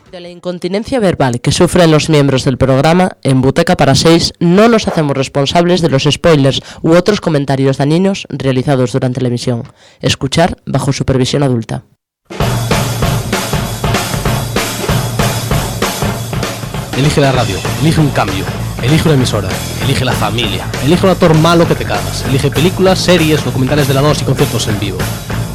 De la incontinencia verbal que sufren los miembros del programa, en Butaca para 6 no nos hacemos responsables de los spoilers u otros comentarios dañinos realizados durante la emisión. Escuchar bajo supervisión adulta. Elige la radio, elige un cambio, elige una emisora, elige la familia, elige un actor malo que te cagas, elige películas, series, documentales de la 2 y conciertos en vivo.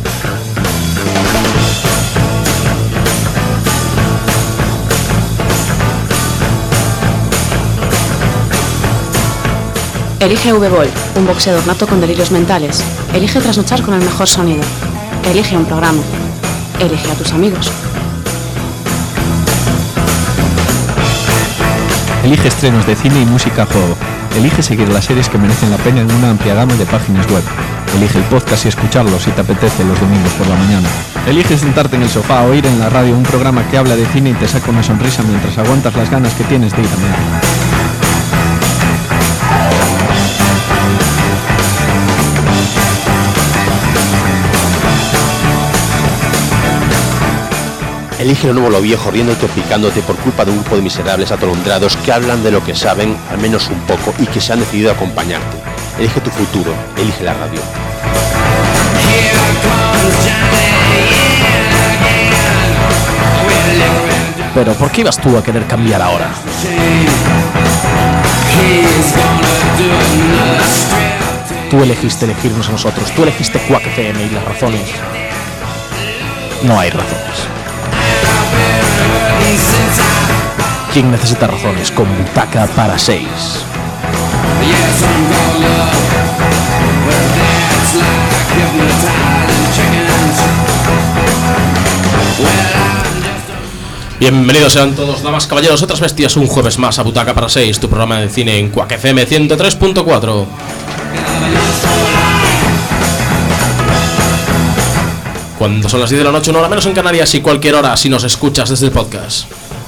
Elige V-Ball, un boxeador nato con delirios mentales. Elige trasnochar con el mejor sonido. Elige un programa. Elige a tus amigos. Elige estrenos de cine y música a juego. Elige seguir las series que merecen la pena en una amplia gama de páginas web. Elige el podcast y escucharlo si te apetece los domingos por la mañana. Elige sentarte en el sofá o oír en la radio un programa que habla de cine y te saca una sonrisa mientras aguantas las ganas que tienes de ir a mear. Elige lo nuevo lo viejo, riéndote o picándote por culpa de un grupo de miserables atolondrados que hablan de lo que saben, al menos un poco, y que se han decidido a acompañarte. Elige tu futuro, elige la radio. Pero ¿por qué ibas tú a querer cambiar ahora? Tú elegiste elegirnos a nosotros, tú elegiste Quack FM y las razones. No hay razones. ¿Quién necesita razones? Con Butaca para 6. Bienvenidos sean todos, damas, caballeros, otras bestias, un jueves más a Butaca para 6, tu programa de cine en Quack FM 103.4. Cuando son las 10 de la noche, una hora menos en Canarias, y cualquier hora si nos escuchas desde el podcast.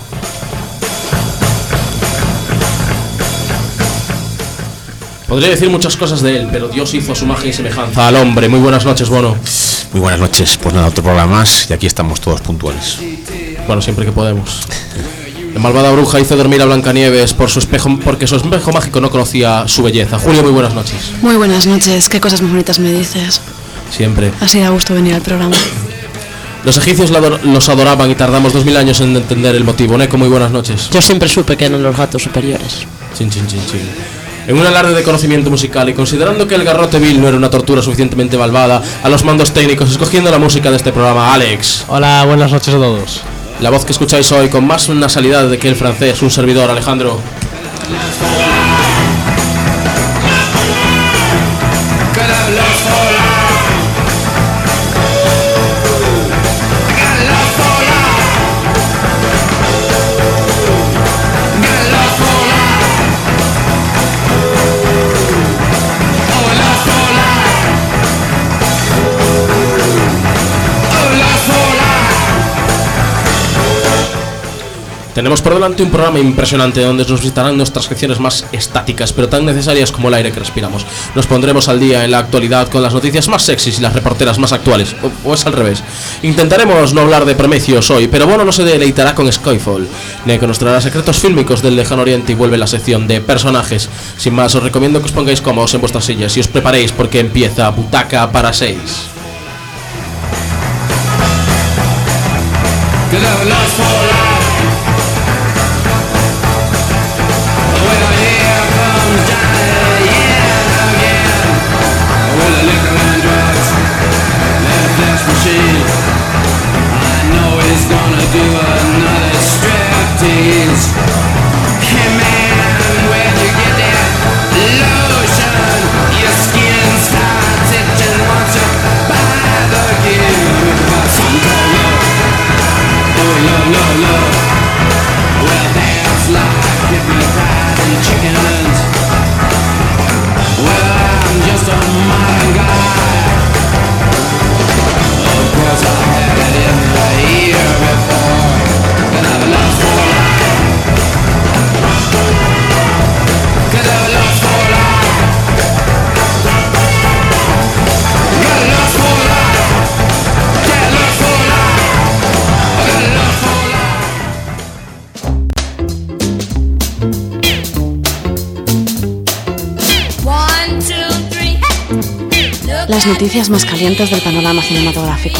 Podría decir muchas cosas de él, pero Dios hizo a su imagen y semejanza al hombre. Muy buenas noches, Bono. Muy buenas noches, pues nada, otro programa más y aquí estamos todos puntuales. Bueno, siempre que podemos. La malvada bruja hizo dormir a Blancanieves por su espejo, porque su espejo mágico no conocía su belleza. Julio, muy buenas noches. Muy buenas noches, qué cosas más bonitas me dices. Siempre. Así da gusto venir al programa. Los egipcios los adoraban y tardamos 2000 años en entender el motivo. Neko, muy buenas noches. Yo siempre supe que eran los gatos superiores. Chin, chin, chin, chin. En un alarde de conocimiento musical y considerando que el garrote vil no era una tortura suficientemente malvada, a los mandos técnicos escogiendo la música de este programa, Alex. Hola, buenas noches a todos. La voz que escucháis hoy con más nasalidad de que el francés, un servidor, Alejandro. Tenemos por delante un programa impresionante donde nos visitarán nuestras secciones más estáticas, pero tan necesarias como el aire que respiramos. Nos pondremos al día en la actualidad con las noticias más sexys y las reporteras más actuales, o es al revés. Intentaremos no hablar de Prometheus hoy, pero bueno, no se deleitará con Skyfall. Neko nos traerá secretos fílmicos del lejano oriente y vuelve la sección de personajes. Sin más, os recomiendo que os pongáis cómodos en vuestras sillas y os preparéis porque empieza Butaca para 6. Las noticias más calientes del panorama cinematográfico.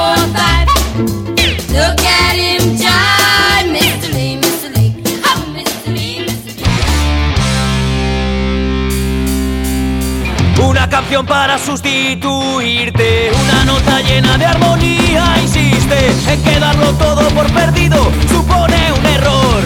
Una canción para sustituirte, una nota llena de armonía insiste en que darlo todo por perdido supone un error.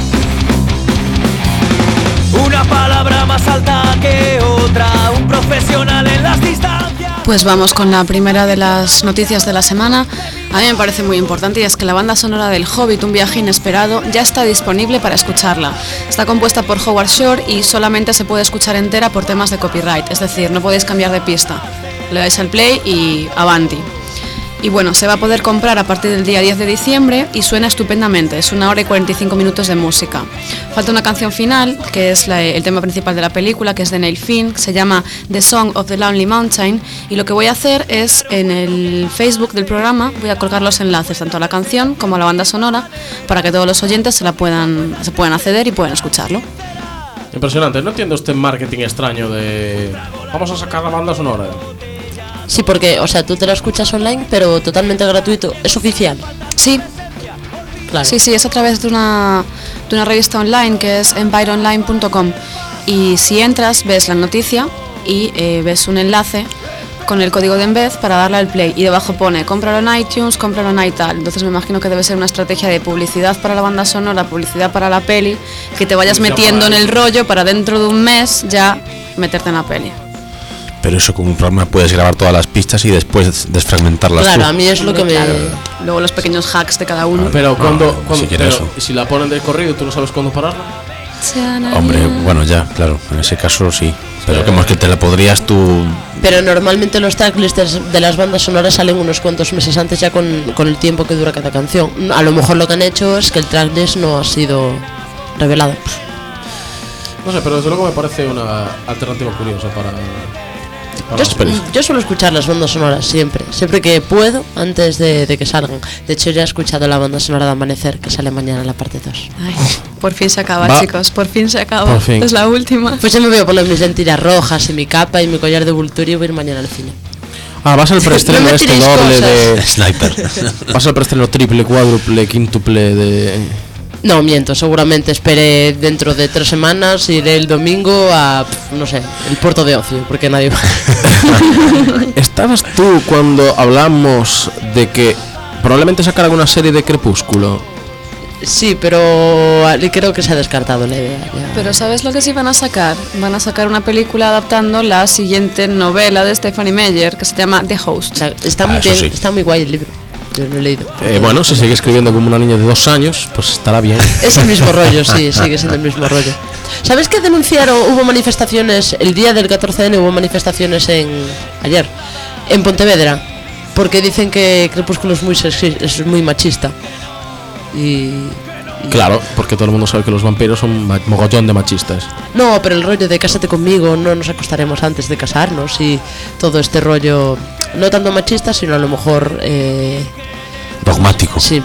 Una palabra más alta que otra, un profesional en las distancias. Pues vamos con la primera de las noticias de la semana. A mí me parece muy importante y es que la banda sonora del Hobbit, un viaje inesperado, ya está disponible para escucharla. Está compuesta por Howard Shore y solamente se puede escuchar entera por temas de copyright, es decir, no podéis cambiar de pista. Le dais al play y avanti. Y bueno, se va a poder comprar a partir del día 10 de diciembre y suena estupendamente, es 1 hora y 45 minutos de música. Falta una canción final, que es el tema principal de la película, que es de Neil Finn, se llama The Song of the Lonely Mountain, y lo que voy a hacer es, en el Facebook del programa, voy a colgar los enlaces tanto a la canción como a la banda sonora, para que todos los oyentes se puedan acceder y puedan escucharlo. Impresionante, no entiendo este marketing extraño de vamos a sacar la banda sonora. Sí, porque, o sea, tú te lo escuchas online, pero totalmente gratuito. ¿Es oficial? Sí. Claro. Sí, es a través de una revista online que es empireonline.com. Y si entras, ves la noticia y ves un enlace con el código de Embed para darle al play. Y debajo pone, cómpralo en iTunes, cómpralo en iTal. Entonces me imagino que debe ser una estrategia de publicidad para la banda sonora, publicidad para la peli, que te vayas metiendo en el rollo para dentro de un mes ya meterte en la peli. Pero eso con un programa puedes grabar todas las pistas y después desfragmentarlas. Claro, tú. a mí es lo que me... Luego los pequeños hacks de cada uno. Pero cuando si quieres eso. ¿Y si la ponen de corrido, tú no sabes cuándo pararla? Hombre, bueno, ya, claro, en ese caso sí. Pero que te la podrías tú... Pero normalmente los tracklists de las bandas sonoras salen unos cuantos meses antes ya con el tiempo que dura cada canción. A lo mejor lo que han hecho es que el tracklist no ha sido revelado. No sé, pero desde luego me parece una alternativa curiosa para las pelis. Yo suelo escuchar las bandas sonoras siempre que puedo, antes de que salgan. De hecho, ya he escuchado la banda sonora de Amanecer, que sale mañana en la parte 2. Ay, por fin se acaba, chicos, por fin se acaba. Por fin. Es la última. Pues yo me voy a poner mis lentillas rojas y mi capa y mi collar de Vulturi y voy a ir mañana al cine. Vas al preestreno No me este tiréis doble cosas. de Sniper. Vas al preestreno triple, cuádruple, quíntuple de... No, miento, seguramente esperé dentro de 3 semanas, iré el domingo a, no sé, el puerto de ocio, porque nadie va. ¿Estabas tú cuando hablamos de que probablemente sacaran una serie de Crepúsculo? Sí, pero creo que se ha descartado la idea ya. Pero ¿sabes lo que sí van a sacar? Van a sacar una película adaptando la siguiente novela de Stephanie Meyer, que se llama The Host. O sea, está muy eso bien, sí. está muy guay el libro. Yo lo he leído. Bueno, si sigue escribiendo como una niña de 2 años, pues estará bien. Es el mismo rollo, sí, sigue siendo el mismo rollo. ¿Sabes que denunciaron? Hubo manifestaciones, el día del 14N hubo manifestaciones ayer, en Pontevedra, porque dicen que Crepúsculo es muy machista. Y Claro, porque todo el mundo sabe que los vampiros son mogollón de machistas. no, pero el rollo de cásate conmigo, no nos acostaremos antes de casarnos y todo este rollo, no tanto machista, sino a lo mejor Dogmático. sí.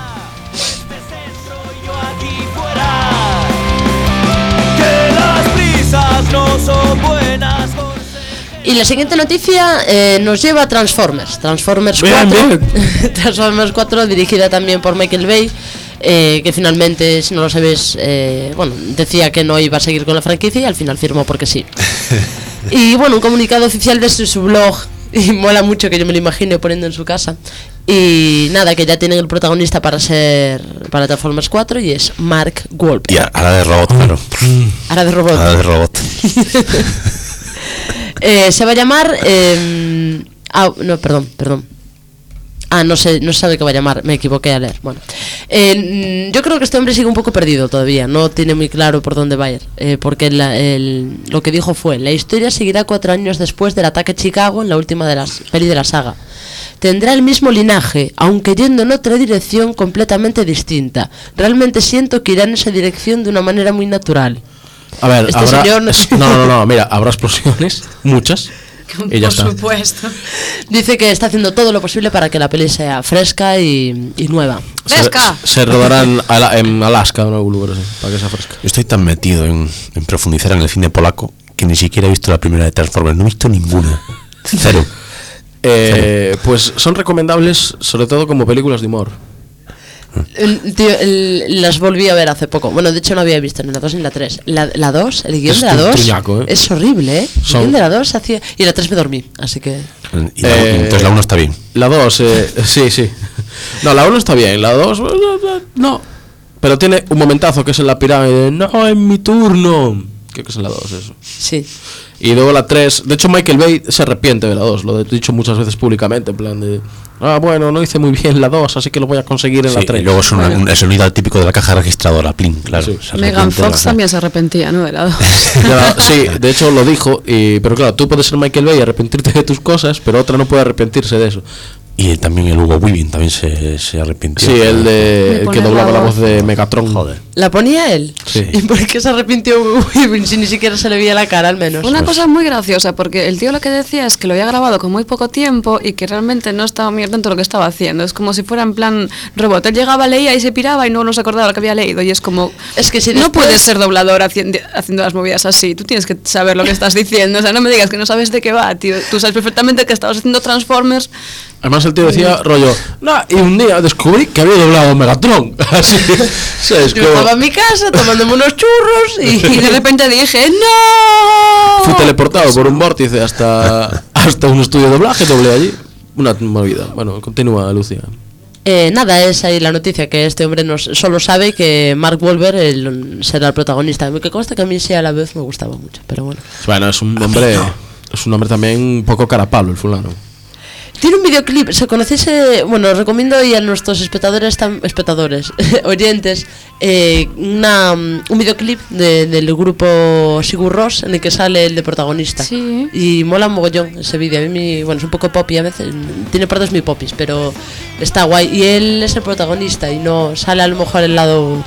Que las prisas no son buenas. Y la siguiente noticia nos lleva a Transformers 4. Bien. Transformers 4, dirigida también por Michael Bay, que finalmente, si no lo sabéis, decía que no iba a seguir con la franquicia y al final firmó porque sí. Y bueno, un comunicado oficial desde su blog, y mola mucho que yo me lo imagine poniendo en su casa. Y nada, que ya tienen el protagonista para Transformers 4 y es Mark Wahlberg. Y ahora de robot, claro. Ahora de robot. Ahora de robot. Se va a llamar no, perdón. No se sabe qué va a llamar, me equivoqué a leer. Bueno, yo creo que este hombre sigue un poco perdido todavía, no tiene muy claro por dónde va a ir, porque lo que dijo fue: la historia seguirá 4 años después del ataque a Chicago, en la última de las peli de la saga. Tendrá el mismo linaje, aunque yendo en otra dirección completamente distinta. Realmente siento que irá en esa dirección de una manera muy natural. A ver, Este habrá... señor No, mira, habrá explosiones, muchas. Y ya Por está. supuesto. Dice que está haciendo todo lo posible para que la peli sea fresca y nueva. ¡Fresca! Se rodará en Alaska, en algún lugar así, para que sea fresca. Yo estoy tan metido en profundizar en el cine polaco que ni siquiera he visto la primera de Transformers. No he visto ninguna. Cero. Pues son recomendables sobre todo como películas de humor. Tío, las volví a ver hace poco. Bueno, de hecho no había visto ni la 2 ni la 3. La 2, el guión Es de la un 2 truñaco, es horrible, ¿eh? El guión de la 2 hacía... Y la 3 me dormí, así que... Entonces la 1 está bien. La 2, sí. No, la 1 está bien, la 2 no. Pero tiene un momentazo que es en la pirámide. No, en mi turno. Creo que es en la 2 eso. Sí. Y luego la 3, de hecho Michael Bay se arrepiente de la 2, lo he dicho muchas veces públicamente, en plan de... bueno, no hice muy bien la 2, así que lo voy a conseguir en la 3. Y luego es el sonido típico de la caja registradora, plin, claro. Sí. Megan Fox también se arrepentía, ¿no? De la 2. Sí, de hecho lo dijo, pero claro, tú puedes ser Michael Bay y arrepentirte de tus cosas, pero otra no puede arrepentirse de eso. Y también el Hugo Weaving también se arrepintió. Sí, el que doblaba la voz de Megatron. Joder. ¿La ponía él? Sí. ¿Y por qué se arrepintió Weaving si ni siquiera se le veía la cara al menos? Una cosa muy graciosa, porque el tío lo que decía es que lo había grabado con muy poco tiempo y que realmente no estaba muy atento a lo que estaba haciendo. Es como si fuera en plan robot. Él llegaba, leía y se piraba y no se acordaba lo que había leído. Y es como... Es que si no después... puedes ser doblador haciendo las movidas así. Tú tienes que saber lo que estás diciendo. O sea, no me digas que no sabes de qué va, tío. Tú sabes perfectamente que estabas haciendo Transformers. Además el tío decía, rollo, y un día descubrí que había doblado Megatron. Así, ¿sabes? Yo estaba en mi casa tomándome unos churros Y de repente dije, ¡no! Fui teleportado por un vórtice hasta un estudio de doblaje, doblé allí. Una movida. Bueno, continúa, Lucía. Nada, es ahí la noticia, que este hombre solo sabe que Mark Wahlberg será el protagonista. Que consta que a mí sí a la vez me gustaba mucho, pero bueno. Bueno, es un hombre también un poco carapalo el fulano. Tiene un videoclip, ¿se conocéis? Bueno, os recomiendo y a nuestros espectadores, oyentes, un videoclip del grupo Sigur Rós en el que sale el de protagonista. Sí. Y mola mogollón ese vídeo. A mí, bueno, es un poco poppy a veces, tiene partes muy popis, pero está guay. Y él es el protagonista y no sale a lo mejor el lado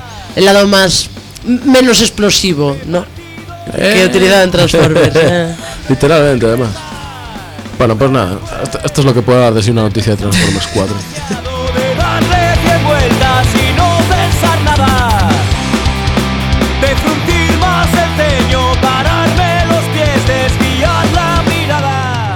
menos explosivo, ¿no? Que utilidad en Transformers. Literalmente, además. Bueno, pues nada, esto es lo que puedo dar de sí una noticia de Transformers 4. De darle 100 vueltas y no pensar nada, de fruncir más el ceño, pararme los pies, desviar la mirada.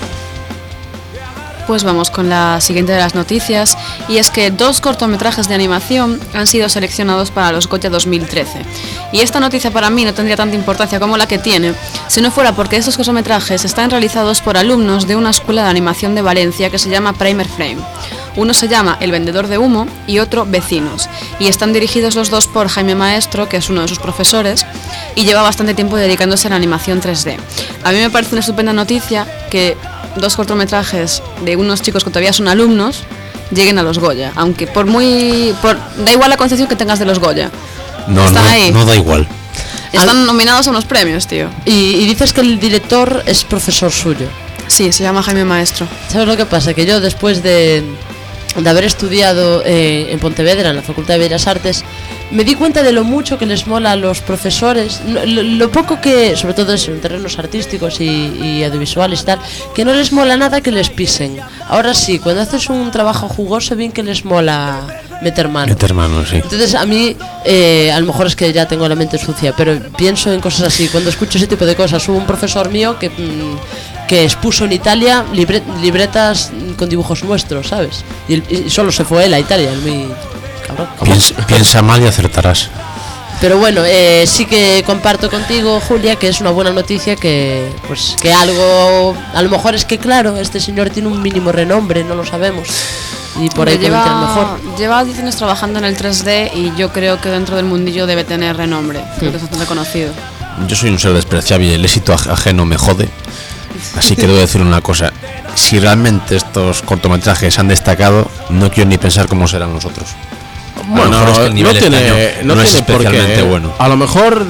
Pues vamos con la siguiente de las noticias, y es que 2 cortometrajes de animación han sido seleccionados para los Goya 2013. Y esta noticia para mí no tendría tanta importancia como la que tiene, si no fuera porque estos cortometrajes están realizados por alumnos de una escuela de animación de Valencia que se llama Primer Frame. Uno se llama El vendedor de humo y otro Vecinos, y están dirigidos los dos por Jaime Maestro, que es uno de sus profesores, y lleva bastante tiempo dedicándose a la animación 3D. A mí me parece una estupenda noticia que 2 cortometrajes de unos chicos que todavía son alumnos lleguen a los Goya, aunque da igual la concepción que tengas de los Goya. No da igual. Están nominados a unos premios, tío. Y dices que el director es profesor suyo. Sí, se llama Jaime Maestro. ¿Sabes lo que pasa? Que yo después de haber estudiado en Pontevedra, en la Facultad de Bellas Artes, me di cuenta de lo mucho que les mola a los profesores, lo poco que, sobre todo eso, en terrenos artísticos y audiovisuales y tal, que no les mola nada que les pisen. Ahora sí, cuando haces un trabajo jugoso, bien que les mola meter mano. Sí. Entonces a mí, a lo mejor es que ya tengo la mente sucia, pero pienso en cosas así. Cuando escucho ese tipo de cosas, hubo un profesor mío que expuso en Italia libretas con dibujos nuestros, ¿sabes? Y solo se fue él a Italia, es muy cabrón. Piensa mal y acertarás. Pero bueno, sí que comparto contigo, Julia, que es una buena noticia, que algo, a lo mejor es que claro, este señor tiene un mínimo renombre, no lo sabemos. Y por ahí puede tener mejor. Lleva 10 años trabajando en el 3D y yo creo que dentro del mundillo debe tener renombre, creo que es bastante conocido. Yo soy un ser despreciable y el éxito ajeno me jode. Así que debo decir una cosa: si realmente estos cortometrajes han destacado, no quiero ni pensar cómo serán los otros. Bueno, es que el nivel no tiene es especialmente por qué, bueno. A lo mejor,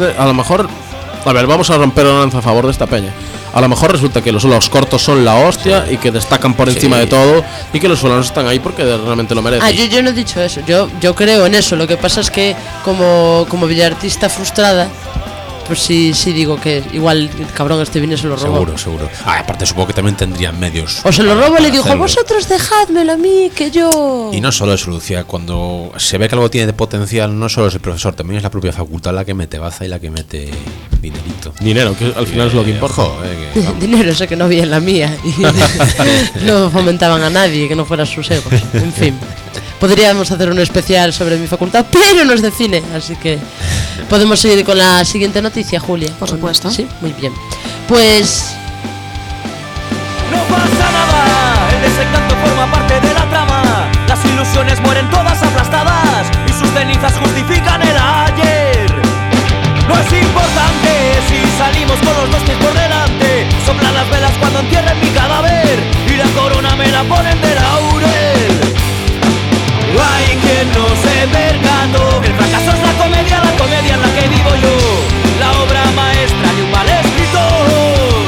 a ver, vamos a romper una lanza a favor de esta peña. A lo mejor resulta que los cortos son la hostia y que destacan por encima de todo, y que los fulanos están ahí porque realmente lo merecen. Yo no he dicho eso, yo creo en eso. Lo que pasa es que como villartista frustrada, pues sí digo que igual el cabrón este vino se lo robó. Seguro. Aparte supongo que también tendrían medios. O se lo robó y le dijo, hacerlo. vosotros dejádmelo a mí, que yo... Y no solo eso, Lucía, cuando se ve que algo tiene de potencial, no solo es el profesor, también es la propia facultad la que mete baza y la que mete dinerito. Dinero, que al final es lo que importa. Dinero, sé que no había en la mía. Y no fomentaban a nadie que no fuera sus egos. En fin. Podríamos hacer un especial sobre mi facultad, pero no es de cine, así que podemos seguir con la siguiente noticia, Julia. Por supuesto. Sí, muy bien. Pues No pasa nada, el desencanto forma parte de la trama. Las ilusiones mueren todas aplastadas y sus cenizas justifican el ayer. No es importante si salimos con los dos pies por delante. Soplan las velas cuando entierren mi cadáver y la corona me la ponen de laurel. Hay quien no se percató que el fracaso es la comedia en la que vivo yo, la obra maestra de un mal escritor.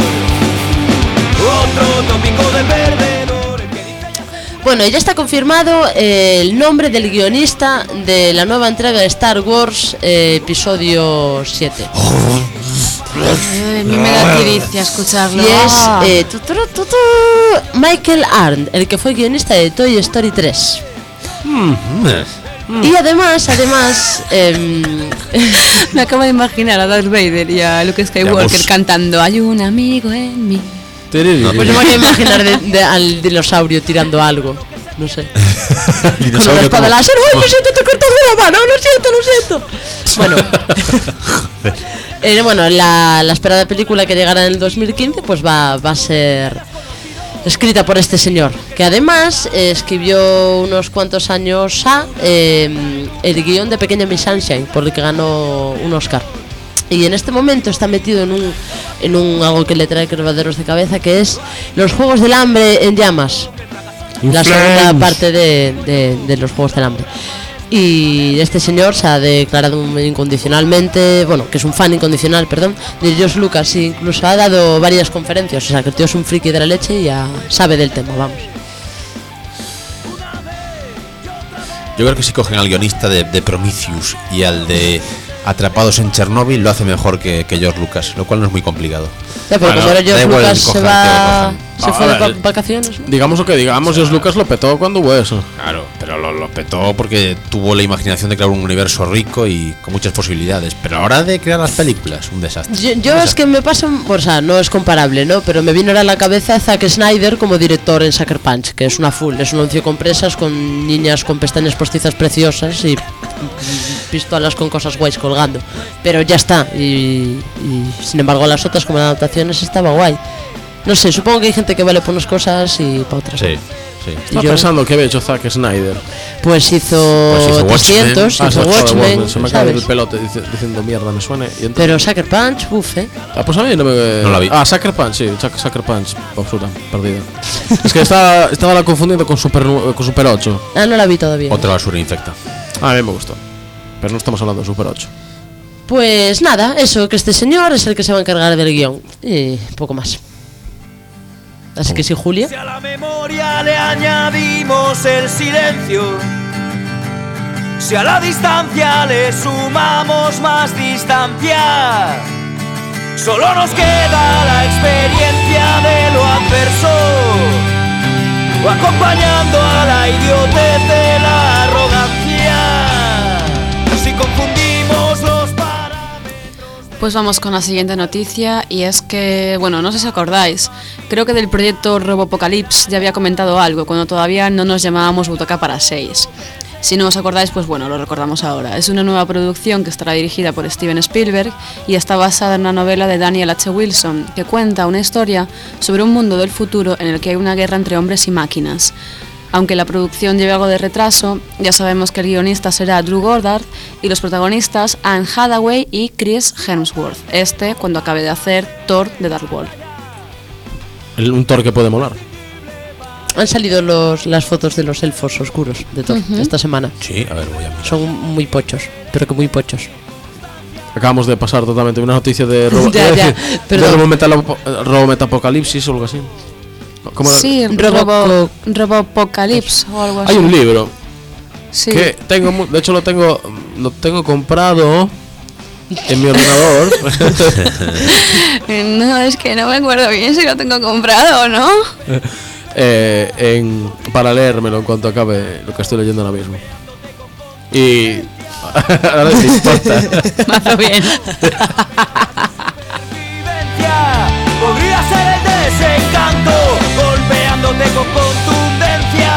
Otro tópico del perdedor. bueno, ya está confirmado el nombre del guionista de la nueva entrega de Star Wars, episodio 7. A mí me da tiricia escucharlo. Y es Michael Arndt, el que fue guionista de Toy Story 3. Y además Me acabo de imaginar a Darth Vader y a Luke Skywalker pues. cantando "Hay un amigo en mí". pues no me voy a imaginar al dinosaurio tirando algo. No sé. Con una espada láser. ¡Uy, lo siento, te he cortado la mano! ¡Lo siento! Bueno, la esperada película que llegará en el 2015 pues va a ser escrita por este señor, que además escribió unos cuantos años el guión de Pequeña Miss Sunshine, por el que ganó un Oscar. Y en este momento está metido en un algo que le trae quebraderos de cabeza, que es Los Juegos del Hambre en llamas. La segunda parte de los Juegos del Hambre. Y este señor se ha declarado incondicionalmente, bueno, que es un fan incondicional, perdón, de George Lucas, e incluso ha dado varias conferencias. O sea, que el tío es un friki de la leche y ya sabe del tema, vamos. Yo creo que si cogen al guionista de Prometheus y al de Atrapados en Chernóbil, lo hace mejor que George Lucas, lo cual no es muy complicado. Ya, pero como ahora da George igual Lucas el cojan, se fue de vacaciones, ¿no? Digamos lo que digamos, George Lucas lo petó cuando hubo eso. Claro, pero lo petó porque tuvo la imaginación de crear un universo rico y con muchas posibilidades. Pero ahora de crear las películas, un desastre. Yo es que me pasa, o sea, no es comparable, ¿no? Pero me vino ahora a la cabeza Zack Snyder como director en Sucker Punch, que es una full, es un anuncio con presas, con niñas con pestañas postizas preciosas y pistolas con cosas guays colgando. Pero ya está, y sin embargo las otras como adaptaciones estaba guay. No sé, supongo que hay gente que vale por unas cosas y para otras. Sí. Estaba pensando que había hecho Zack Snyder. Pues hizo 300, hizo Watchmen, se me cae ¿sabes? el pelote diciendo mierda, me suena. Y Pero Sucker Punch, pues a mí no me... No la vi. Sucker Punch, sí, Sucker Punch, basura, perdida. Es que estaba la confundiendo con Super 8. Ah, no la vi todavía. Otra basura infecta. A mí me gustó. Pero no estamos hablando de Super 8. Pues nada, eso, que este señor es el que se va a encargar del guión. Y poco más. Así que sí, Julia. Si a la memoria le añadimos el silencio, si a la distancia le sumamos más distancia, solo nos queda la experiencia de lo adverso, o acompañando a la idiotez de la arrogancia, si confundimos los parámetros. Pues vamos con la siguiente noticia, y es que, bueno, no sé si acordáis, creo que del proyecto Robopocalypse ya había comentado algo cuando todavía no nos llamábamos Butaca para 6. Si no os acordáis, pues bueno, lo recordamos ahora. Es una nueva producción que estará dirigida por Steven Spielberg y está basada en una novela de Daniel H. Wilson, que cuenta una historia sobre un mundo del futuro en el que hay una guerra entre hombres y máquinas. Aunque la producción lleve algo de retraso, ya sabemos que el guionista será Drew Goddard y los protagonistas Anne Hathaway y Chris Hemsworth, cuando acabe de hacer Thor de Dark World. Un Thor que puede molar. Han salido las fotos de los elfos oscuros de Thor esta semana. Sí, a ver, voy a mirar. Son muy pochos, pero que muy pochos. Acabamos de pasar totalmente una noticia de Robometapocalypsis o algo así. ¿Cómo era? Sí, Robopocalypse o algo así. Hay un libro Sí. que tengo, de hecho lo tengo comprado. en mi ordenador. No, es que no me acuerdo bien si lo tengo comprado o no. Para leérmelo en cuanto acabe lo que estoy leyendo ahora mismo. Y ahora te importa. Mazo bien. Podría ser el desencanto, golpeándote con contundencia.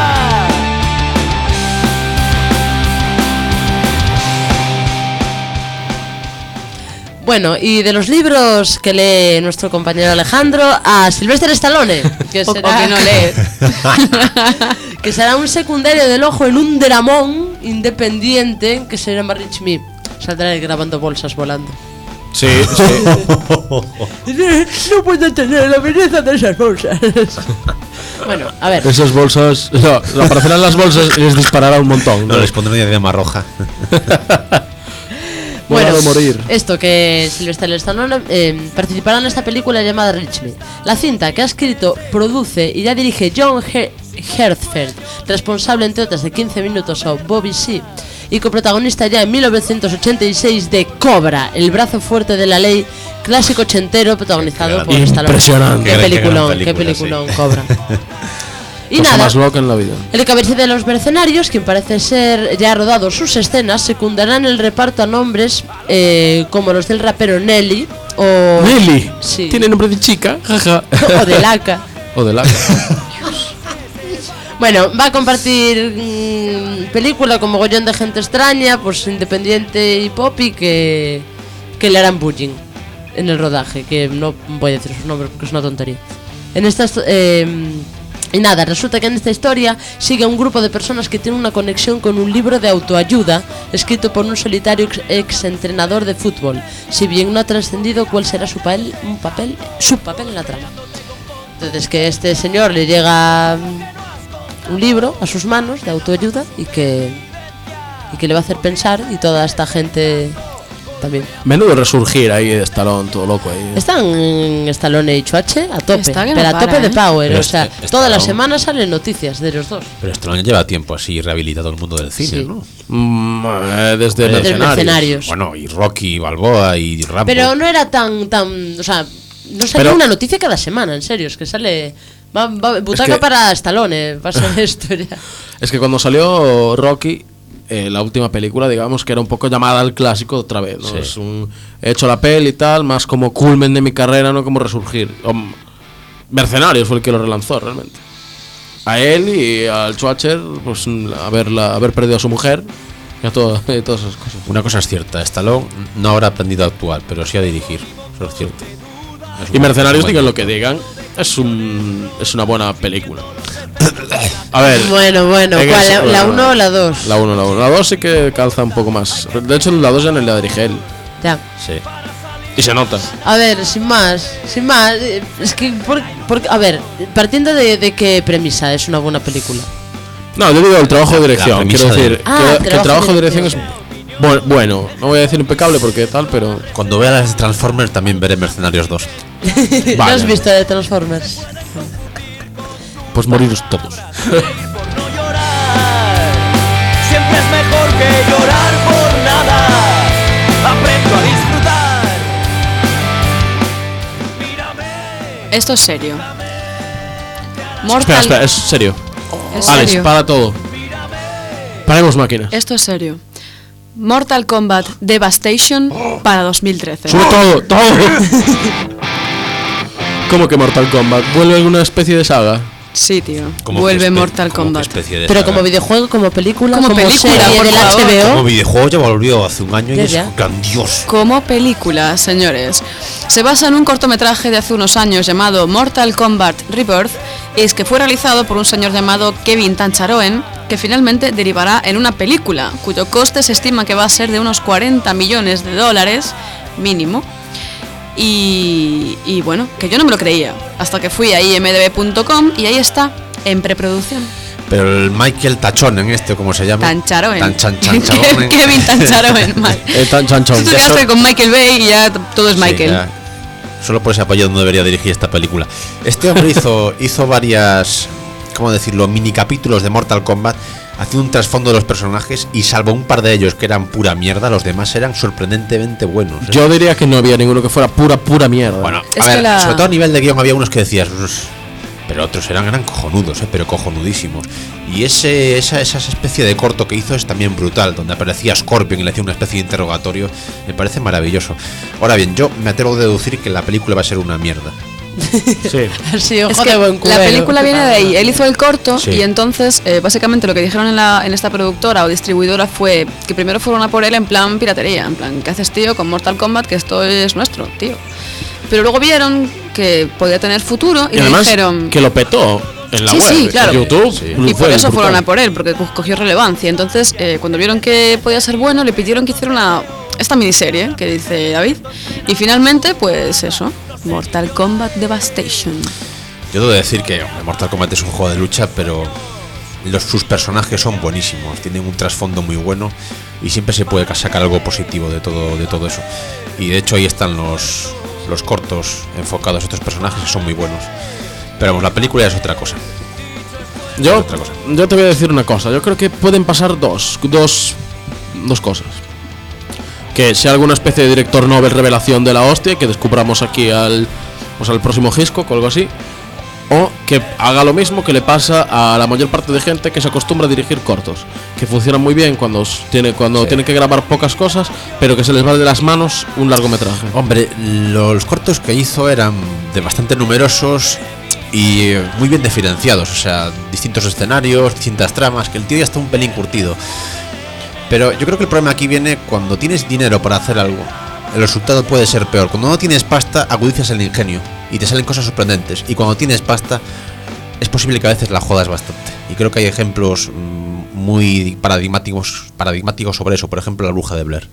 Bueno, y de los libros que lee nuestro compañero Alejandro, a Sylvester Stallone, que O será, que no lee. que será un secundario del ojo en un dramón independiente que se llama Rich Me. Saldrá grabando bolsas volando. Sí. No puedo tener la belleza de esas bolsas. Bueno, a ver. Esas bolsas. No, aparecerán las bolsas y les disparará un montón. No, les pondré una diadema roja. Bueno, morir. Esto que Sylvester Stallone participará en esta película llamada Rich Me. La cinta que ha escrito, produce y ya dirige John Herzfeld, responsable entre otras de 15 minutos o Bobby C, y coprotagonista ya en 1986 de Cobra, el brazo fuerte de la ley, clásico ochentero protagonizado por Stallone. Impresionante. Qué Qué peliculón, gran qué película, peliculón, sí. Cobra. Y Cosa nada, más loca en la vida. el cabecilla de los mercenarios, quien parece ser ya ha rodado sus escenas, secundará en el reparto a nombres como los del rapero Nelly o Nelly. Sí. Tiene nombre de chica. Jaja. o de Laca. O de la. Bueno, va a compartir película con mogollón de gente extraña, pues independiente y popi que le harán bullying en el rodaje, que no voy a decir sus nombres porque es una tontería. En estas y nada, resulta que en esta historia sigue a un grupo de personas que tienen una conexión con un libro de autoayuda escrito por un solitario ex entrenador de fútbol, si bien no ha trascendido cuál será su papel en la trama. Entonces que este señor le llega un libro a sus manos de autoayuda y que le va a hacer pensar, y toda esta gente también. Menudo resurgir ahí de Stallone, todo loco ahí. Están Stallone y Chuache a tope, Está que no pero a para, tope de power, Pero o sea, Stallone- todas las semanas salen noticias de los dos. Pero Stallone lleva tiempo así rehabilitado el mundo del cine, Sí. ¿no? Desde Desde Mercenarios. Bueno, y Rocky Balboa y Rambo. Pero no era tan, o sea, no sale Pero- una noticia cada semana, en serio, es que sale butaca que- para Stallone, va a ser esto ya. Es que cuando salió Rocky, la última película, digamos que era un poco llamada al clásico otra vez, ¿no? Sí. Es he hecho la peli y tal, más como culmen de mi carrera, no como resurgir. Mercenarios fue el que lo relanzó realmente. A él y al Schwarzer, pues haber perdido a su mujer y a todas esas cosas. Una cosa es cierta, Stallone no habrá aprendido a actuar, pero sí a dirigir. Eso es cierto. Es Y un- Mercenarios, un buen digan lo que digan, es una buena película. A ver. Bueno, en ¿cuál? eso- ¿La 1 o la 2? La 1, la 1. La 2 sí que calza un poco más. De hecho, la 2 ya no la dirige él. Ya. Sí. Y se nota. A ver, sin más, es que, a ver, partiendo de qué premisa es una buena película. No, yo digo el trabajo de dirección. premisa Quiero de- decir que el trabajo trabajo de de dirección es bueno. No voy a decir impecable porque tal, pero. Cuando vea las Transformers también veré Mercenarios 2. ¿No Vaya. has visto de Transformers? Pues moriros todos. Por no llorar, siempre es mejor que llorar por nada. Aprendo a disfrutar. Mírame. Esto es serio. Mortal. Espera, es serio. ¿Es Alex, serio? para todo. Paremos máquinas. Esto es serio. Mortal Kombat Devastation para 2013. Sube todo. ¿Cómo que Mortal Kombat? ¿Vuelve alguna especie de saga? Sí, tío. ¿Cómo Vuelve que Mortal cómo que Kombat. especie de Pero saga? como videojuego, como película, Como película, serie por del favor. HBO. Como videojuego ya volvió hace un año y Ya, es ya. grandioso. Como película, señores. Se basa en un cortometraje de hace unos años llamado Mortal Kombat Rebirth, y es que fue realizado por un señor llamado Kevin Tancharoen, que finalmente derivará en una película, cuyo coste se estima que va a ser de unos 40 millones de dólares mínimo. Y bueno, que yo no me lo creía, hasta que fui a imdb.com y ahí está, en preproducción. Pero el Michael Tachonen, ¿cómo se llama? Tancharoen. Tancharoen. Kevin Tancharoen, mal. Chanchón. Tú te quedaste con Michael Bay y ya todo es Michael. Sí, ya. Solo por ese apellido no debería dirigir esta película. Este hombre hizo varias ¿cómo decirlo?, mini capítulos de Mortal Kombat, haciendo un trasfondo de los personajes, y salvo un par de ellos que eran pura mierda, los demás eran sorprendentemente buenos, ¿eh? Yo diría que no había ninguno que fuera pura mierda. Bueno, Es a ver, que sobre todo a nivel de guión había unos que decías, pero otros eran cojonudos, pero cojonudísimos. Y esa especie de corto que hizo es también brutal, donde aparecía Scorpion y le hacía una especie de interrogatorio. Me parece maravilloso. Ahora bien, yo me atrevo a deducir que la película va a ser una mierda. Sí. Sí, ojo Es de que buen la cubero. película viene de ahí. Él hizo el corto Sí. y entonces básicamente lo que dijeron en esta productora o distribuidora fue que primero fueron a por él en plan piratería, en plan, ¿qué haces, tío, con Mortal Kombat? Que esto es nuestro, tío. Pero luego vieron que podía tener futuro y, Y le además dijeron que lo petó en la Sí, web, sí, claro. en YouTube. Sí. y por eso fueron a por él, porque cogió relevancia. Entonces, cuando vieron que podía ser bueno, le pidieron que hiciera esta miniserie que dice David. Y finalmente, pues eso, Mortal Kombat Devastation. Yo debo decir que Mortal Kombat es un juego de lucha, pero sus personajes son buenísimos, tienen un trasfondo muy bueno y siempre se puede sacar algo positivo de todo eso. Y de hecho ahí están los cortos enfocados a estos personajes, que son muy buenos. Pero vamos, la película ya es otra cosa. Yo otra cosa. te voy a decir una cosa. Yo creo que pueden pasar dos cosas. Que sea alguna especie de director Nobel revelación de la hostia, que descubramos aquí al próximo Hitchcock o algo así. O que haga lo mismo que le pasa a la mayor parte de gente que se acostumbra a dirigir cortos, que funcionan muy bien cuando tiene que grabar pocas cosas, pero que se les va de las manos un largometraje. Hombre, los cortos que hizo eran bastante numerosos y muy bien diferenciados, o sea, distintos escenarios, distintas tramas, que el tío ya está un pelín curtido. Pero yo creo que el problema aquí viene cuando tienes dinero para hacer algo. El resultado puede ser peor. Cuando no tienes pasta, agudizas el ingenio y te salen cosas sorprendentes. Y cuando tienes pasta, es posible que a veces la jodas bastante. Y creo que hay ejemplos muy paradigmáticos sobre eso. Por ejemplo, La bruja de Blair.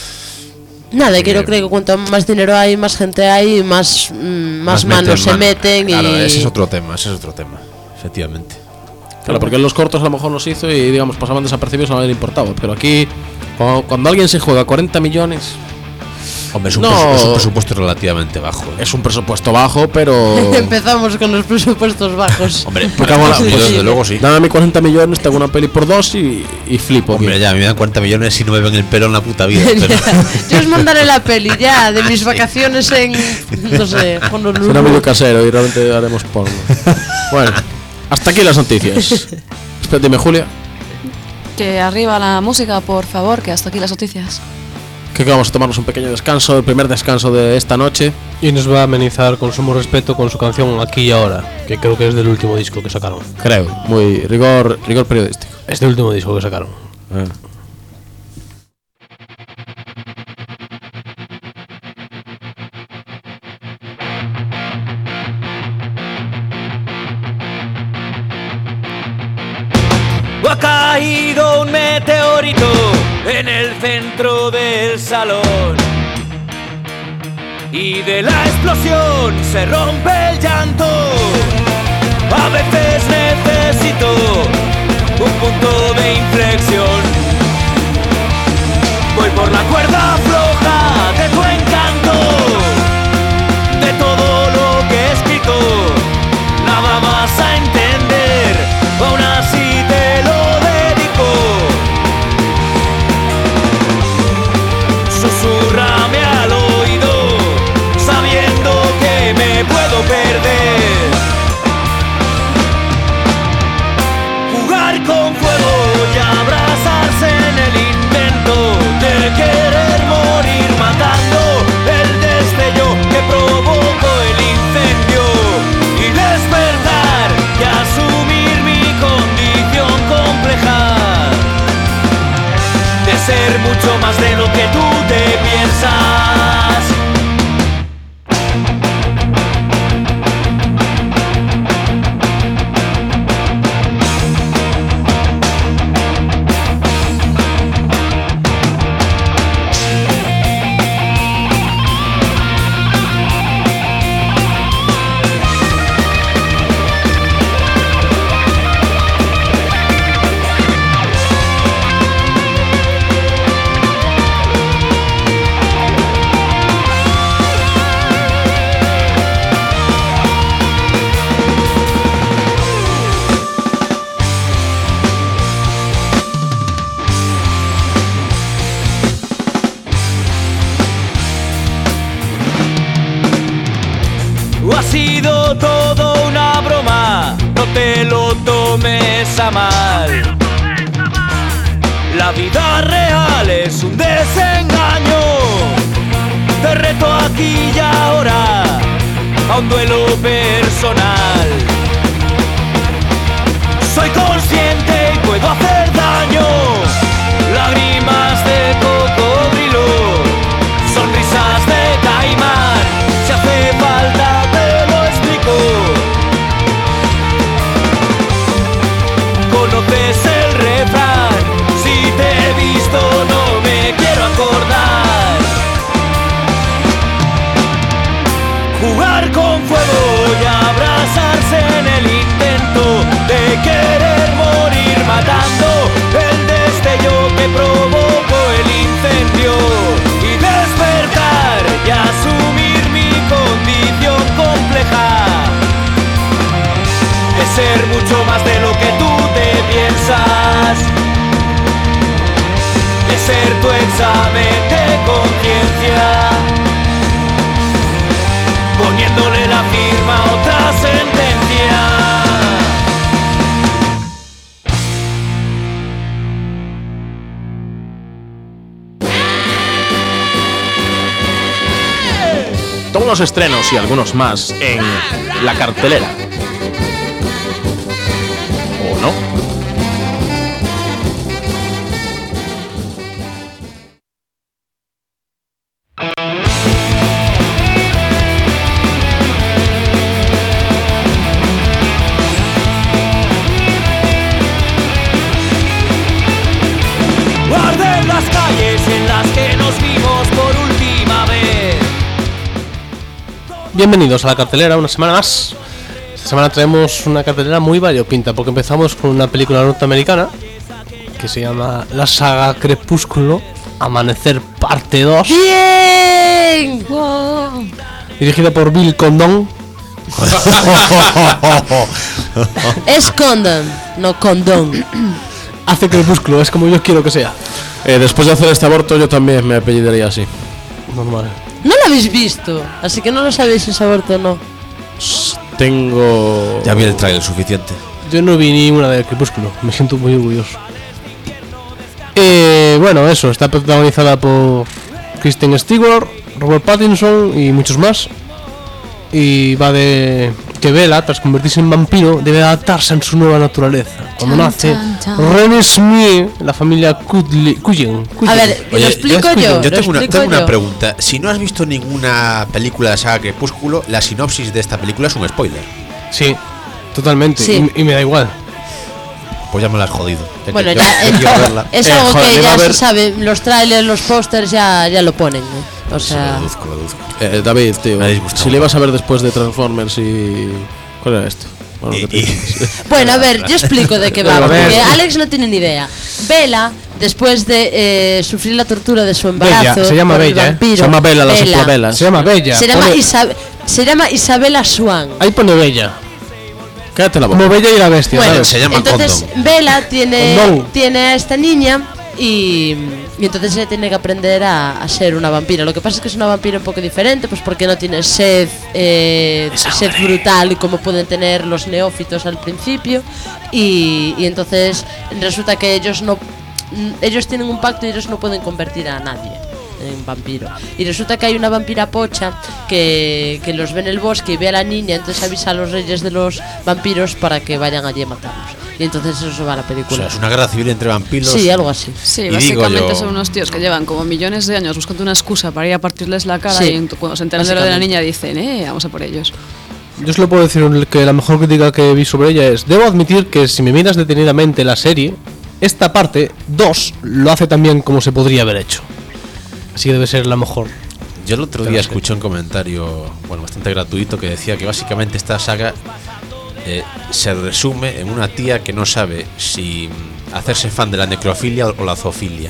Nada, que yo creo que cuanto más dinero hay, más gente hay, más manos se meten. Claro, y ese es otro tema, efectivamente. Claro, porque en los cortos a lo mejor los hizo y, digamos, pasaban desapercibidos, no le importaba. Pero aquí, cuando alguien se juega 40 millones... Hombre, es un presupuesto relativamente bajo, ¿eh? Es un presupuesto bajo, pero... Empezamos con los presupuestos bajos. Hombre, yo desde luego sí. Dame 40 millones, tengo una peli por 2 y flipo. Hombre, ya, me dan 40 millones y no me ven el pelo en la puta vida. Pero... Yo os mandaré la peli ya de mis vacaciones en, no sé, Honolulu. Será medio casero y realmente haremos porno. Bueno, hasta aquí las noticias. Espera, dime, Julia. Que arriba la música, por favor, que hasta aquí las noticias. Que vamos a tomarnos un pequeño descanso, el primer descanso de esta noche. Y nos va a amenizar con sumo respeto con su canción Aquí y Ahora, que creo que es del último disco que sacaron. Creo, muy rigor periodístico. Es del último disco que sacaron. Ha caído un meteorito en el centro del salón y de la explosión se rompe el llanto. A veces necesito un punto de inflexión. Voy por la cuerda floja de tu encanto, de todo lo que he escrito, nada vas a entender, aún así te lo dedico. Susúrrame al oído, sabiendo que me puedo perder. Jugar con fuego y abrazarse en el intento de querer morir matando el destello que provocó el incendio y despertar y asumir mi condición compleja de ser mucho más de lo que tú te piensas. sido todo una broma, no te lo tomes a mal. La vida real es un desengaño. Te reto aquí y ahora a un duelo personal. Soy consciente y puedo hacer daño. Lágrimas de cocodrilo, sonrisas de caimán. Si hace falta te lo explico. Conoces el refrán: si te he visto no me quiero acordar. Jugar con fuego y abrazarse en el intento de querer morir matando el destello que provocó el incendio, y despertar y asumir mi condición compleja de ser mucho más de lo que tú te piensas, de ser tu examen de conciencia, poniéndole la firma a otra sentencia. Todos los estrenos y algunos más en la cartelera. ¿O no? Guarden las calles en las que nos vimos por última vez. Bienvenidos a la cartelera una semana más. Esta semana traemos una cartelera muy variopinta, porque empezamos con una película norteamericana que se llama La saga Crepúsculo, Amanecer parte 2. ¡Bien! Dirigida por Bill Condon. Es condom, no condón. Hace Crepúsculo, es como yo quiero que sea. Después de hacer este aborto yo también me apellidaría así. Normal. No lo habéis visto, así que no lo sabéis si es aborto o no. Tengo... Ya vi el trailer suficiente. Yo no vi ni una de Crepúsculo, me siento muy orgulloso. Bueno, eso, está protagonizada por Kristen Stewart, Robert Pattinson y muchos más. Y va de que Bella, tras convertirse en vampiro, debe adaptarse a su nueva naturaleza. Cuando nace René Smith, la familia Cullen. A ver, lo explico yo. Yo tengo una pregunta. Si no has visto ninguna película de la saga Crepúsculo, la sinopsis de esta película es un spoiler. Sí, totalmente. Sí. Y me da igual. Pues ya me la has jodido. Bueno, Yo ya quiero verla. es algo joder, que va a ya se haber- sabe. Los trailers, los pósters ya lo ponen. O sea, Lo deduzco. David, tío, Me ha disgustado. si le ibas a ver después de Transformers y... ¿Cuál era este? Bueno, ¿qué te dices? bueno, a ver, yo explico de qué va, A ver. porque Alex no tiene ni idea. Bella, después de sufrir la tortura de su embarazo, Bella, se llama por el Bella, vampiro, Se llama Bella, las Velas. Se llama Bella. Se llama, Pone- se llama Isabella Swan. Ahí pone Bella. Cállate la boca. Como Bella y la Bestia, Bueno, ¿sabes? se llama entonces Condom. Bella Condom. tiene a esta niña y entonces ella tiene que aprender a ser una vampira. Lo que pasa es que es una vampira un poco diferente, pues porque no tiene sed brutal como pueden tener los neófitos al principio, y entonces resulta que ellos tienen un pacto y ellos no pueden convertir a nadie en vampiro. Y resulta que hay una vampira pocha que los ve en el bosque y ve a la niña, entonces avisa a los reyes de los vampiros para que vayan allí a matarlos. Y entonces eso se va a la O película. sea, es una guerra civil entre vampiros. Sí, algo así. Sí, Y básicamente digo yo- son unos tíos que llevan como millones de años buscando una excusa para ir a partirles la cara, Sí, y cuando se enteran de lo de la básicamente. niña dicen, vamos a por ellos. Yo solo puedo decir que la mejor crítica que vi sobre ella es: debo admitir que si me miras detenidamente la serie, esta parte 2 lo hace tan bien como se podría haber hecho. Así que debe ser la mejor. Yo el otro día escuché un comentario, bueno, bastante gratuito, que decía que básicamente esta saga se resume en una tía que no sabe si hacerse fan de la necrofilia o la zoofilia.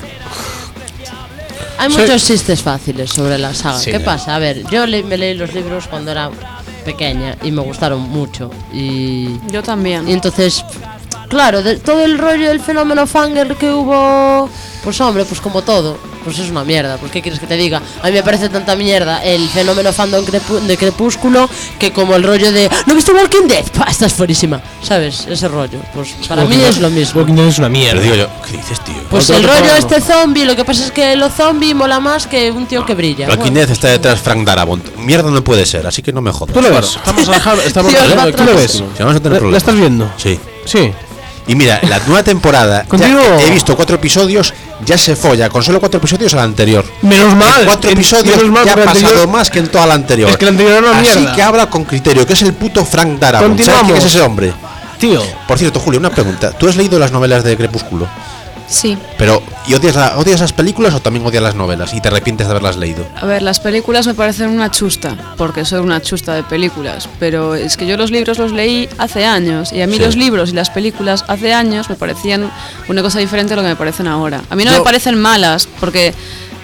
Hay Sí. muchos chistes fáciles sobre la saga. Sí, ¿Qué claro. pasa? A ver, yo me leí los libros cuando era pequeña y me gustaron mucho. Y Yo también. entonces, claro, todo el rollo del fenómeno fangirl que hubo Pues hombre, pues como todo, pues es una mierda. Pues qué quieres que te diga. A mí me parece tanta mierda el fenómeno fandom de Crepúsculo que como el rollo de ¿no viste Walking Dead? ¡Pah! Estás fuerísima, ¿sabes? Ese rollo. Pues para mí es lo mismo. Walking Dead es una mierda. Pero digo yo, ¿qué dices, tío? Pues el rollo zombie, lo que pasa es que lo zombie mola más que un tío que brilla. Walking Dead está detrás Frank Darabont. Mierda no puede ser, así que no me jodas. ¿Tú lo ves? Estamos Tío, hablando de ¿tú lo ves? Si vamos a tener ¿La problemas. estás viendo? Sí. Sí. Y mira, la nueva temporada, Contigo. ya he visto 4 episodios, ya se folla con solo 4 episodios a la anterior. Menos mal. En 4 episodios menos mal, ya ha porque pasado anterior- más que en toda la anterior. Es que la anterior era una Así mierda. que habla con criterio, que es el puto Frank Darabont. ¿Sabes Continuamos. quién es ese hombre? Tío. Por cierto, Julio, una pregunta. ¿Tú has leído las novelas de Crepúsculo? Sí. Pero, ¿y odias las películas o también odias las novelas? ¿Y te arrepientes de haberlas leído? A ver, las películas me parecen una chusta, porque soy una chusta de películas, pero es que yo los libros los leí hace años, y a mí Sí. los libros y las películas hace años me parecían una cosa diferente a lo que me parecen ahora. A mí no Yo- me parecen malas, porque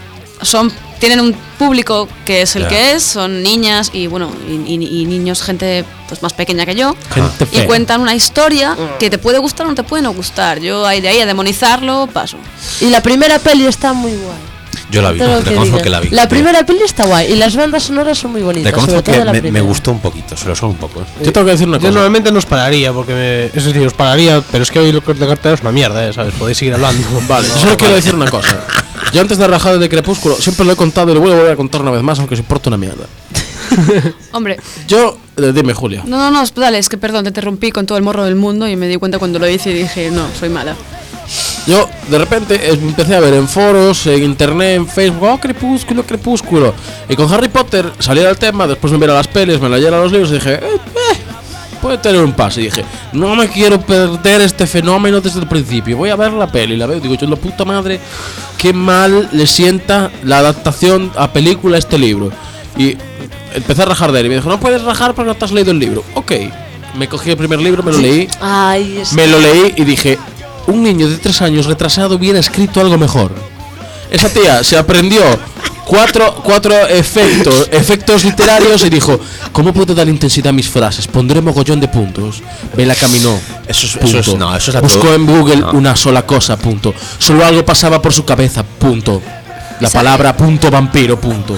tienen un público que es el Ya. que es, son niñas y bueno, y niños, gente pues más pequeña que yo, Gente y fea. cuentan una historia que te puede gustar o no te puede no gustar. Yo de ahí a demonizarlo paso. Y la primera peli está muy guay. Yo la vi, Todo lo que reconozco digas. que la vi. La primera peli está guay y las bandas sonoras son muy bonitas. Reconozco sobre todo que la me primera. gustó un poquito, solo un poco. Yo tengo que decir una Yo cosa. normalmente no os pararía, porque es decir, os pararía, pero es que hoy lo que de cartera es una mierda, ¿sabes? Podéis seguir hablando. Vale, yo solo quiero decir una cosa. Yo antes de rajar de Crepúsculo siempre lo he contado y lo voy a volver a contar una vez más, aunque se importa una mierda. Hombre, Yo, dime, Julia. no, dale, es que perdón, te interrumpí con todo el morro del mundo y me di cuenta cuando lo hice y dije, no, soy mala. Yo de repente empecé a ver en foros, en internet, en Facebook, oh, Crepúsculo, Crepúsculo. Y con Harry Potter saliera el tema, después me viera las pelis, me leyera los libros y dije, puede tener un pase. Y dije, no me quiero perder este fenómeno desde el principio. Voy a ver la peli, la veo y digo, yo la puta madre, qué mal le sienta la adaptación a película a este libro. Y empecé a rajar de él y me dijo, no puedes rajar porque no te has leído el libro. Ok, me cogí el primer libro, me lo leí. Ay, es Me lo leí y dije, un niño de 3 años retrasado hubiera escrito algo mejor. Esa tía se aprendió cuatro efectos literarios y dijo, ¿cómo puedo dar intensidad a mis frases? Pondré mogollón de puntos. Vela caminó. Eso es punto. no, eso es la Buscó en Google no. una sola cosa, punto. Solo algo pasaba por su cabeza, punto. La Esa- palabra punto vampiro, punto.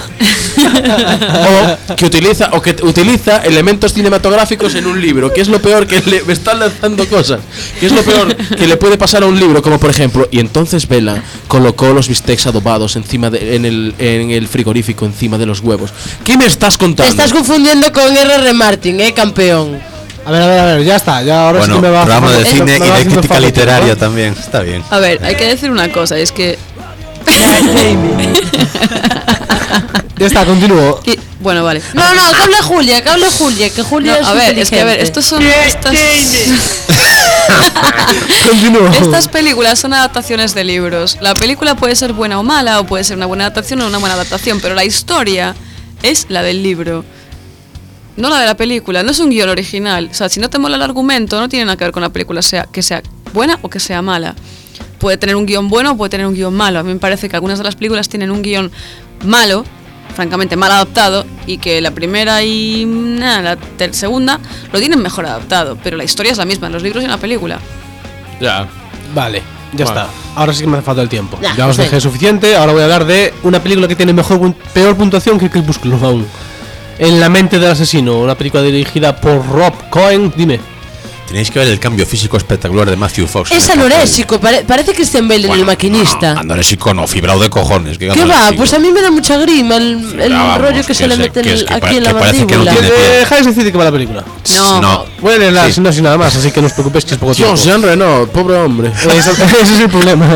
que utiliza elementos cinematográficos en un libro, que es lo peor, que me están lanzando cosas, que es lo peor que le puede pasar a un libro, como por ejemplo, y entonces Bella colocó los bistecs adobados encima en el frigorífico, encima de los huevos. ¿Qué me estás Te contando? estás confundiendo con R.R. Martin, campeón. A ver, ya está, ya ahora Bueno, sí que me va programa de eso cine me y va de haciendo crítica falta literaria tiempo. también. Está bien. A ver, hay que decir una cosa, es que Ya está, continúo. bueno, vale. No, que hable Julia, que No, Julia es a ver, es que a ver, inteligente. estos son Continúo. estas películas son adaptaciones de libros. La película puede ser buena o mala, o puede ser una buena adaptación o una buena adaptación, pero la historia es la del libro, no la de la película. No es un guión original. O sea, si no te mola el argumento, no tiene nada que ver con la película, que sea buena o que sea mala. Puede tener un guión bueno o puede tener un guión malo. A mí me parece que algunas de las películas tienen un guión malo, francamente mal adaptado, y que la primera y la segunda lo tienen mejor adaptado, pero la historia es la misma en los libros y en la película. Ya. Vale, ya Vale. está. Ahora sí que me hace falta el tiempo. Ya, Ya os sí. dejé suficiente. Ahora voy a hablar de una película que tiene peor puntuación que Crepúsculo aún. En la mente del asesino, una película dirigida por Rob Cohen. Dime. Tenéis que ver el cambio físico espectacular de Matthew Fox. Es anorésico, parece Christian Bale en el maquinista. No, anorésico no, fibrado de cojones. ¿Qué va? Pues a mí me da mucha grima el vamos, rollo que se le mete aquí en la parece que no mandíbula. tiene pie. Dejáis decir de qué va la película. No. Voy a leer la Sí. sinopsis nada más, así que no os preocupéis que es poco tiempo. Dios, Jean Reno, pobre hombre. Ese es el problema.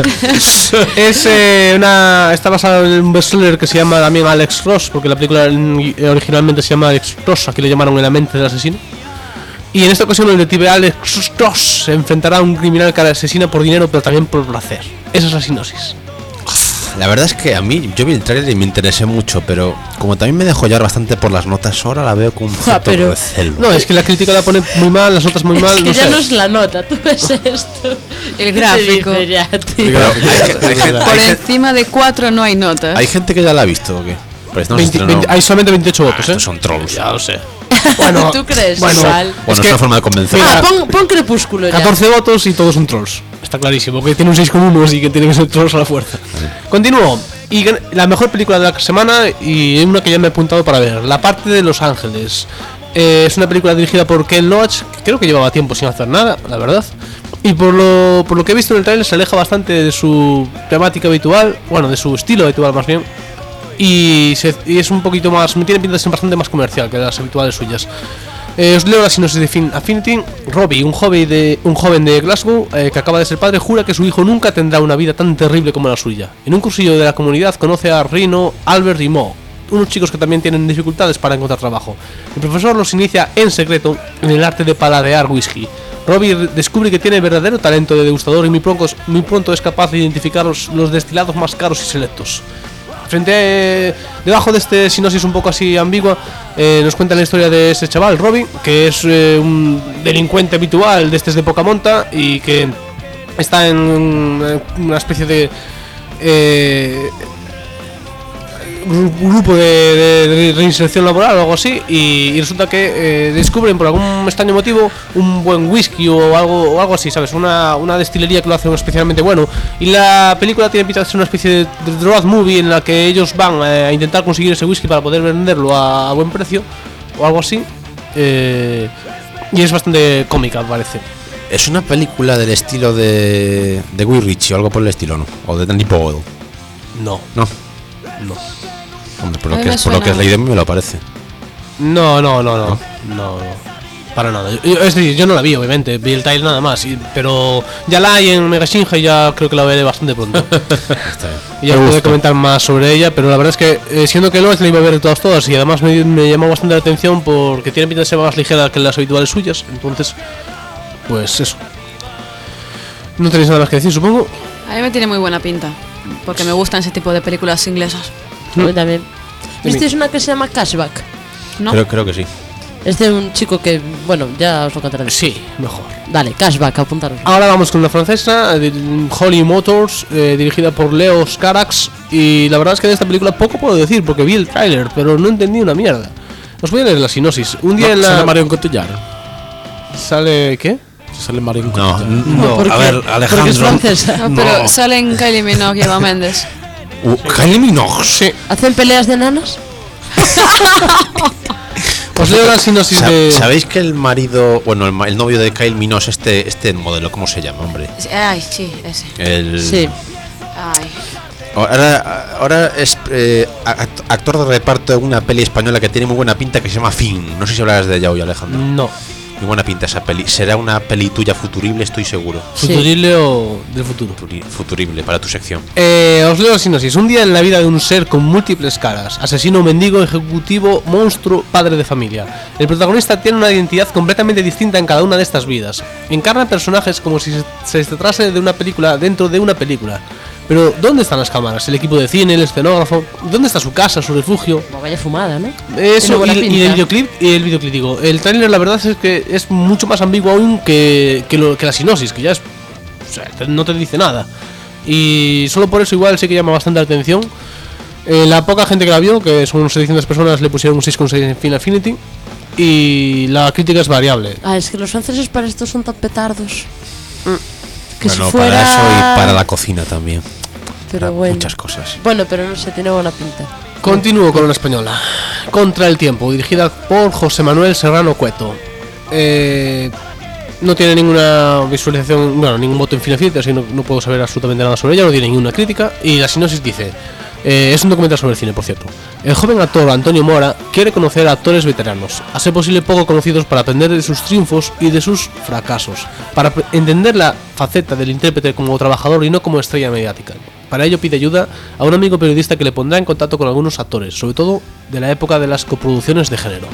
Está basado en un bestseller que se llama también Alex Ross, porque la película originalmente se llama Alex Ross, aquí le llamaron En la mente del asesino. Y en esta ocasión el detective Alex Ross se enfrentará a un criminal que asesina por dinero, pero también por placer. Esa es la sinopsis. La verdad es que a mí, yo vi el trailer y me interesé mucho, pero como también me dejó llevar bastante por las notas, ahora la veo con un cierto pero- recelo. No, es que la crítica la pone muy mal, las notas muy mal, Es que no ya sé. no es la nota, tú ves esto. El gráfico. ¿Qué te dice ya, tío? Pero Por encima de 4 no hay notas. hay gente que ya la ha visto, ¿o qué? Pues no se 20, estrenó. hay solamente 28 votos, Estos son trolls. Ya lo sé. Bueno, ¿Tú crees? bueno, Igual. Bueno, es que- una forma de convencer. Ah, pon Crepúsculo ya. 14 votos y todos son trolls. Está clarísimo que tiene un 6,1, así que tiene que ser todos a la fuerza. Continúo. Y la mejor película de la semana, y una que ya me he apuntado para ver, La parte de Los Ángeles. Es una película dirigida por Ken Loach, que creo que llevaba tiempo sin hacer nada, la verdad. Y por lo que he visto en el trailer se aleja bastante de su temática habitual, bueno, de su estilo habitual más bien. Y es un poquito más, me tiene pinta de ser bastante más comercial que las habituales suyas. Os leo la sinopsis de Film Affinity. Robbie, un joven de Glasgow que acaba de ser padre, jura que su hijo nunca tendrá una vida tan terrible como la suya. En un cursillo de la comunidad conoce a Rino, Albert y Mo, unos chicos que también tienen dificultades para encontrar trabajo. El profesor los inicia en secreto en el arte de paladear whisky. Robbie descubre que tiene verdadero talento de degustador y muy pronto es capaz de identificar los destilados más caros y selectos. Debajo de este sinopsis un poco así ambigua, nos cuenta la historia de ese chaval, Robbie, que es un delincuente habitual de estos de poca monta y que está en una especie de grupo de reinserción laboral o algo así, y resulta que descubren por algún extraño motivo un buen whisky o algo así, ¿sabes? Una destilería que lo hace especialmente bueno, y la película tiene pinta de ser una especie de road movie en la que ellos van a intentar conseguir ese whisky para poder venderlo a buen precio o algo así, y es bastante cómica, me parece. Es una película del estilo de Guy Ritchie o algo por el estilo, ¿no? O de Danny Boyle. No. Hombre, por lo que has leído me lo parece. No, para nada. Es decir, yo no la vi, obviamente, vi el trailer nada más, pero ya la hay en Mega Shinja y ya creo que la veré bastante pronto. Está bien. Y ya puedo comentar más sobre ella, pero la verdad es que siendo que Lois la iba a ver de todas y además me llamó bastante la atención porque tiene pinta de ser más ligera que las habituales suyas, entonces, pues eso. No tenéis nada más que decir, supongo. A mí me tiene muy buena pinta, porque me gustan ese tipo de películas inglesas. A mí también. ¿Visteis una que se llama Cashback? ¿No? Creo que sí. Es de un chico que, bueno, ya os lo contaré. Sí, mejor. Dale, Cashback, apuntaros. Ahora vamos con la francesa, Holly Motors, dirigida por Leo Carax. Y la verdad es que de esta película poco puedo decir porque vi el tráiler, pero no entendí una mierda. Os voy a leer la sinopsis. Un día en la... ¿Sale Marion Cotillard? ¿Sale qué? ¿Sale Marion No, Cotillard? no, a ver, Porque es Alejandro. francesa. No, pero salen Kylie Minogue y Eva Méndez. Kylie Minogue. Sí. ¿Hacen peleas de enanas? Os leo la sinopsis de... ¿Sabéis que el marido, bueno, el novio de Kylie Minogue, este modelo, ¿cómo se llama, hombre? Ay, sí, ese. Sí. Ay. Ahora es actor de reparto de una peli española que tiene muy buena pinta que se llama Fin. No sé si hablarás de ella hoy, Alejandro. No. Muy buena pinta esa peli. Será una peli tuya futurible, estoy seguro. Sí. ¿Futurible o del futuro? Futurible, para tu sección. Os leo la sinopsis. Un día en la vida de un ser con múltiples caras: asesino, mendigo, ejecutivo, monstruo, padre de familia. El protagonista tiene una identidad completamente distinta en cada una de estas vidas. Encarna personajes como si se tratase de una película dentro de una película. Pero ¿dónde están las cámaras? El equipo de cine, el escenógrafo. ¿Dónde está su casa, su refugio? Como vaya fumada, ¿no? Eso, Tiene buena y pinta. el videoclip digo. El tráiler la verdad es que es mucho más ambiguo aún que la sinopsis, que ya es, o sea, no te dice nada. Y solo por eso igual sí que llama bastante la atención. La poca gente que la vio, que son 700 personas, le pusieron un 6,6 en Film Affinity. Y la crítica es variable. Ah, es que los franceses para esto son tan petardos. Que Bueno, si fuera... para eso y para la cocina también. Pero Para bueno. muchas cosas. Bueno, pero no sé, tiene buena pinta. Continúo con una española. Contra el tiempo, dirigida por José Manuel Serrano Cueto. No tiene ninguna visualización, bueno, ningún voto en Film Affinity, así no puedo saber absolutamente nada sobre ella, no tiene ninguna crítica. Y la sinopsis dice, es un documental sobre el cine, por cierto. El joven actor Antonio Mora quiere conocer a actores veteranos, a ser posible poco conocidos, para aprender de sus triunfos y de sus fracasos, para entender la faceta del intérprete como trabajador y no como estrella mediática. Para ello pide ayuda a un amigo periodista que le pondrá en contacto con algunos actores, sobre todo de la época de las coproducciones de género.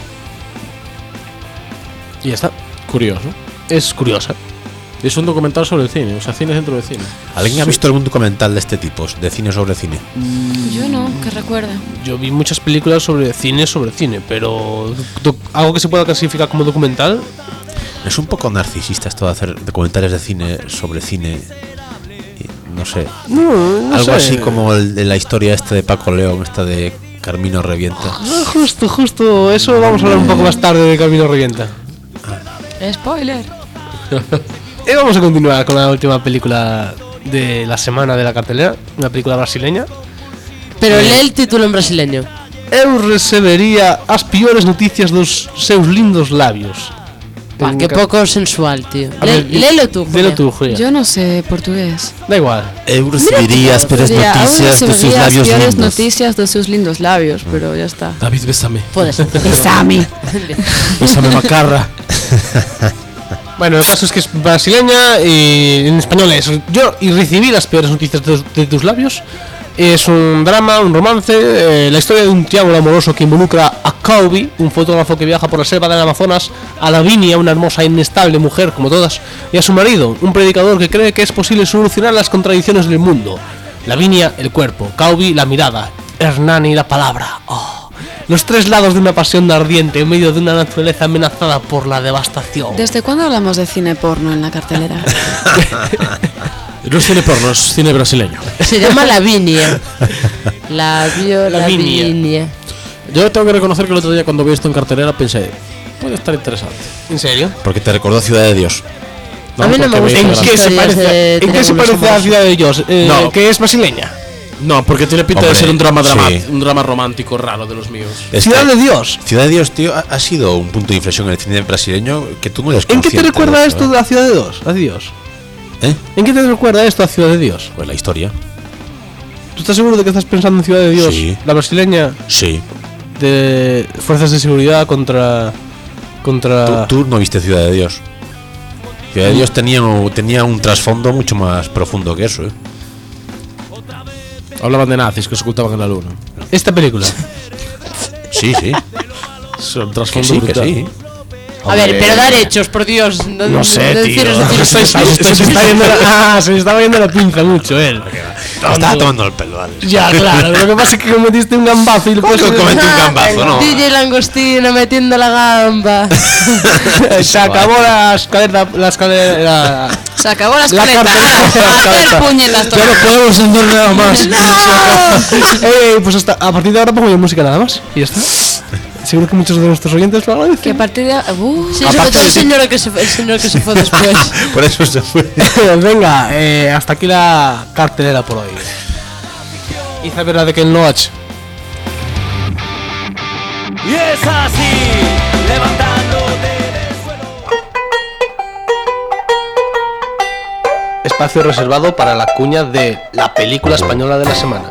Y ya está. Curioso. Es curiosa. Es un documental sobre el cine, o sea, cine dentro del cine. ¿Alguien ha visto algún documental de este tipo, de cine sobre cine? Yo no, que recuerda. Yo vi muchas películas sobre cine, pero algo que se pueda clasificar como documental. Es un poco narcisista esto de hacer documentales de cine sobre cine. No sé. No Algo sé. así como el de la historia esta de Paco León, esta de Carmino Revienta. Justo, eso vamos a hablar un poco más tarde de Camino Revienta. Spoiler. Y vamos a continuar con la última película de la semana de la cartelera, una película brasileña. Pero lee el título en brasileño. Eu recebería as piores noticias dos seus lindos labios. Qué poco sensual, tío. A ver, Léelo tú, Julia. Léelo tú, Julia. Yo no sé portugués. Da igual. Eu recibiría as peores noticias dos seus labios peores lindos. noticias de sus lindos labios, pero ya está. David, bésame. Puede ser. Bésame. Bésame, macarra. Bueno, el caso es que es brasileña y en español es yo y recibí las peores noticias de tus labios. Es un drama, un romance, la historia de un triángulo amoroso que involucra a Caubi, un fotógrafo que viaja por la selva del Amazonas, a Lavinia, una hermosa e inestable mujer como todas, y a su marido, un predicador que cree que es posible solucionar las contradicciones del mundo. Lavinia, el cuerpo; Caubi, la mirada; Hernani, la palabra. Oh, los tres lados de una pasión ardiente en medio de una naturaleza amenazada por la devastación. ¿Desde cuándo hablamos de cine porno en la cartelera? No es cine porno, es cine brasileño. Se llama Lavinia. Lavinia. Yo tengo que reconocer que el otro día cuando vi esto en cartelera pensé, puede estar interesante. ¿En serio? Porque te recordó Ciudad de Dios. A mí no me porque gusta. me- ¿En qué se parece, ¿en qué se parece a Ciudad de Dios? No. Que es brasileña. No, porque tiene pinta de Hombre, ser un drama sí. un drama romántico raro de los míos. Ciudad de Dios. Ciudad de Dios, tío, ha sido un punto de inflexión en el cine brasileño que tú no eres ¿En qué te consciente recuerda de esto de la Ciudad de Dios? A Dios. ¿Eh? ¿En qué te recuerda esto a Ciudad de Dios? Pues la historia. ¿Tú estás seguro de que estás pensando en Ciudad de Dios? Sí. La brasileña Sí. de fuerzas de seguridad contra. Tú no viste Ciudad de Dios. Ciudad de Dios tenía un trasfondo mucho más profundo que eso, ¿eh? Hablaban de nazis que se ocultaban en la luna. Esta película. Sí, sí. Es un Que trasfondo sí, que brutal. sí. A ver, pero dar hechos, por Dios. No sé, no tío. deciros- Se está yendo se le estaba yendo la pinza mucho él. Estaba tomando el pelo, vale. Ya, claro. Lo que pasa es que cometiste un gambazo y lo ¿Cómo que puedes cometí un gambazo? No. DJ Langostino metiendo la gamba. Se acabó la escalera. Se acabó la La escaleta. cartelera. A hacer puñetas Ya no podemos hacer nada más. Pues hasta a partir de ahora pongo yo música nada más. Y ya está. Seguro que muchos de nuestros oyentes lo Que a agradecen. partir de... Sí, sobre todo el señor que se fue después. Por eso se fue. Venga, hasta aquí la cartelera por hoy. Isabela de Kenloach. Y es así, levantándote del suelo. Espacio reservado para la cuña de la película española de la semana.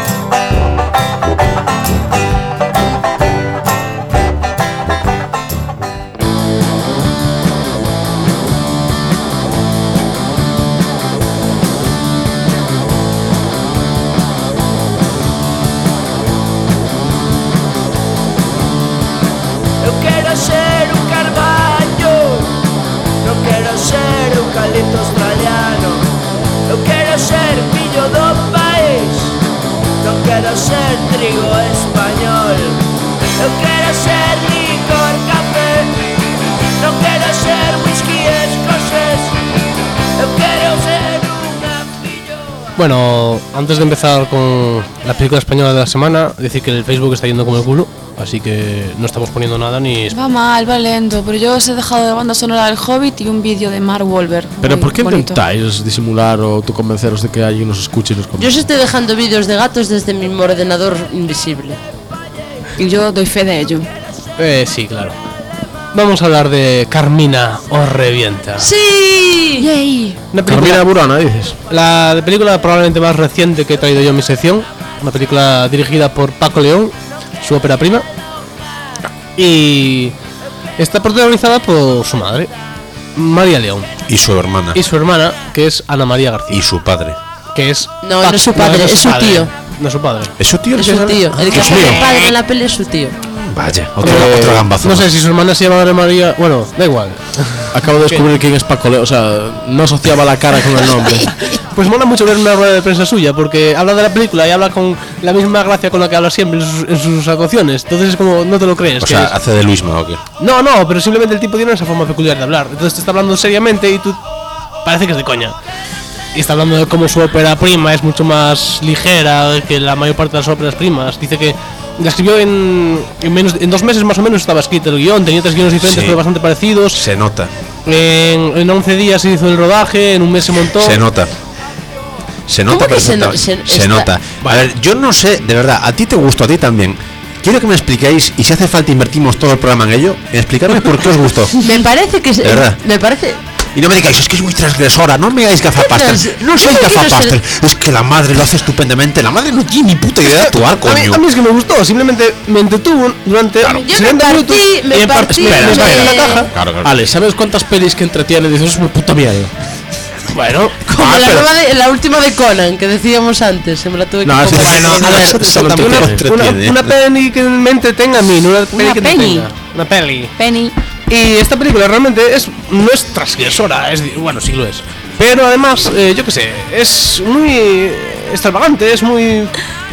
Eu quero ser un carballo, non quero ser eucalipto australiano. Eu quero ser fillo do país, non quero ser trigo español. Eu quero ser licor café, non quero ser whisky escocés. Eu quero ser unha fillo. Bueno, antes de empezar con la película española de la semana, decir que el Facebook está yendo como el culo, así que no estamos poniendo nada ni... Va mal, va lento, pero yo os he dejado de banda sonora del Hobbit y un vídeo de Mark Wahlberg. Pero Muy ¿por qué bonito. intentáis disimular o tú convenceros de que alguien nos escuche y nos Yo conozca? os estoy dejando vídeos de gatos desde mi ordenador invisible. Y yo doy fe de ello. Sí, claro. Vamos a hablar de Carmina o Revienta. ¡Sí! ¡Yay! Una Carmina Burana, dices. La película probablemente más reciente que he traído yo en mi sección. Una película dirigida por Paco León, su ópera prima. Y está protagonizada por su madre, María León, Y su hermana. y su hermana, que es Ana María García, Y su padre. que es... No, no es su padre, es su tío. No es su padre. ¿Es su tío? Es su tío. El que Dios hace mío. de padre en la peli es su tío. Vaya, otro gambazo. No sé si su hermana se llama Ana María... Bueno, da igual. Acabo de descubrir quién es Paco León, o sea, no asociaba la cara con el nombre. Pues mola mucho ver una rueda de prensa suya, porque habla de la película y habla con la misma gracia con la que habla siempre en sus actuaciones. Entonces es como, no te lo crees. O que sea, es- hace de Luisma o qué. No, pero simplemente el tipo tiene esa forma peculiar de hablar. Entonces te está hablando seriamente y tú parece que es de coña. Y está hablando de cómo su ópera prima es mucho más ligera que la mayor parte de las óperas primas. Dice que la escribió en 2 meses más o menos, estaba escrito el guión, tenía 3 guiones diferentes Sí. pero bastante parecidos. Se nota. En 11 días se hizo el rodaje, en un mes se montó. Se nota ¿Cómo que se no- perfectamente. se- Se nota. A ver, yo no sé, de verdad, a ti te gustó, a ti también. Quiero que me expliquéis, y si hace falta invertimos todo el programa en ello, en explicarme por qué os gustó. Me parece que De verdad. me parece Y no me digáis, es que es muy transgresora, no me digáis gafapastel. No soy Yo no quiero gafapastel, es que la madre lo hace estupendamente. La madre no tiene ni puta idea de actuar, coño. A mí es que me gustó, simplemente me entretuvo durante Yo me 70 minutos. partí, y en parte- espera, me espera. partí la caja. Claro, claro. Vale, ¿sabes cuántas pelis que entretiene? Dices, es una puta mierda. Bueno, como la última de Conan que decíamos antes, se me la tuve que No, comer. bueno, a ver, eso no tampoco tiene. entretiene. una peli que me entretenga a mí, no una peli que peli. entretenga. Una peli. Penny. Y esta película realmente no es transgresora, bueno, sí lo es. Pero además, yo qué sé, es muy extravagante, es muy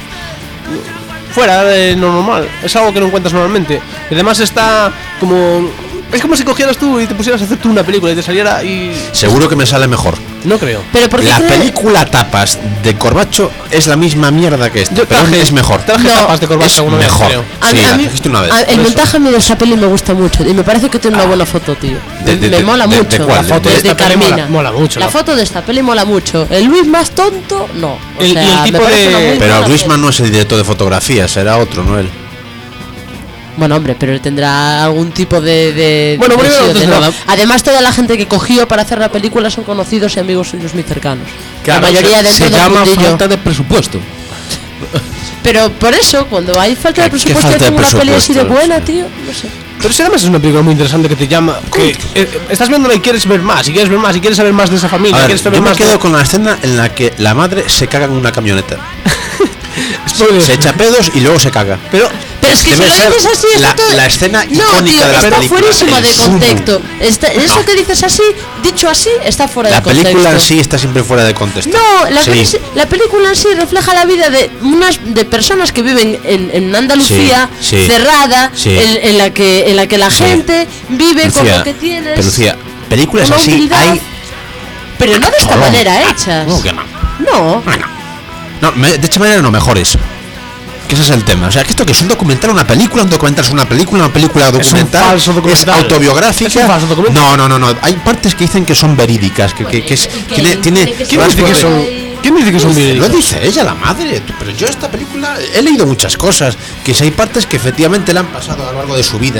fuera de lo normal. Es algo que no encuentras normalmente. Y además está como... Es como si cogieras tú y te pusieras a hacer tú una película y te saliera y... Seguro que me sale mejor. No creo. Pero porque La película Tapas de Corbacho es la misma mierda que esta, Yo pero traje- es mejor. Traje No, tapas de Corbacho Es alguna vez, mejor. creo. Sí, la trajiste una vez. el montaje a mí de esta peli me gusta mucho y me parece que tiene una buena foto, tío. me mola de mucho. cuál? La foto De de, esta peli Carmina. mola mucho, La la- foto de esta peli mola mucho. El Luis más tonto, no. O Y el sea, tipo me parece de- una muy Pero buena Luisman peli. no es el director de fotografía, será otro, no él. Bueno, hombre, pero él tendrá algún tipo de Bueno, de primero, presión, antes de ¿no? nada. Además, toda la gente que cogió para hacer la película son conocidos y amigos suyos muy cercanos. Claro, la mayoría dentro se del llama mundillo. falta de presupuesto. Pero por eso, cuando hay falta de ¿Qué presupuesto falta y de una peli así de presupuesto? buena, tío, no sé. Pero si además es una película muy interesante que te llama, que estás viéndola y quieres ver más, y quieres ver más, y quieres saber más de esa familia, A ver, quieres saber yo me más quedo de... con la escena en la que la madre se caga en una camioneta. Spoiler. Se echa pedos y luego se caga. Pero Pero es que si Debe lo ser dices así, está la- todo... la escena no, icónica tío, de la está película, fuerísima el de sumo. contexto. Eso No. que dices así, dicho así, está fuera La de contexto. película en sí está siempre fuera de contexto. No, Sí. la película en sí refleja la vida de de personas que viven en Andalucía, Sí, sí, cerrada, sí. en la que la Sí. gente vive con Lucía, lo que tienes. pero Lucía, películas una así humildad, hay... pero no de esta Cholón. manera hechas. ¿Cómo que no? No. No, de esta manera no, mejores. Que ese es el tema. O sea, que esto que es un documental, una película, un documental es una película documental. falso documental. Es autobiográfica. Es un falso documental. No. Hay partes que dicen que son verídicas, que es, tiene ¿quién dice que son? ¿Quién dice que son Lo verídicas? dice ella, la madre. Pero yo esta película he leído muchas cosas. Que si hay partes que efectivamente le han pasado a lo largo de su vida.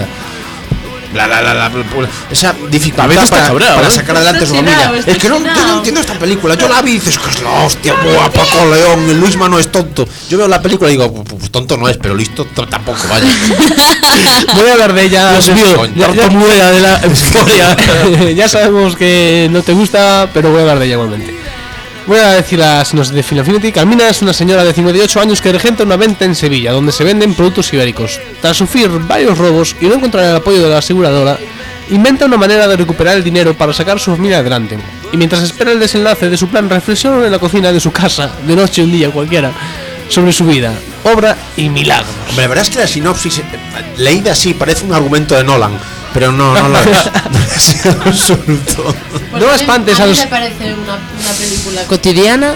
Esa dificultad A veces está para, cabreado, para ¿eh? sacar adelante Está su familia. chinao, está Es que no, yo chinao. no entiendo esta película. Yo la vi y dices que es la hostia, buah, Paco León, el Luisma no es tonto. Yo veo la película y digo, pues tonto no es, pero listo tampoco, vaya. Voy a hablar de ella. Dios mío, tartamuda de la historia. Ya sabemos que no te gusta, pero voy a hablar de ella igualmente. Voy a decir la sinopsis de Film Affinity. Carmina es una señora de 58 años que regenta una venta en Sevilla, donde se venden productos ibéricos. Tras sufrir varios robos y no encontrar el apoyo de la aseguradora, inventa una manera de recuperar el dinero para sacar a su familia adelante. Y mientras espera el desenlace de su plan, reflexiona en la cocina de su casa, de noche, un día cualquiera, sobre su vida, obra y milagros. Hombre, la verdad es que la sinopsis, leída así, parece un argumento de Nolan. Pero no la es. No es en absoluto. No espantes a mí los... me parece una película cotidiana,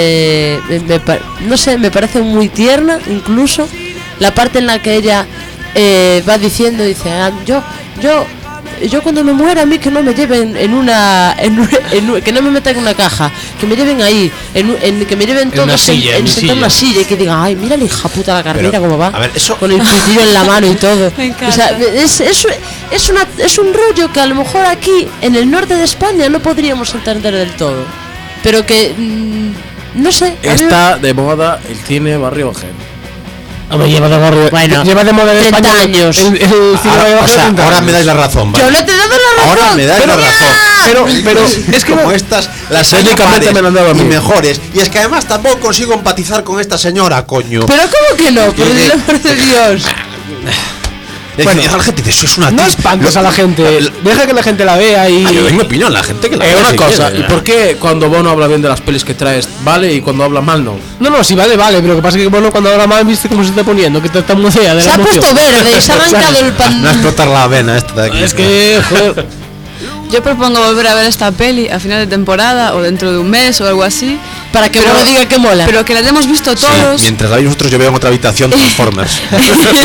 no sé, me parece muy tierna, incluso la parte en la que ella va diciendo, dice, yo cuando me muera, a mí que no me lleven que no me metan en una caja, que me lleven ahí, que me lleven todos una silla, en mi sentar en una silla. silla y que digan, ay, mira la hija puta la Carmina Pero, cómo va, a ver, eso- con el cuchillo en la mano y todo. Me encanta. O sea, es un rollo que a lo mejor aquí en el norte de España no podríamos entender del todo, pero que no sé, a mí Está de moda el cine barrio bajero. Hombre, lleva de barrio. Bueno, lleva de moda en 30 España. años. El cine de barrio O sea, 30 ahora años. me dais la razón. yo vale. no te he dado la razón. Ahora me dais la razón. Pero es que como no- estas, las hay Técnicamente pares me lo han dado a y mí. mejores. Y es que además tampoco consigo empatizar con esta señora, coño. Pero cómo que no, por el amor de Dios. Bueno, la gente dice, eso es una no tis- espantes a la gente. Deja que la gente la vea y. Yo doy mi opinión, la gente que la vea Una si cosa, quiere. ¿y por qué cuando Bono habla bien de las pelis que traes vale y cuando habla mal no? No, sí, vale, pero lo que pasa es que bueno, cuando ahora mal viste cómo se está poniendo, que te tartamudea de Se la ha emoción. puesto verde y se ha arrancado el pan. No explotar la vena esta de aquí. Es que, joder. Yo propongo volver a ver esta peli a final de temporada o dentro de un mes o algo así. Para que Pero- no diga que mola. Pero que la hemos visto Sí, todos. mientras la veis vosotros yo veo en otra habitación Transformers.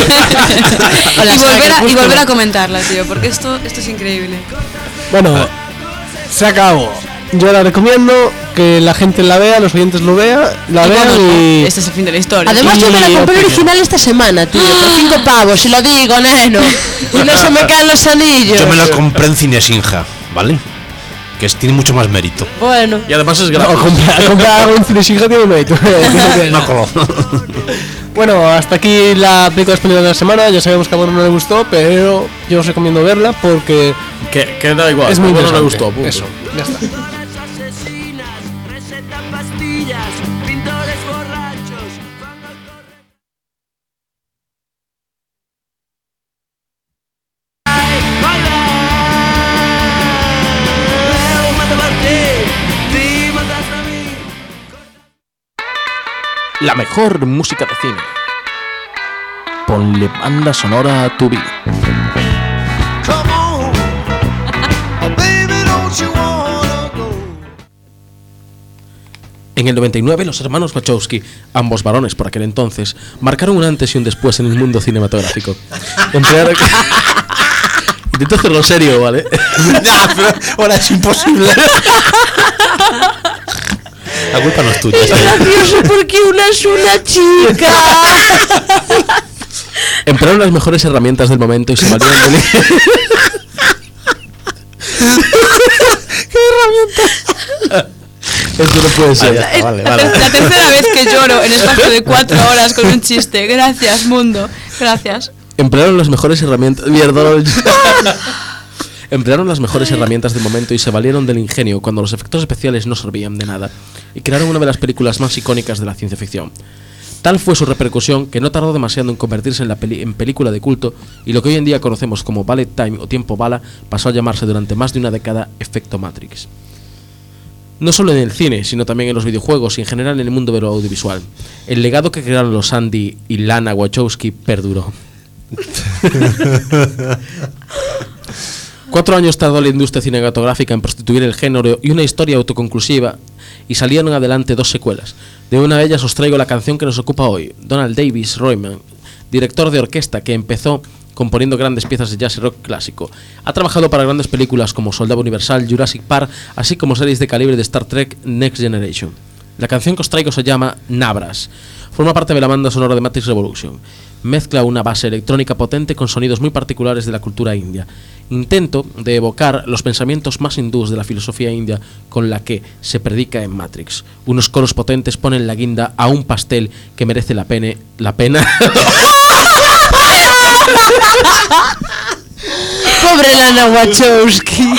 Hola, y Sara, volver que a justo- comentarla, tío, porque esto es increíble. Bueno, Se acabó. Yo la recomiendo que la gente la vea, los oyentes la vean y... Este es el fin de la historia. Además yo me la compré original esta semana, tío, por 5 pavos, y lo digo, neno. Y no se me caen los anillos. Yo me la compré en Cinesinja, ¿vale? Que tiene mucho más mérito. Bueno. Y además es gratis. comprar algo en Cinesinja tiene mérito. Bueno, hasta aquí la película española de la semana. Ya sabemos que a uno no le gustó, pero yo os recomiendo verla porque Que da igual, es muy no interesante. le gustó, punto. Eso, ya está. Asesinas, recetan pastillas, pintores borrachos, van al correo. La mejor música de cine. Ponle banda sonora a tu vida. En el 99 los hermanos Wachowski, ambos varones por aquel entonces, marcaron un antes y un después en el mundo cinematográfico. Emplearon... Intento hacerlo serio, ¿vale? Ya, pero ahora es imposible. La culpa no es tuya. Es gracioso porque una es una chica. Emplearon las mejores herramientas del momento y se valieron de... ¿Qué herramienta? Esto no puede ser. Vale. La tercera vez que lloro en espacio de 4 horas con un chiste. Gracias, mundo. Gracias. Emplearon las mejores herramientas. Emplearon las mejores herramientas del momento y se valieron del ingenio cuando los efectos especiales no servían de nada, y crearon una de las películas más icónicas de la ciencia ficción. Tal fue su repercusión que no tardó demasiado en convertirse en película de culto, y lo que hoy en día conocemos como Bullet Time o Tiempo Bala pasó a llamarse durante más de una década Efecto Matrix. No solo en el cine, sino también en los videojuegos y en general en el mundo de lo audiovisual. El legado que crearon los Andy y Lana Wachowski perduró. 4 años tardó la industria cinematográfica en prostituir el género y una historia autoconclusiva, y salieron adelante 2 secuelas. De una de ellas os traigo la canción que nos ocupa hoy. Donald Davis Royman, director de orquesta que empezó componiendo grandes piezas de jazz y rock clásico. Ha trabajado para grandes películas como Soldado Universal, Jurassic Park, así como series de calibre de Star Trek Next Generation. La canción que os traigo se llama Nabras. Forma parte de la banda sonora de Matrix Revolution. Mezcla una base electrónica potente con sonidos muy particulares de la cultura india. Intento de evocar los pensamientos más hindúes de la filosofía india con la que se predica en Matrix. Unos coros potentes ponen la guinda a un pastel que merece la pena. Pobre Lana Wachowski.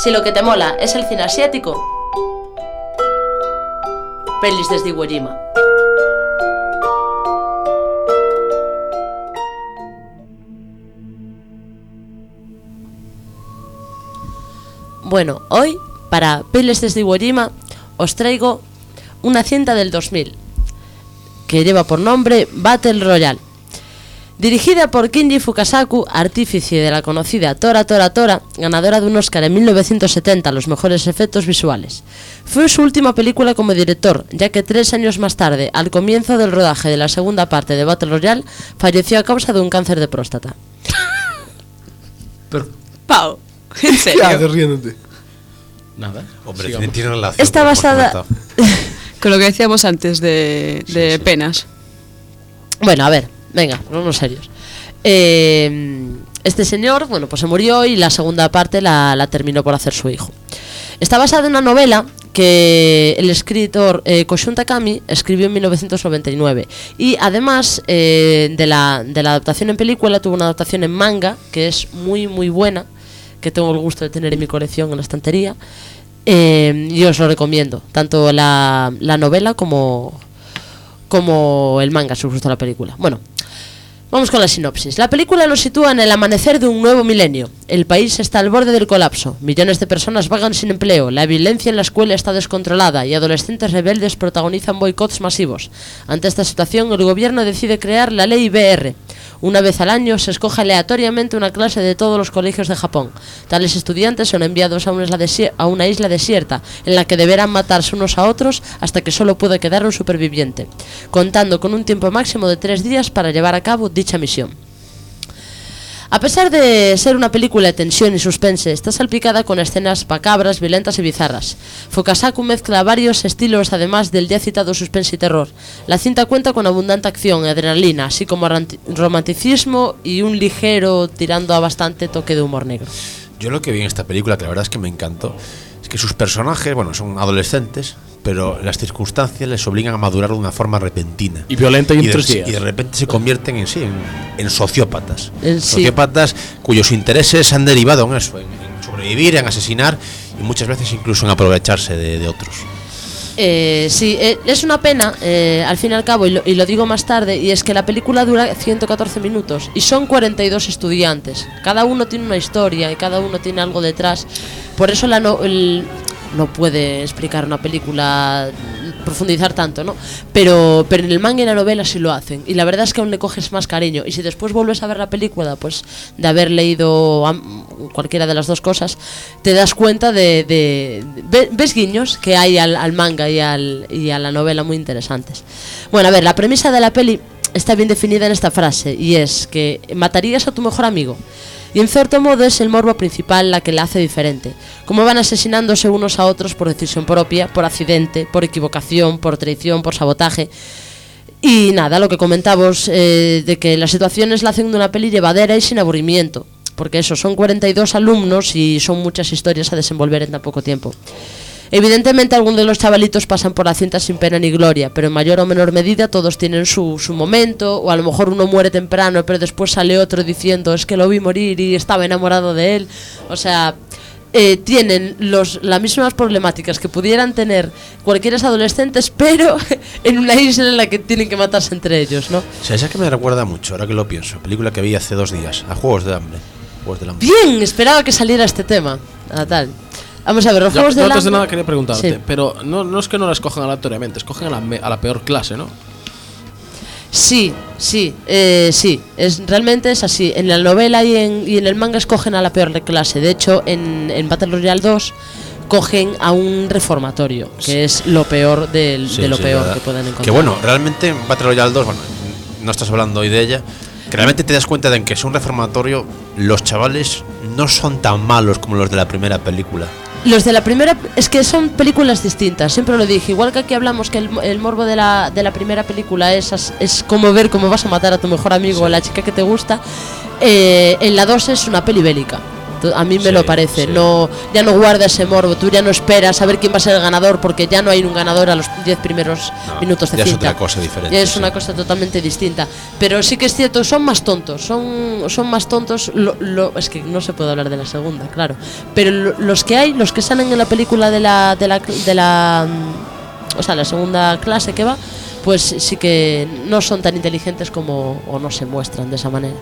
Si lo que te mola es el cine asiático, pelis desde Iwo Jima. Bueno, hoy, para pelis desde Iwo Jima, os traigo una cinta del 2000, que lleva por nombre Battle Royale. Dirigida por Kinji Fukasaku, artífice de la conocida Tora Tora Tora, ganadora de un Oscar en 1970 a los mejores efectos visuales. Fue su última película como director, ya que 3 años más tarde, al comienzo del rodaje de la segunda parte de Battle Royale, falleció a causa de un cáncer de próstata. Pero, Pau, en ¿Qué serio. haces riéndote? nada. Hombre, sigamos. tiene relación. Está con lo que hemos basada... comentado. Con lo que decíamos antes de Sí. penas. Bueno, a ver, venga, ponnos serios. Este señor, bueno, pues se murió y la segunda parte la terminó por hacer su hijo. Está basada en una novela que el escritor Koshun Takami escribió en 1999. Y además de la adaptación en película, tuvo una adaptación en manga que es muy muy buena, que tengo el gusto de tener en mi colección en la estantería. Y os lo recomiendo, tanto la novela como el manga, si os gusta la película. Bueno, vamos con la sinopsis. La película nos sitúa en el amanecer de un nuevo milenio. El país está al borde del colapso. Millones de personas vagan sin empleo. La violencia en la escuela está descontrolada y adolescentes rebeldes protagonizan boicots masivos. Ante esta situación, el gobierno decide crear la ley BR. Una vez al año se escoge aleatoriamente una clase de todos los colegios de Japón. Tales estudiantes son enviados a una isla desierta, en la que deberán matarse unos a otros hasta que solo pueda quedar un superviviente, contando con un tiempo máximo de 3 días para llevar a cabo dicha misión. A pesar de ser una película de tensión y suspense, está salpicada con escenas macabras, violentas y bizarras. Fukasaku mezcla varios estilos, además del ya citado suspense y terror. La cinta cuenta con abundante acción y adrenalina, así como romanticismo y un ligero, tirando a bastante, toque de humor negro. Yo lo que vi en esta película, que la verdad es que me encantó, es que sus personajes, bueno, son adolescentes, pero las circunstancias les obligan a madurar de una forma repentina. Y violenta y en 3 días. Y de repente se convierten en en sociópatas. Sí. Sociópatas cuyos intereses han derivado en eso, en sobrevivir, en asesinar y muchas veces incluso en aprovecharse de otros. Sí, es una pena, al fin y al cabo, y lo digo más tarde, y es que la película dura 114 minutos y son 42 estudiantes. Cada uno tiene una historia y cada uno tiene algo detrás. Por eso no puede explicar una película, profundizar tanto, ¿no? Pero en el manga y la novela sí lo hacen. Y la verdad es que aún le coges más cariño. Y si después vuelves a ver la película, pues de haber leído cualquiera de las dos cosas, te das cuenta ves guiños que hay al manga y a la novela muy interesantes. Bueno, a ver, la premisa de la peli está bien definida en esta frase, y es que matarías a tu mejor amigo. Y en cierto modo es el morbo principal la que la hace diferente. Como van asesinándose unos a otros por decisión propia, por accidente, por equivocación, por traición, por sabotaje. Y nada, lo que comentamos de que las situaciones la hacen de una peli llevadera y sin aburrimiento. Porque eso, son 42 alumnos y son muchas historias a desenvolver en tan poco tiempo. Evidentemente algunos de los chavalitos pasan por la cinta sin pena ni gloria, pero en mayor o menor medida todos tienen su momento, o a lo mejor uno muere temprano, pero después sale otro diciendo es que lo vi morir y estaba enamorado de él. O sea, tienen las mismas problemáticas que pudieran tener cualquiera adolescentes, pero en una isla en la que tienen que matarse entre ellos, ¿no? O sea, esa que me recuerda mucho, ahora que lo pienso, película que vi hace 2 días, a Juegos del Hambre. Bien, esperaba que saliera este tema. Tal. Vamos a ver, los Juegos del Hambre. Antes de nada quería preguntarte, Sí. pero no es que no la escojan aleatoriamente, escogen a la peor clase, ¿no? Sí, realmente es así. En la novela y en el manga escogen a la peor clase. De hecho, en Battle Royale 2 cogen a un reformatorio, que es lo peor de lo peor verdad. que pueden encontrar. Que bueno, realmente en Battle Royale 2, bueno, no estás hablando hoy de ella, que realmente te das cuenta de que es un reformatorio, los chavales no son tan malos como los de la primera película. Los de la primera, es que son películas distintas, siempre lo dije. Igual que aquí hablamos que el morbo de la primera película es como ver cómo vas a matar a tu mejor amigo o a la chica que te gusta. En la 2 es una peli bélica. A mí me lo parece. No, ya no guarda ese morbo. Tú ya no esperas a ver quién va a ser el ganador, porque ya no hay un ganador a los 10 primeros minutos de ya cinta. Es otra cosa diferente. Ya es una cosa totalmente distinta. Pero sí que es cierto, son más tontos. Son más tontos. Es que no se puede hablar de la segunda, claro. Pero los que salen en la película de la o sea, la segunda clase que va, pues sí que no son tan inteligentes o no se muestran de esa manera.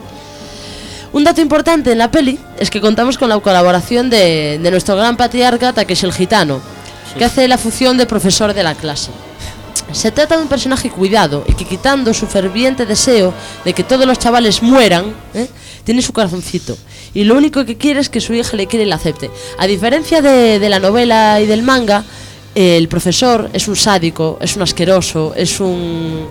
Un dato importante en la peli es que contamos con la colaboración de nuestro gran patriarca Takeshi el Gitano, que hace la función de profesor de la clase. Se trata de un personaje cuidado y que, quitando su ferviente deseo de que todos los chavales mueran, tiene su corazoncito, y lo único que quiere es que su hija le quiera y la acepte. A diferencia de la novela y del manga, el profesor es un sádico, es un asqueroso, es un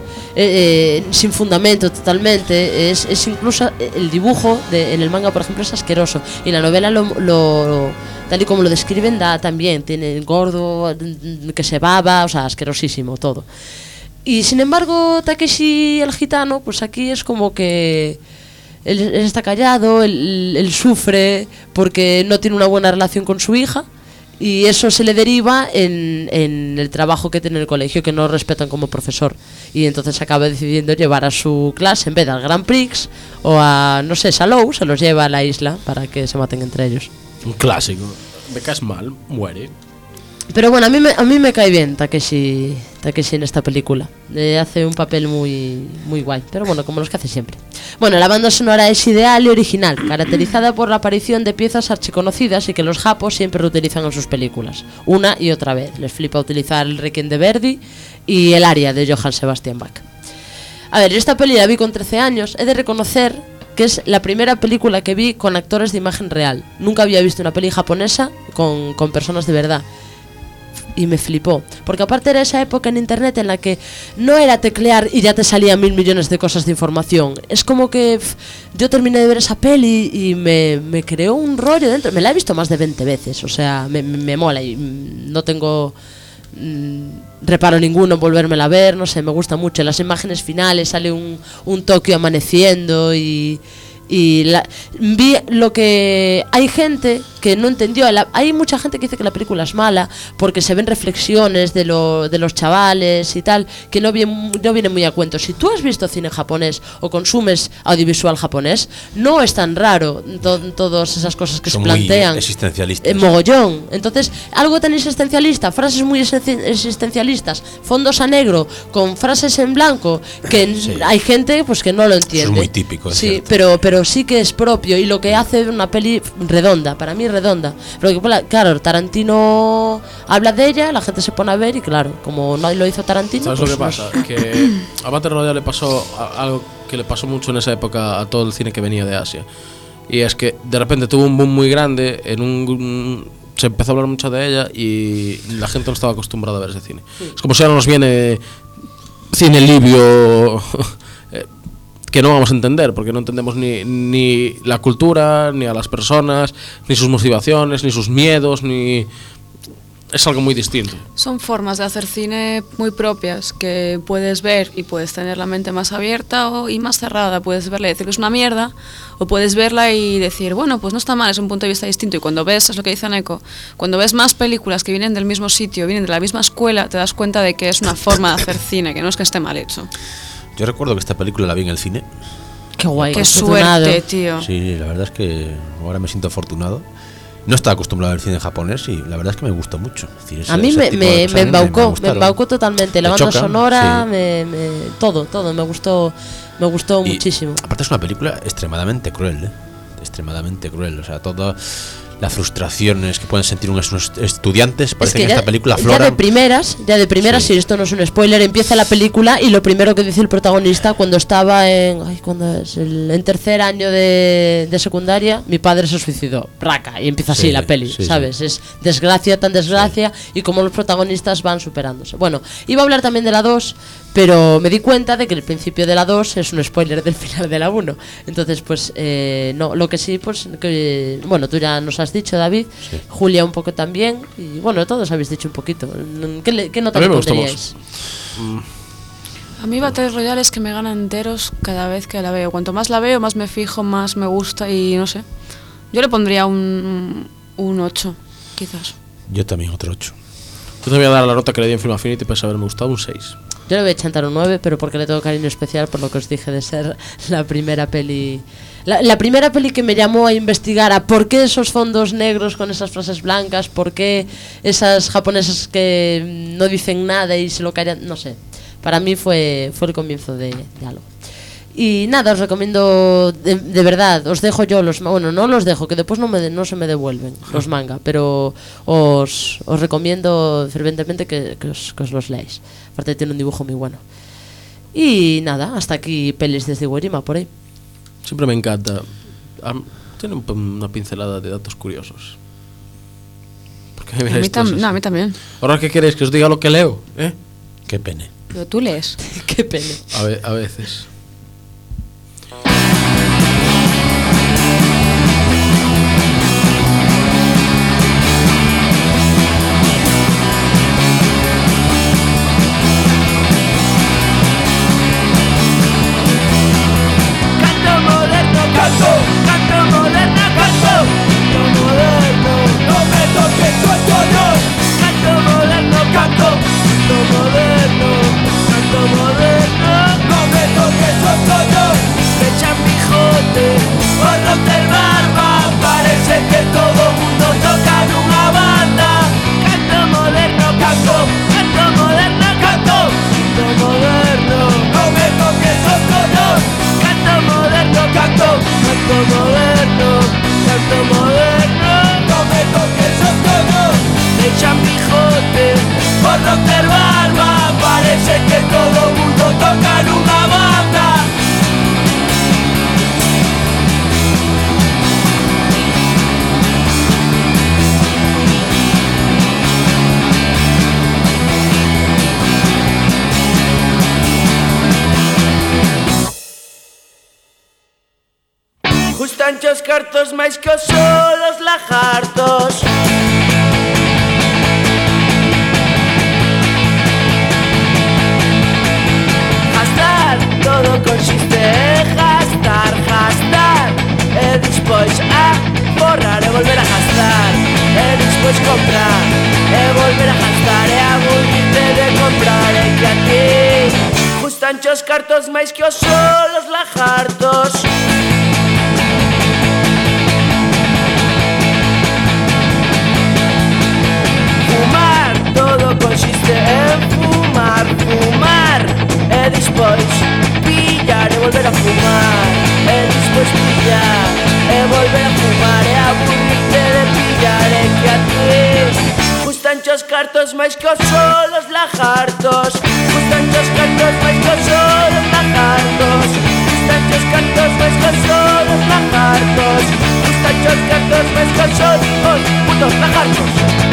sin fundamento totalmente. Es incluso el dibujo en el manga, por ejemplo, es asqueroso, y la novela tal y como lo describen también tiene gordo, que se baba, o sea, asquerosísimo todo. Y sin embargo, Takeshi el Gitano, pues aquí es como que él está callado, él sufre porque no tiene una buena relación con su hija. Y eso se le deriva en el trabajo que tiene en el colegio, que no respetan como profesor. Y entonces acaba decidiendo llevar a su clase, en vez de al Grand Prix o a, no sé, Salou, se los lleva a la isla para que se maten entre ellos. Un clásico. Me caes mal, muere. Pero bueno, a mí me cae bien Takeshi en esta película. Hace un papel muy guay, pero bueno, como los que hace siempre. Bueno, la banda sonora es ideal y original, caracterizada por la aparición de piezas archiconocidas y que los japos siempre reutilizan en sus películas, una y otra vez. Les flipa utilizar el Requiem de Verdi y el aria de Johann Sebastian Bach. A ver, esta peli la vi con 13 años. He de reconocer que es la primera película que vi con actores de imagen real. Nunca había visto una peli japonesa con personas de verdad. Y me flipó, porque aparte era esa época en internet en la que no era teclear y ya te salían 1000 millones de cosas de información. Es como que yo terminé de ver esa peli y me creó un rollo dentro. Me la he visto más de 20 veces, o sea, me mola y no tengo reparo ninguno en volvérmela a ver, no sé, me gusta mucho. En las imágenes finales sale un Tokio amaneciendo y vi lo que hay gente que no entendió. Hay mucha gente que dice que la película es mala porque se ven reflexiones de los chavales y tal, que no viene muy a cuento. Si tú has visto cine japonés o consumes audiovisual japonés, no es tan raro todas esas cosas que son se plantean. muy existencialistas. Mogollón. Entonces, algo tan existencialista, frases muy existencialistas, fondos a negro con frases en blanco, que hay gente pues que no lo entiende. Eso es muy típico, sí, pero sí que es propio, y lo que hace una peli redonda, para mí redonda. Pero claro, Tarantino habla de ella, la gente se pone a ver y claro, como no lo hizo Tarantino. ¿Sabes pues lo que pasa? Que a Battle Royale le pasó algo que le pasó mucho en esa época a todo el cine que venía de Asia. Y es que de repente tuvo un boom muy grande, se empezó a hablar mucho de ella y la gente no estaba acostumbrada a ver ese cine. Es como si ahora nos viene cine libio que no vamos a entender, porque no entendemos ni la cultura, ni a las personas, ni sus motivaciones, ni sus miedos, ni... Es algo muy distinto. Son formas de hacer cine muy propias que puedes ver y puedes tener la mente más abierta y más cerrada. Puedes verla y decir que es una mierda, o puedes verla y decir, bueno, pues no está mal, es un punto de vista distinto. Y cuando ves, es lo que dice Neko, cuando ves más películas que vienen del mismo sitio, vienen de la misma escuela, te das cuenta de que es una forma de hacer cine, que no es que esté mal hecho. Yo recuerdo que esta película la vi en el cine. Qué guay. Qué suerte, tío. Sí, la verdad es que ahora me siento afortunado. No estaba acostumbrado al cine japonés y la verdad es que me gustó mucho. Es decir, a mí me embaucó totalmente. La banda sonora, sí. Todo me gustó muchísimo. Aparte es una película extremadamente cruel, extremadamente cruel. O sea, todas las frustraciones que pueden sentir unos estudiantes parece que en esta película afloran. Ya de primeras, sí. Si esto no es un spoiler, empieza la película y lo primero que dice el protagonista cuando estaba en tercer año de secundaria, mi padre se suicidó, raca, y empieza así la peli, ¿sabes? Sí. Es desgracia, tan desgracia, y como los protagonistas van superándose. Bueno, iba a hablar también de la 2, pero me di cuenta de que el principio de la 2 es un spoiler del final de la 1. Entonces, pues, no, lo que sí, pues, que, bueno, tú ya nos has dicho, David, sí. Julia un poco también, y bueno, todos habéis dicho un poquito. ¿Qué nota le pondríais? A mí Battle Royale es que me gana enteros cada vez que la veo. Cuanto más la veo, más me fijo, más me gusta y no sé. Yo le pondría un 8, quizás. Yo también otro 8. Yo te voy a dar la nota que le di en Film Affinity, pues haberme gustado, un 6. Yo le voy a chantar un 9, pero porque le tengo cariño especial por lo que os dije de ser la primera peli... La primera peli que me llamó a investigar a por qué esos fondos negros con esas frases blancas, por qué esas japonesas que no dicen nada y se lo callan, no sé. Para mí fue el comienzo de algo. Y nada, os recomiendo, de verdad, os dejo yo bueno, no los dejo, que después no se me devuelven los manga, pero os recomiendo fervientemente que os los leáis. Aparte tiene un dibujo muy bueno. Y nada, hasta aquí pelis desde Iwo por ahí. Siempre me encanta. Tiene una pincelada de datos curiosos. Porque a mí también. Ahora, ¿qué queréis? ¿Que os diga lo que leo? Qué pene. Pero tú lees. Qué pena. A veces. Gustan cartos máis que os solos lagartos. Gastar, todo consiste en gastar. E despois borrar e volver a gastar. E despois comprar e volver a gastar. E aburrirte de comprar. E que a ti gustan os cartos máis que os solos lagartos. Fumar, todo consiste en fumar. E despois pillar e volver a fumar. E despois pillar e volver a fumar. E aburrirte de pillar. E que a ti gustan os cartos máis que os solos lagartos. Gustan os cartos máis que os solos lagartos. Gustan os cartos máis que os solos lagartos. Gustan os cartos máis que os solos putos lagartos.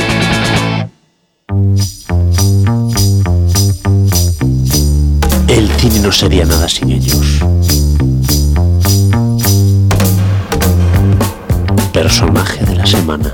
El cine no sería nada sin ellos. Personaje de la semana.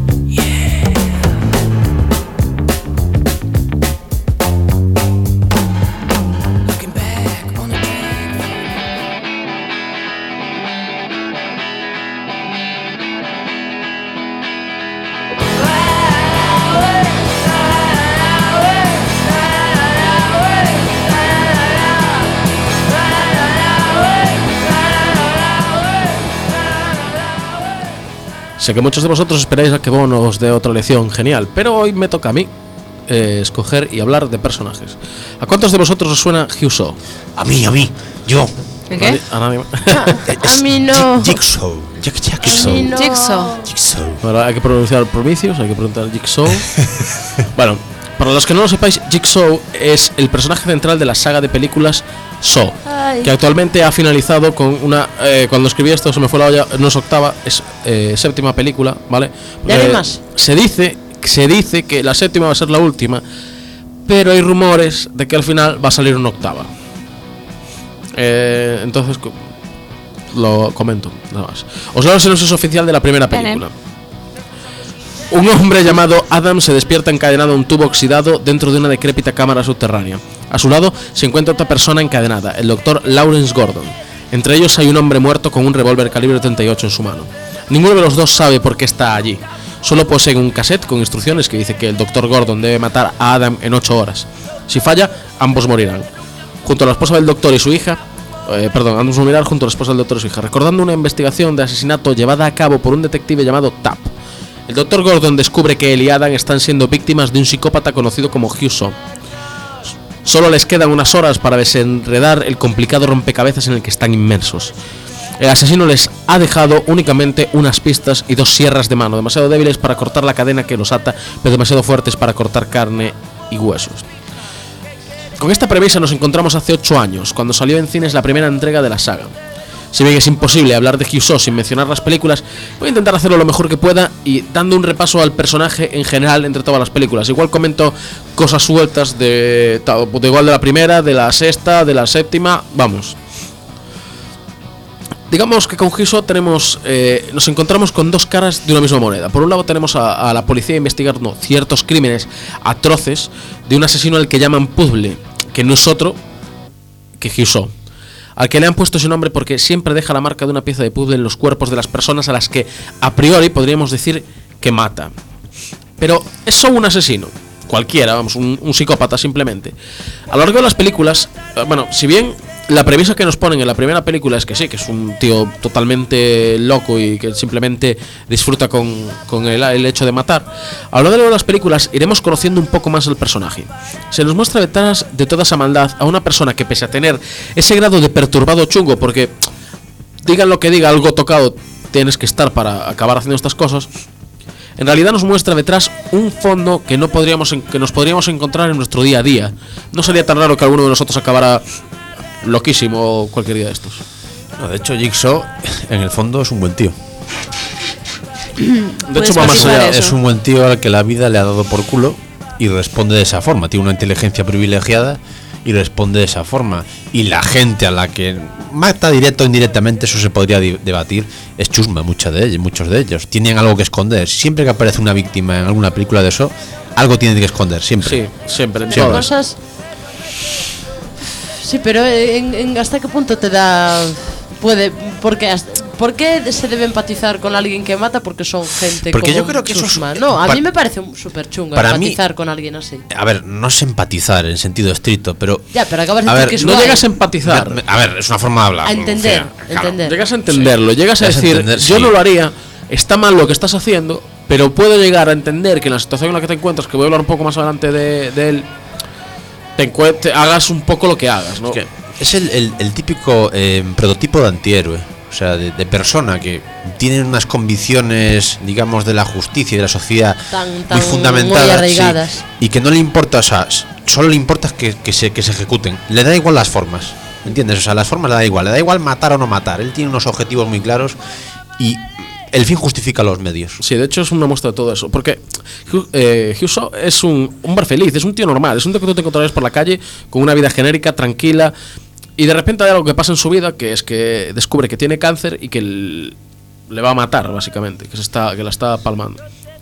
Sé que muchos de vosotros esperáis a que Bono os dé otra lección genial, pero hoy me toca a mí escoger y hablar de personajes. ¿A cuántos de vosotros os suena Jigsaw? A mí, yo. ¿El qué? A nadie. A mí no. Jigsaw. A mí no. Jigsaw. Bueno, hay que pronunciar provicios, hay que pronunciar Jigsaw. Bueno, para los que no lo sepáis, Jigsaw es el personaje central de la saga de películas Saw, que actualmente ha finalizado con una... cuando escribí esto se me fue la olla, no es octava, es séptima película, ¿vale? ¿Ya hay más? Se dice que la séptima va a ser la última, pero hay rumores de que al final va a salir una octava. Entonces lo comento, nada más. Os leo el sinopsis oficial de la primera película. Un hombre llamado Adam se despierta encadenado a un tubo oxidado dentro de una decrépita cámara subterránea. A su lado se encuentra otra persona encadenada, el doctor Lawrence Gordon. Entre ellos hay un hombre muerto con un revólver calibre 38 en su mano. Ninguno de los dos sabe por qué está allí. Solo poseen un cassette con instrucciones que dice que el Dr. Gordon debe matar a Adam en 8 horas. Si falla, ambos morirán. Junto a la esposa del doctor y su hija, ambos morirán junto a la esposa del doctor y su hija, recordando una investigación de asesinato llevada a cabo por un detective llamado Tapp. El Dr. Gordon descubre que él y Adam están siendo víctimas de un psicópata conocido como Hugh Shaw. Solo les quedan unas horas para desenredar el complicado rompecabezas en el que están inmersos. El asesino les ha dejado únicamente unas pistas y 2 sierras de mano, demasiado débiles para cortar la cadena que los ata, pero demasiado fuertes para cortar carne y huesos. Con esta premisa nos encontramos hace 8 años, cuando salió en cines la primera entrega de la saga. Si bien es imposible hablar de Hugh Shaw sin mencionar las películas, voy a intentar hacerlo lo mejor que pueda y dando un repaso al personaje en general entre todas las películas. Igual comento cosas sueltas de igual de la primera, de la sexta, de la séptima, vamos. Digamos que con Hugh Shaw nos encontramos con 2 caras de una misma moneda. Por un lado tenemos a la policía investigando ciertos crímenes atroces de un asesino al que llaman Puzzle, que no es otro que Hugh Shaw, al que le han puesto ese nombre porque siempre deja la marca de una pieza de puzzle en los cuerpos de las personas a las que a priori podríamos decir que mata. Pero es solo un asesino, cualquiera, vamos, un psicópata simplemente. A lo largo de las películas, si bien la premisa que nos ponen en la primera película es que sí, que es un tío totalmente loco y que simplemente disfruta con el hecho de matar, a lo largo de las películas iremos conociendo un poco más al personaje. Se nos muestra detrás de toda esa maldad a una persona que, pese a tener ese grado de perturbado chungo, porque digan lo que diga, algo tocado tienes que estar para acabar haciendo estas cosas, en realidad nos muestra detrás un fondo que nos podríamos encontrar en nuestro día a día. No sería tan raro que alguno de nosotros acabara loquísimo cualquier día de estos. No, de hecho, Jigsaw en el fondo es un buen tío. De hecho, va más allá. Es un buen tío al que la vida le ha dado por culo y responde de esa forma. Tiene una inteligencia privilegiada y responde de esa forma. Y la gente a la que mata directo o indirectamente, eso se podría debatir, es chusma, muchos de ellos. Tienen algo que esconder. Siempre que aparece una víctima en alguna película de eso, algo tiene que esconder, siempre. Sí, siempre. Cosas. Sí, pero ¿hasta qué punto te da... ¿Por qué se debe empatizar con alguien que mata? Porque son gente. Porque como yo creo que eso es... No, a mí me parece súper chungo empatizar con alguien así. A ver, no es empatizar en sentido estricto, pero... Ya, pero acabas de decir que es no guay. llegas a empatizar. A ver, es una forma de hablar. A entender, entender. Llegas a entenderlo, llegas a decir, entender, yo sí. no lo haría, está mal lo que estás haciendo, pero puedo llegar a entender que en la situación en la que te encuentras, que voy a hablar un poco más adelante de él, hagas un poco lo que hagas, ¿no? Es el típico prototipo de antihéroe, o sea, de persona que tiene unas convicciones, digamos, de la justicia y de la sociedad muy fundamentadas, muy arraigadas. sí, y que no le importa, o sea, solo le importa que se ejecuten. Le da igual las formas, ¿entiendes? O sea, las formas le da igual matar o no matar. Él tiene unos objetivos muy claros y el fin justifica los medios. Sí, de hecho es una muestra de todo eso. Porque Hugh Shaw es un hombre feliz, es un tío normal, es un tío que tú te encontrarás por la calle con una vida genérica, tranquila, y de repente hay algo que pasa en su vida, que es que descubre que tiene cáncer y que le va a matar, básicamente, que la está palmando.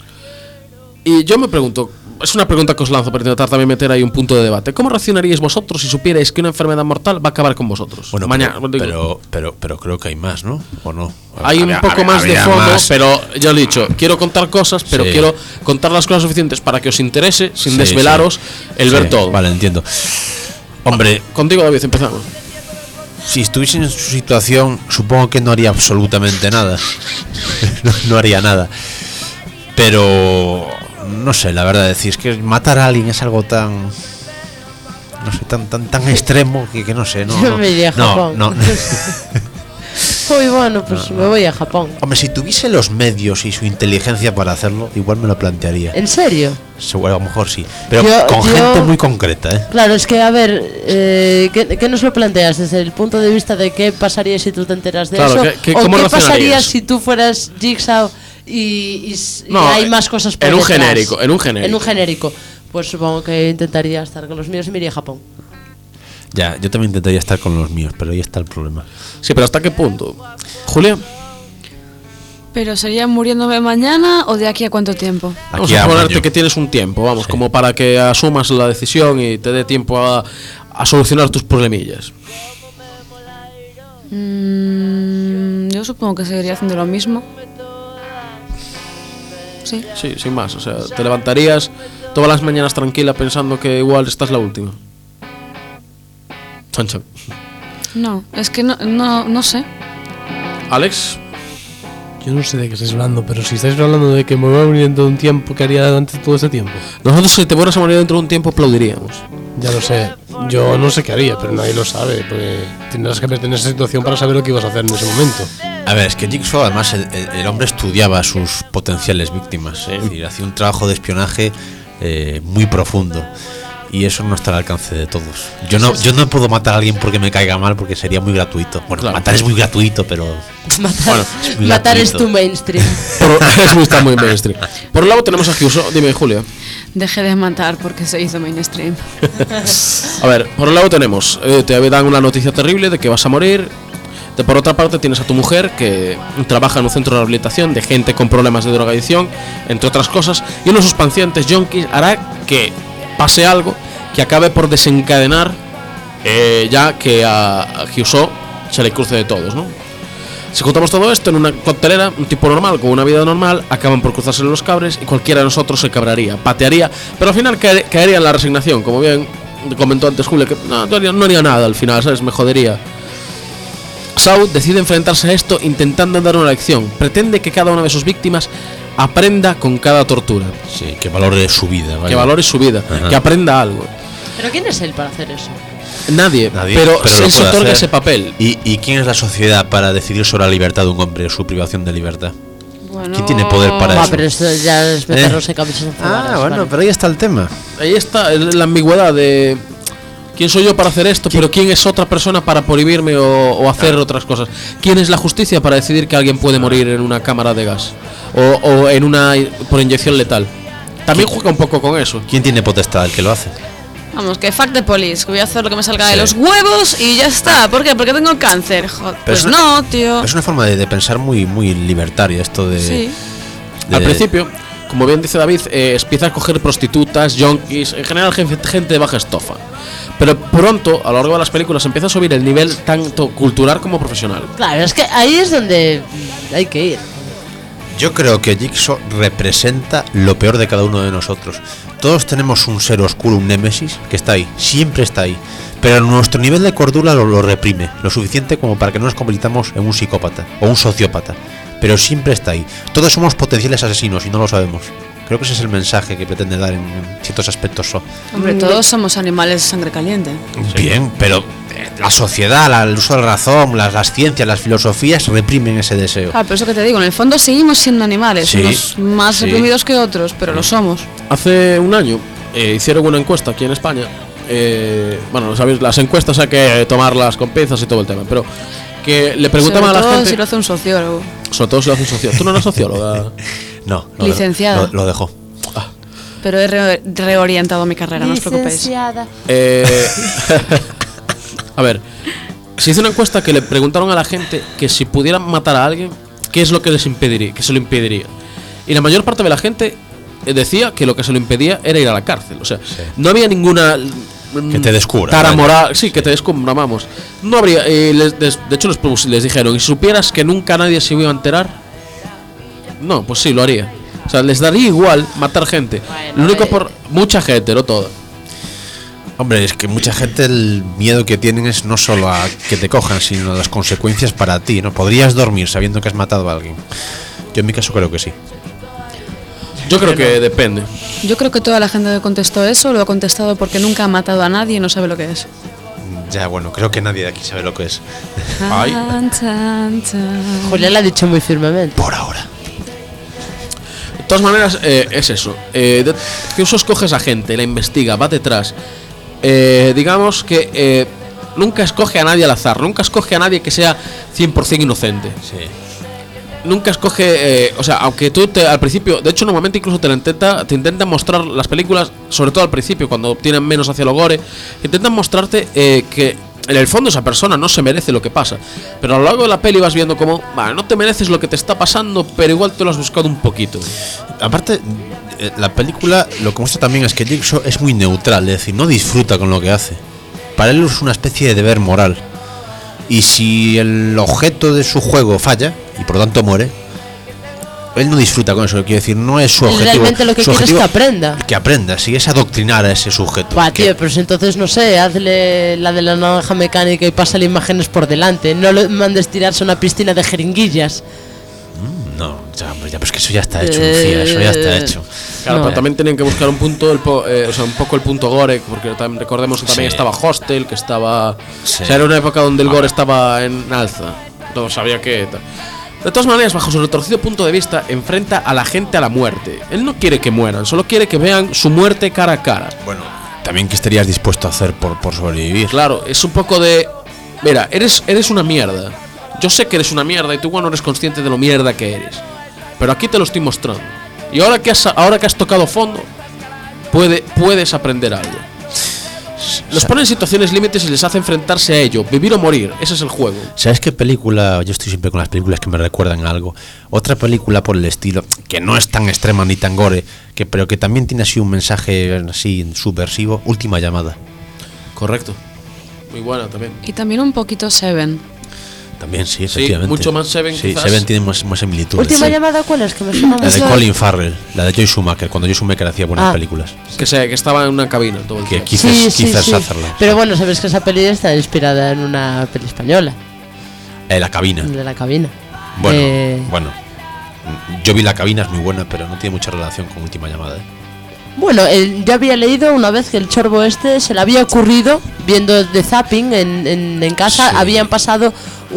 Y yo me pregunto, es una pregunta que os lanzo para intentar también meter ahí un punto de debate. ¿Cómo reaccionaríais vosotros si supierais que una enfermedad mortal va a acabar con vosotros? Bueno, mañana. pero creo que hay más, ¿no? ¿O no? Hay un poco más de fondo, pero ya lo he dicho, quiero contar cosas, pero sí, quiero contar las cosas suficientes para que os interese, sin desvelaros, el ver todo. Vale, entiendo. Hombre, contigo, David, empezamos. Si estuviese en su situación, supongo que no haría absolutamente nada. no haría nada. Pero no sé, la verdad, decir, es que matar a alguien es algo tan, no sé, tan extremo que no sé, no. Yo me iría a Japón. No. Muy bueno, pues me voy a Japón. Hombre, si tuviese los medios y su inteligencia para hacerlo, igual me lo plantearía. ¿En serio? Seguro, a lo mejor sí. Pero con gente muy concreta, ¿eh? Claro, es que, a ver, ¿qué nos lo planteas? ¿Desde el punto de vista de qué pasaría si tú te enteras de eso? ¿O qué pasaría si tú fueras Jigsaw y hay más cosas por detrás? En un genérico. Pues supongo que intentaría estar con los míos y me iría a Japón. Ya, yo también intentaría estar con los míos, pero ahí está el problema. Sí, pero ¿hasta qué punto? Julia. ¿Pero sería muriéndome mañana o de aquí a cuánto tiempo? Vamos a ponerte que tienes un tiempo, vamos, sí, como para que asumas la decisión y te dé tiempo a solucionar tus problemillas. Yo supongo que seguiría haciendo lo mismo. sí. Sí, sin más. O sea, te levantarías todas las mañanas tranquila pensando que igual esta es la última. Chan, chan. No, es que no sé. Alex, Yo no sé de qué estáis hablando, pero si estáis hablando de que me voy a morir dentro de un tiempo, ¿qué haría durante todo este tiempo? nosotros si te fueras a morir dentro de un tiempo aplaudiríamos. Ya lo sé. Yo no sé qué haría, pero nadie lo sabe, porque tendrás que verte en esa situación para saber lo que ibas a hacer en ese momento. A ver, es que Jigsaw, además, el hombre estudiaba a sus potenciales víctimas. Es decir, hacía un trabajo de espionaje muy profundo. Y eso no está al alcance de todos. Yo no puedo matar a alguien porque me caiga mal, porque sería muy gratuito. Bueno, Claro. matar es muy gratuito, pero... Matar es gratuito. tu mainstream. Eso está muy mainstream. Por un lado tenemos a Kyuso. Dime, Julia. Deje de matar porque se hizo mainstream. A ver, por un lado tenemos, te dan una noticia terrible de que vas a morir. Por otra parte tienes a tu mujer que trabaja en un centro de rehabilitación de gente con problemas de drogadicción, entre otras cosas, y uno de sus pacientes, junkies, hará que pase algo que acabe por desencadenar ya que a Kyuso se le cruce de todos, ¿no? Si juntamos todo esto en una coctelera, un tipo normal, con una vida normal, acaban por cruzarse los cables y cualquiera de nosotros se cabraría, patearía, pero al final caería en la resignación, como bien comentó antes Julia, que no haría nada al final, ¿sabes? Me jodería. Saw decide enfrentarse a esto intentando dar una lección. Pretende que cada una de sus víctimas aprenda con cada tortura, Sí, que valore su vida. vaya. que valore su vida, Ajá. que aprenda algo. ¿Pero quién es él para hacer eso? Nadie, Nadie, pero lo se puede otorga hacer. ese papel. ¿Y quién es la sociedad para decidir sobre la libertad de un hombre o su privación de libertad? Bueno, ¿Quién tiene poder para Va, eso? pero esto ya es meternos en camisas Ah, bueno, pero ahí está el tema. Ahí está la ambigüedad de quién soy yo para hacer esto, pero quién es otra persona para prohibirme o hacer otras cosas. ¿Quién es la justicia para decidir que alguien puede morir en una cámara de gas o en una por inyección letal? También juega un poco con eso. ¿Quién tiene potestad? El que lo hace. Vamos, que fuck the police, que voy a hacer lo que me salga de Sí. los huevos y ya está. ¿Por qué? Porque tengo cáncer. Pues es no, tío. Es una forma de pensar muy, muy libertaria esto de... Sí. de- Al principio, como bien dice David, empieza a coger prostitutas, junkies, en general gente de baja estofa. Pero pronto, a lo largo de las películas, empieza a subir el nivel tanto cultural como profesional. Claro, es que ahí es donde hay que ir. Yo creo que Jigsaw representa lo peor de cada uno de nosotros. Todos tenemos un ser oscuro, un némesis, que está ahí, siempre está ahí. Pero nuestro nivel de cordura lo reprime, lo suficiente como para que no nos convirtamos en un psicópata o un sociópata. Pero siempre está ahí. Todos somos potenciales asesinos y no lo sabemos. Creo que ese es el mensaje que pretende dar en ciertos aspectos. Hombre, todos somos animales de sangre caliente. Bien, pero la sociedad, el uso de la razón, las ciencias, las filosofías reprimen ese deseo. Ah, pero eso que te digo, en el fondo seguimos siendo animales, Sí, unos más sí. reprimidos que otros, pero lo somos. Hace un año hicieron una encuesta aquí en España. Bueno, sabéis, las encuestas hay que tomarlas con pinzas y todo el tema, pero que le preguntaban Sobre a la todo gente, si lo hace un sociólogo. sobre todo si lo hace un sociólogo. Tú no eres socióloga. No, Licenciada. Lo dejó. Pero he reorientado mi carrera, no os preocupéis. A ver, se hizo una encuesta que le preguntaron a la gente que si pudieran matar a alguien, ¿qué es lo que les impediría? ¿Qué se lo impediría? Y la mayor parte de la gente decía que lo que se lo impedía era ir a la cárcel. O sea, no había ninguna Que te descubra, tara vaya. moral, sí, que te descubra, vamos. No habría, de hecho les dijeron, ¿y si supieras que nunca nadie se iba a enterar? No, pues sí, lo haría. O sea, les daría igual matar gente. Bueno, Lo único por mucha gente, no toda. Hombre, es que mucha gente el miedo que tienen es no solo a que te cojan, sino a las consecuencias para ti, ¿no? Podrías dormir sabiendo que has matado a alguien. Yo en mi caso creo que sí. Yo creo que depende. Yo creo que toda la gente que contestó eso lo ha contestado porque nunca ha matado a nadie y no sabe lo que es. Ya, bueno, creo que nadie de aquí sabe lo que es. Ay. Tan, tan, tan. Julia lo ha dicho muy firmemente. Por ahora. De todas maneras, es eso. Que eso escoge esa gente, la investiga, va detrás. Digamos que nunca escoge a nadie al azar, nunca escoge a nadie que sea 100% inocente. Sí. Nunca escoge, o sea, aunque tú al principio, de hecho normalmente incluso te intentan mostrar las películas, sobre todo al principio, cuando tienen menos hacia lo gore, intentan mostrarte que en el fondo esa persona no se merece lo que pasa. Pero a lo largo de la peli vas viendo como, vale, no te mereces lo que te está pasando, pero igual te lo has buscado un poquito. Aparte, la película lo que muestra también es que Jigsaw es muy neutral, es decir, no disfruta con lo que hace. Para él es una especie de deber moral. Y si el objeto de su juego falla, y por lo tanto muere, él no disfruta con eso, quiero decir, no es su Él objetivo. realmente lo que Su quiere es objetivo- que aprenda. Que aprenda, sí, es adoctrinar a ese sujeto. Buah, que- tío, pero si entonces, no sé, hazle la de la naranja mecánica y pásale imágenes por delante. No lo mandes tirarse a una piscina de jeringuillas. No, ya, hombre, ya, pero es que eso ya está hecho, Lucía, eso ya está hecho. Claro, No. pero también tienen que buscar un punto, o sea, un poco el punto gore, porque también recordemos que también Sí. estaba Hostel, que estaba... Sí. O sea, era una época donde el gore estaba en alza. No sabía que... De todas maneras, bajo su retorcido punto de vista, enfrenta a la gente a la muerte. Él no quiere que mueran, solo quiere que vean su muerte cara a cara. Bueno, también qué estarías dispuesto a hacer por sobrevivir. Claro, es un poco de... Mira, eres una mierda. Yo sé que eres una mierda y tú igual no eres consciente de lo mierda que eres. Pero aquí te lo estoy mostrando. Y ahora que has tocado fondo, puedes aprender algo. Los pone en situaciones límites y les hace enfrentarse a ello. Vivir o morir, ese es el juego. ¿Sabes qué película? Yo estoy siempre con las películas que me recuerdan a algo. Otra película por el estilo, que no es tan extrema ni tan gore, pero que también tiene así un mensaje así subversivo. Última llamada. Correcto. Muy buena también. Y también un poquito Seven. También sí, efectivamente. mucho más Seven, Sí, quizás. Seven tiene más similitudes. Última Sí. llamada, ¿cuál es? Que me suena La de mucho. Colin Farrell, la de Joy Schumacher, cuando Joy Schumacher hacía buenas Ah. películas. Que estaba en una cabina todo el Que tiempo. quizás Sutherland. Pero bueno, sabes que esa peli está inspirada en una peli española, La cabina. de La Cabina. Bueno, bueno. Yo vi La cabina, es muy buena, pero no tiene mucha relación con Última llamada. Bueno, yo había leído una vez que el chorbo este se le había ocurrido, viendo de zapping en casa, Sí. habían pasado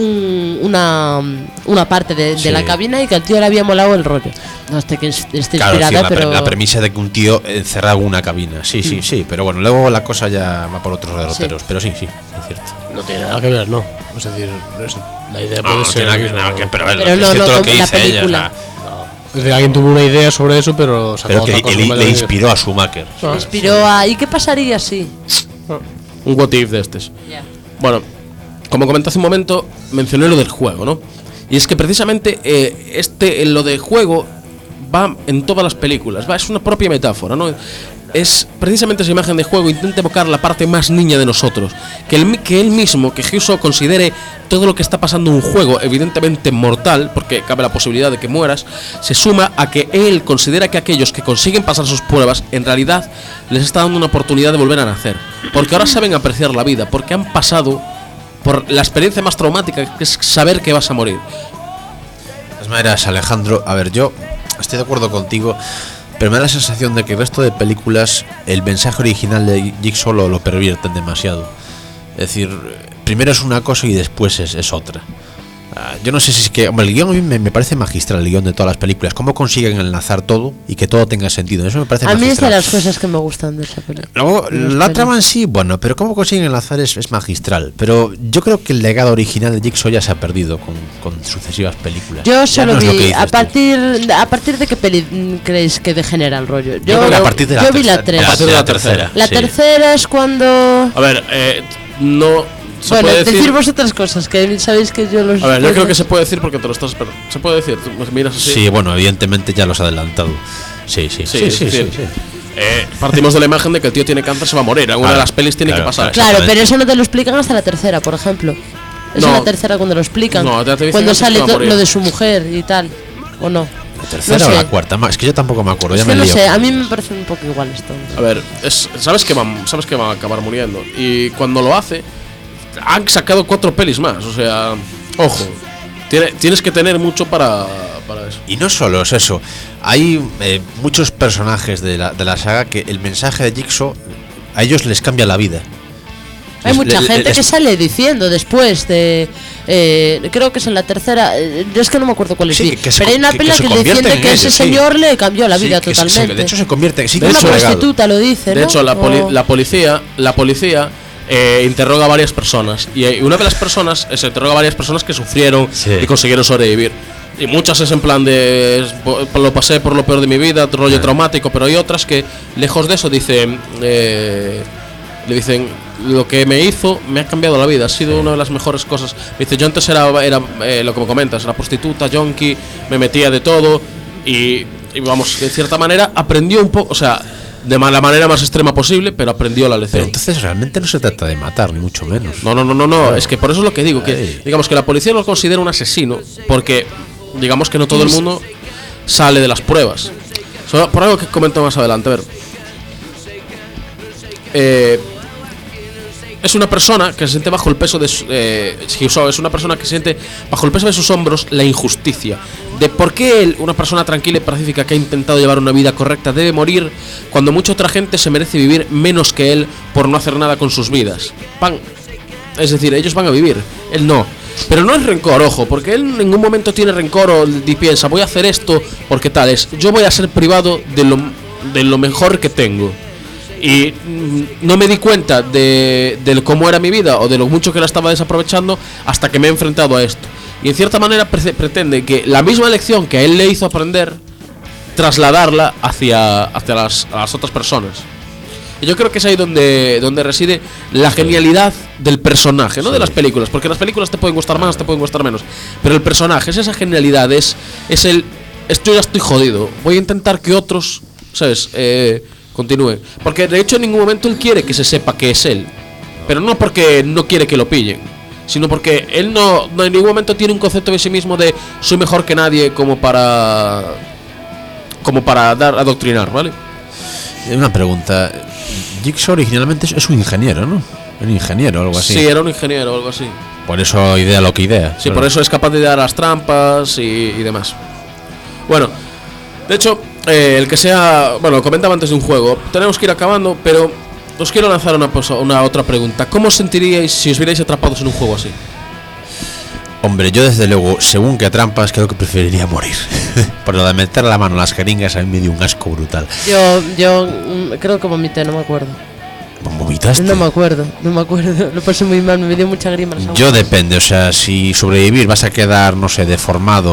una parte de Sí. la cabina y que al tío le había molado el rollo. No sé que esté Claro, sí, inspirada, pero... la premisa de que un tío encerraba una cabina. Sí, sí, pero bueno, luego la cosa ya va por otros derroteros. Pero sí, es cierto. No tiene nada que ver, ¿no? Es decir, eso, la idea No, puede no ser. tiene nada que- la nada misma, que- pero a ver, Pero es no, cierto no lo que como la dice ella, película. Es decir, alguien tuvo una idea sobre eso, pero sacó pero que otra cosa. le inspiró a Schumacher. Me inspiró a... ¿Y qué pasaría si? Un what if de estos. Bueno, como comenté hace un momento, mencioné lo del juego, ¿no? Y es que precisamente lo de juego va en todas las películas, es una propia metáfora, ¿no? Es precisamente esa imagen de juego, intenta evocar la parte más niña de nosotros, que él mismo, que Hyuso considere todo lo que está pasando en un juego evidentemente mortal, porque cabe la posibilidad de que mueras, se suma a que él considera que aquellos que consiguen pasar sus pruebas en realidad les está dando una oportunidad de volver a nacer, porque ahora saben apreciar la vida, porque han pasado por la experiencia más traumática, que es saber que vas a morir. De todas maneras, Alejandro, a ver, yo estoy de acuerdo contigo, pero me da la sensación de que el resto de películas, el mensaje original de Jigsaw lo pervierten demasiado. Es decir, primero es una cosa y después es otra. Yo no sé si es que... Hombre, el guión a mí me parece magistral, el guión de todas las películas. ¿Cómo consiguen enlazar todo y que todo tenga sentido? Eso me parece A mí es de magistral. las cosas que me gustan de esa película. Luego, Las la pelis. trama en sí, bueno, pero cómo consiguen enlazar es magistral. Pero yo creo que el legado original de Jigsaw ya se ha perdido con sucesivas películas. Yo Ya solo no es lo que vi, dices a tú. partir de qué peli creéis que degenera el rollo. Yo creo que a partir de la yo vi la tercera. 3. de la tercera. La sí. tercera es cuando... A ver, no... Se Bueno, puede decir vosotras cosas, que sabéis que yo los... A ver, yo creo que se puede decir porque te lo estás esperando. Se puede decir, tú me miras así. Sí, bueno, evidentemente ya los ha adelantado. Sí. es decir, partimos de la imagen de que el tío tiene cáncer, se va a morir. En una Claro, de las pelis tiene claro, que pasar. Claro, exactamente. pero eso no te lo explican hasta la tercera, por ejemplo. Es No. en la tercera cuando lo explican. No, te dicen cuando antes sale que va a morir. lo de su mujer y tal. ¿O no? ¿La tercera No o sé. la cuarta? Es que yo tampoco me acuerdo, Es ya que me no lío. sé, a mí me parece un poco igual esto. A ver, sabes que va a acabar muriendo. Y cuando lo hace, han sacado 4 pelis más. O sea, ojo, tienes que tener mucho para eso. Y no solo es eso, hay muchos personajes de la saga que el mensaje de Jigsaw a ellos les cambia la vida. Hay mucha gente que les- sale diciendo después de... creo que es en la tercera... yo es que no me acuerdo cuál es. Sí, que se pero hay una que pela se que convierte defiende en que ese ellos, sí. señor le cambió la Sí, vida que totalmente. de hecho se convierte, sí, que Una es su legado. prostituta lo dice, De ¿no? hecho, O- la policía interroga a varias personas. Y una de las personas se interroga a varias personas que sufrieron Sí. y consiguieron sobrevivir. Y muchas es en plan de lo pasé por lo peor de mi vida, rollo traumático, pero hay otras que lejos de eso dicen le dicen lo que me hizo me ha cambiado la vida, ha sido una de las mejores cosas. Me dice, yo antes era lo que me comentas, era prostituta, junkie, me metía de todo y vamos, de cierta manera aprendió un poco, o sea, de la manera más extrema posible, pero aprendió la Pero lección. entonces realmente no se trata de matar, ni mucho menos. No, es que por eso es lo que digo, que Ay. digamos que la policía lo considera un asesino, porque digamos que no todo el mundo sale de las pruebas. Por algo que comento más adelante, a ver. Es una persona que se siente bajo el peso de es una persona que siente bajo el peso de sus hombros la injusticia de por qué él, una persona tranquila y pacífica que ha intentado llevar una vida correcta, debe morir cuando mucha otra gente se merece vivir menos que él por no hacer nada con sus vidas. Es decir, ellos van a vivir, él no. Pero no es rencor, ojo, porque él en ningún momento tiene rencor o piensa, voy a hacer esto porque tal es. Yo voy a ser privado de lo mejor que tengo. Y no me di cuenta de cómo era mi vida o de lo mucho que la estaba desaprovechando hasta que me he enfrentado a esto. Y en cierta manera pretende que la misma lección que a él le hizo aprender, trasladarla hacia las otras personas. Y yo creo que es ahí donde reside la genialidad del personaje, no de las películas, porque las películas te pueden gustar más, te pueden gustar menos, pero el personaje es esa genialidad, es yo ya estoy jodido, voy a intentar que otros, ¿sabes?, continúen, porque de hecho en ningún momento él quiere que se sepa que es él, pero no porque no quiere que lo pillen, sino porque él no en ningún momento tiene un concepto de sí mismo de soy mejor que nadie como para adoctrinar, ¿vale? Una pregunta. Jigsaw originalmente es un ingeniero, ¿no? Un ingeniero o algo así. Sí, era un ingeniero o algo así. Por eso idea lo que idea. Sí, por eso es capaz de dar las trampas y demás. Bueno, de hecho, el que sea... Bueno, comentaba antes de un juego. Tenemos que ir acabando, pero os quiero lanzar una otra pregunta. ¿Cómo os sentiríais si os vierais atrapados en un juego así? Hombre, yo desde luego, según que trampas, creo que preferiría morir. Por lo de meter la mano en las jeringas a mí me dio un asco brutal. Yo creo que vomité, no me acuerdo. ¿Vomitaste? No me acuerdo. Lo pasé muy mal, me dio mucha grima. Yo depende, o sea, si sobrevivir vas a quedar, no sé, deformado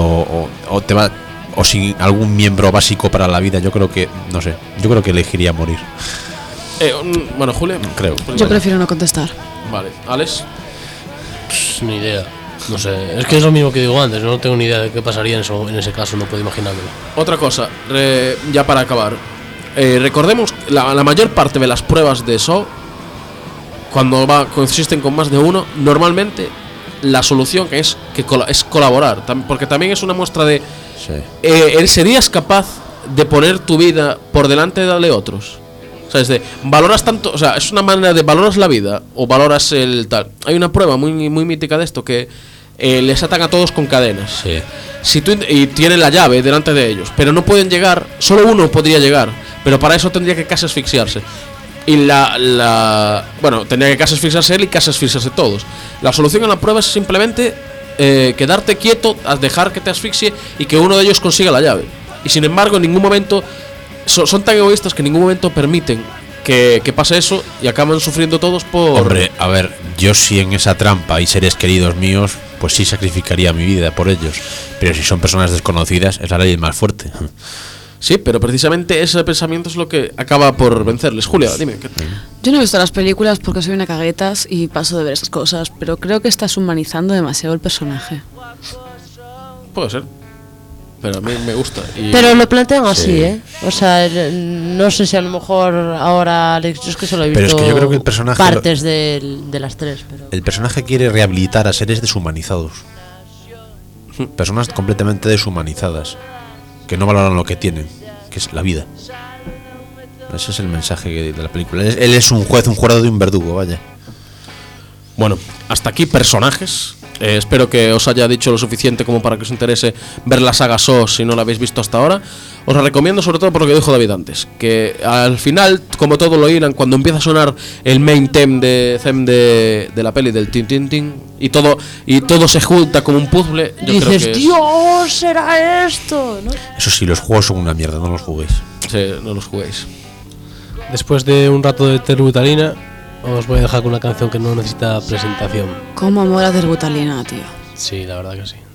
o sin algún miembro básico para la vida, yo creo que, no sé, yo creo que elegiría morir. Bueno, Julio, creo. Yo prefiero no contestar. Vale, Alex. Pues, ni idea. No sé, es que es lo mismo que digo antes, no tengo ni idea de qué pasaría en ese caso, no puedo imaginármelo. Otra cosa, ya para acabar, recordemos la mayor parte de las pruebas de SO, cuando consisten con más de uno, normalmente la solución es colaborar, porque también es una muestra de ¿serías capaz de poner tu vida por delante de la de otros? O sea, valoras tanto, o sea, es una manera de valoras la vida o valoras el tal. Hay una prueba muy muy mítica de esto que les atan a todos con cadenas. Sí. Y tienen la llave delante de ellos, pero no pueden llegar, solo uno podría llegar, pero para eso tendría que casi asfixiarse. Y bueno, tendría que casi asfixiarse él y casi asfixiarse todos. La solución a la prueba es simplemente quedarte quieto, dejar que te asfixie y que uno de ellos consiga la llave. Y sin embargo, en ningún momento son tan egoístas que en ningún momento permiten que pase eso y acaban sufriendo todos por... Hombre, a ver, yo sí en esa trampa hay seres queridos míos, pues sí sacrificaría mi vida por ellos. Pero si son personas desconocidas, es la ley más fuerte. Sí, pero precisamente ese pensamiento es lo que acaba por vencerles. Julia, dime. Yo no he visto las películas porque soy una caguetas y paso de ver esas cosas, pero creo que estás humanizando demasiado el personaje. Puede ser. Pero a mí me gusta. Pero lo plantean así, O sea, no sé si a lo mejor ahora Alex, yo es que solo he visto pero es que yo creo que el personaje partes de las tres. Pero... El personaje quiere rehabilitar a seres deshumanizados. Personas completamente deshumanizadas, que no valoran lo que tienen, que es la vida. Ese es el mensaje de la película. Él es un juez, un jurado de un verdugo, vaya. Bueno, hasta aquí personajes. Espero que os haya dicho lo suficiente como para que os interese ver la saga SO si no la habéis visto hasta ahora. Os la recomiendo sobre todo por lo que dijo David antes, que al final, como todo lo hilan, cuando empieza a sonar el main theme de la peli del tin tin tin y todo se junta como un puzzle, yo dices, creo que Dios, será esto, ¿no? Eso sí, los juegos son una mierda, no los juguéis. Sí, no los juguéis. Después de un rato de terbutalina, os voy a dejar con una canción que no necesita presentación. ¿Cómo mola terbutalina, tío? Sí, la verdad que sí.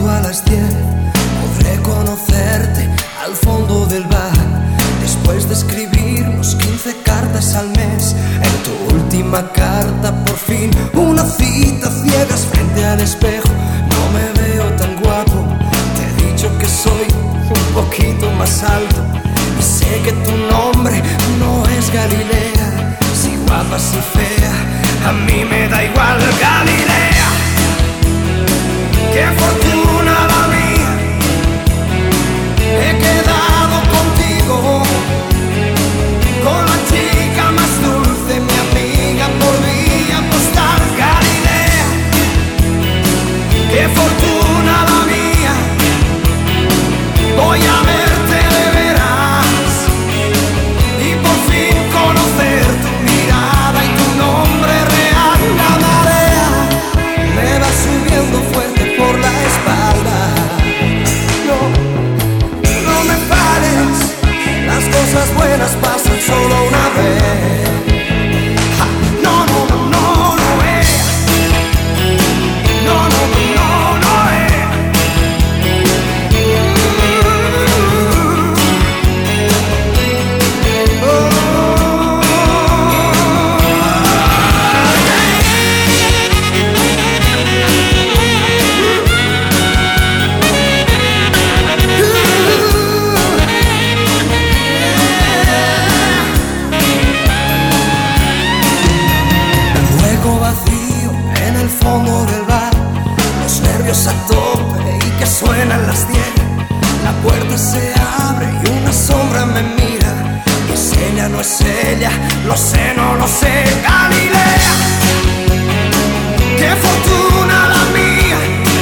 sábado a las 10 podré conocerte al fondo del bar. Después de escribirnos 15 cartas al mes, en tu última carta por fin una cita ciegas frente al espejo. No me veo tan guapo, te he dicho que soy un poquito más alto y sé que tu nombre no es Galilea. Si guapa, si fea, a mí me da igual. Galilea, qué fortuna la mía, he quedado contigo, con la chica más dulce, mi amiga, por vía postal. Galilea, qué fortuna la mía, voy a verte de veras y por fin conocer tu mirada y tu nombre real. La marea me va subiendo fuerte por la espalda. No me pares, las cosas buenas pasan solo una vez. No, no, no, no, no es. No, no, no, no, no es. Fondo del bar, los nervios a tope y que suenan las 10. La puerta se abre y una sombra me mira. Es ella, no es ella, lo sé, no lo sé. Galilea, qué fortuna la mía,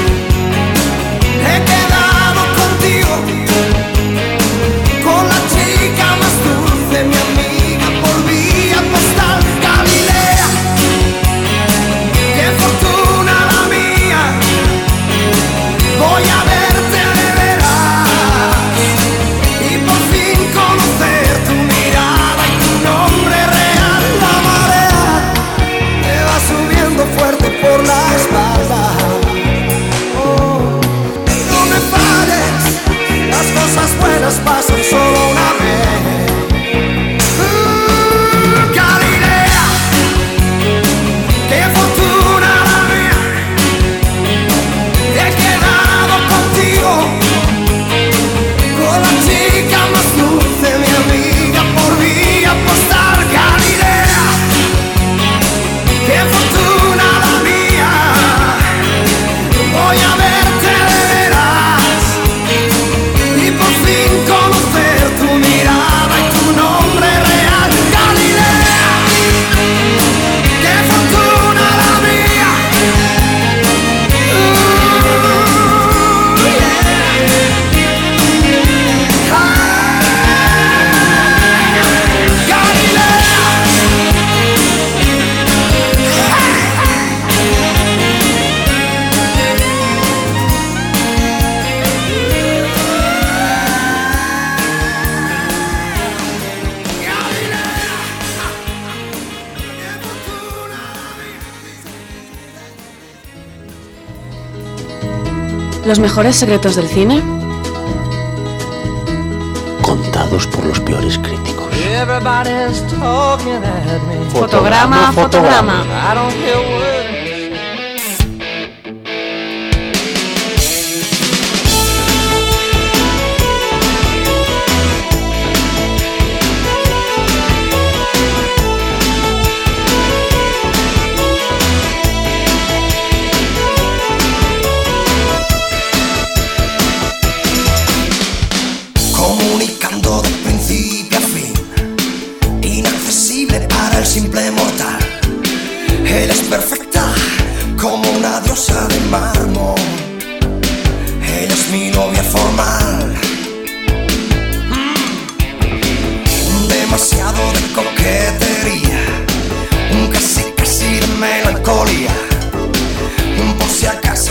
he quedado contigo, con la chica más dulce, mi amiga, por vía postal. Galilea, qué fortuna la mía, voy a verte de veras y por fin conocer tu mirada y tu nombre real. La marea me va subiendo fuerte por la espalda. Oh, no me pares, las cosas buenas pasan solo una vez. Galilea, qué fortuna la mía, he quedado contigo, con la chica más dulce, mi amiga, por vía postal. Galilea, qué fortuna la mía, voy a verte de veras y por fin conocer tu mirada y tu nombre real. Galilea, qué fortuna la mía. Los mejores secretos del cine. Contados por los peores críticos. Fotograma, fotograma. Comunicando de principio a fin, inaccesible para el simple mortal. Ella es perfecta como una diosa de mármol. Ella es mi novia formal. Demasiado de coquetería, un casi casi de melancolía. Por si acaso.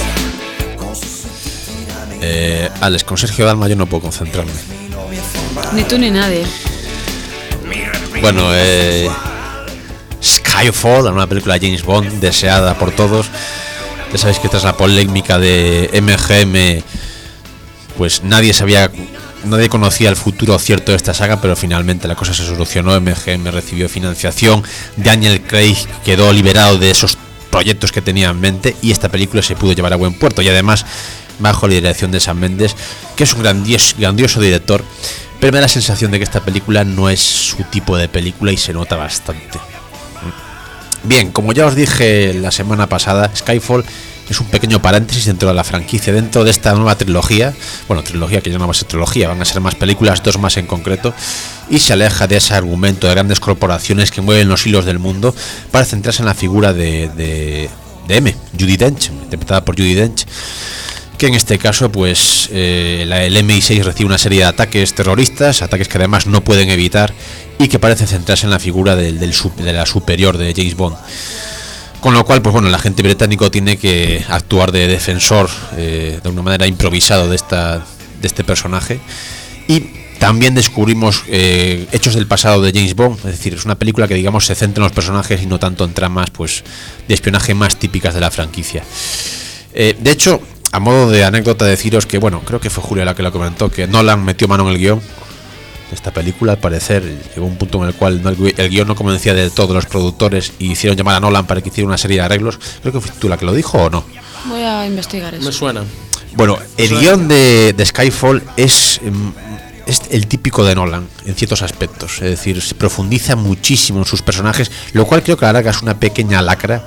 Alex, con Sergio Dalma yo no puedo concentrarme. Ni tú ni nadie. Bueno, Skyfall, una película de James Bond deseada por todos. Ya sabéis que tras la polémica de MGM, pues nadie conocía el futuro cierto de esta saga, pero finalmente la cosa se solucionó. MGM recibió financiación, Daniel Craig quedó liberado de esos proyectos que tenía en mente y esta película se pudo llevar a buen puerto, y además bajo la dirección de Sam Mendes, que es un grandioso director, pero me da la sensación de que esta película no es su tipo de película y se nota bastante. Bien, como ya os dije la semana pasada, Skyfall es un pequeño paréntesis dentro de la franquicia, dentro de esta nueva trilogía, trilogía que ya no va a ser trilogía, van a ser más películas, 2 más en concreto, y se aleja de ese argumento de grandes corporaciones que mueven los hilos del mundo para centrarse en la figura de M, Judi Dench, interpretada por Judi Dench, que en este caso pues el MI6 recibe una serie de ataques terroristas, ataques que además no pueden evitar y que parece centrarse en la figura de la superior de James Bond. Con lo cual, pues bueno, el agente británico tiene que actuar de defensor de una manera improvisada de este personaje. Y también descubrimos hechos del pasado de James Bond, es decir, es una película que digamos se centra en los personajes y no tanto en tramas pues de espionaje más típicas de la franquicia. De hecho, a modo de anécdota, deciros que, bueno, creo que fue Julia la que lo comentó, que Nolan metió mano en el guión de esta película. Al parecer llegó un punto en el cual el guión no convencía de todos los productores y hicieron llamar a Nolan para que hiciera una serie de arreglos. Creo que fuiste tú la que lo dijo, ¿o no? Voy a investigar eso. Me suena. Bueno, el guión de Skyfall es el típico de Nolan en ciertos aspectos, es decir, se profundiza muchísimo en sus personajes, lo cual creo que a la larga es una pequeña lacra.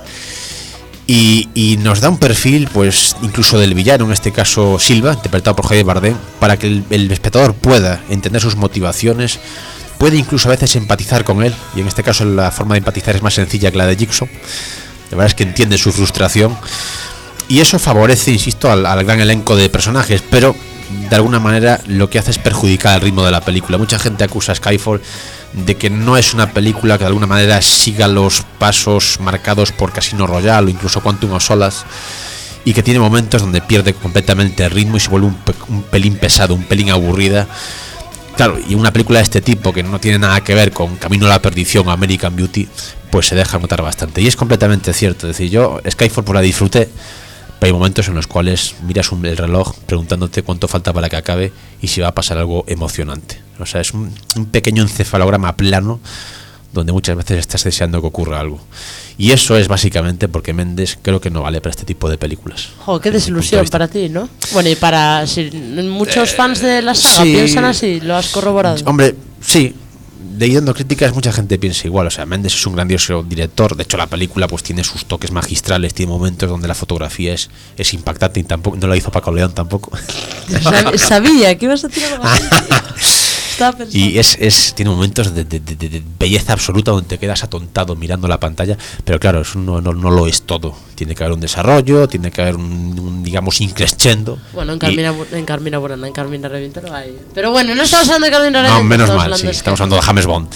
Y nos da un perfil, pues, incluso del villano, en este caso Silva, interpretado por Javier Bardem, para que el espectador pueda entender sus motivaciones, puede incluso a veces empatizar con él, y en este caso la forma de empatizar es más sencilla que la de Jigsaw. La verdad es que entiende su frustración, y eso favorece, insisto, al gran elenco de personajes, pero de alguna manera lo que hace es perjudicar el ritmo de la película. Mucha gente acusa a Skyfall de que no es una película que de alguna manera siga los pasos marcados por Casino Royale o incluso Quantum of Solace, y que tiene momentos donde pierde completamente el ritmo y se vuelve un pelín pesado, un pelín aburrida. Claro, y una película de este tipo que no tiene nada que ver con Camino a la Perdición o American Beauty, pues se deja notar bastante, y es completamente cierto. Es decir, yo Skyfall pues la disfruté, pero hay momentos en los cuales miras el reloj preguntándote cuánto falta para que acabe y si va a pasar algo emocionante. O sea, es un pequeño encefalograma plano donde muchas veces estás deseando que ocurra algo. Y eso es básicamente porque Mendes creo que no vale para este tipo de películas. Jo, qué desilusión para ti, ¿no? Bueno, y para muchos fans de la saga sí, piensan así, ¿lo has corroborado? Hombre, sí. Leyendo críticas mucha gente piensa igual. O sea, Mendes es un grandioso director. De hecho, la película pues tiene sus toques magistrales, tiene momentos donde la fotografía es impactante, y tampoco no lo hizo Paco León tampoco. Sabía que ibas a tirar algo así. Y tiene momentos de belleza absoluta donde te quedas atontado mirando la pantalla, pero claro, eso no lo es todo. Tiene que haber un desarrollo, tiene que haber un digamos, increscendo. Bueno, en Carmina Burana, en Carmina Revienta no hay. Pero bueno, no estamos hablando de Carmina Revienta. No, menos mal, sí, estamos hablando de James Bond.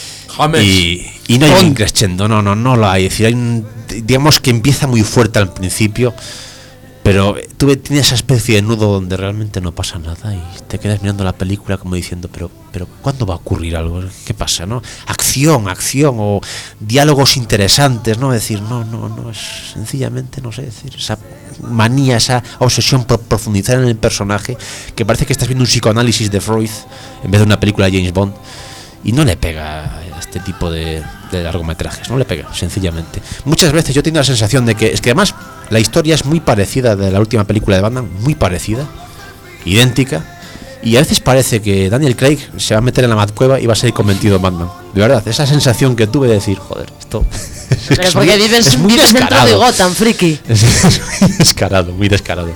Y no hay un increscendo, no lo hay. Es decir, digamos que empieza muy fuerte al principio, pero tú tienes esa especie de nudo donde realmente no pasa nada y te quedas mirando la película como diciendo, pero ¿cuándo va a ocurrir algo? ¿Qué pasa, no? Acción o diálogos interesantes, ¿no? Es decir, no es sencillamente, no sé, decir, esa manía, esa obsesión por profundizar en el personaje, que parece que estás viendo un psicoanálisis de Freud en vez de una película de James Bond, y no le pega a este tipo de largometrajes, no le pega, sencillamente. Muchas veces yo tengo la sensación de que además la historia es muy parecida de la última película de Batman, muy parecida, idéntica, y a veces parece que Daniel Craig se va a meter en la Batcueva y va a ser convertido en Batman. De verdad, esa sensación que tuve de decir, joder, esto pero porque vives dentro de Gotham, friki. Es muy descarado.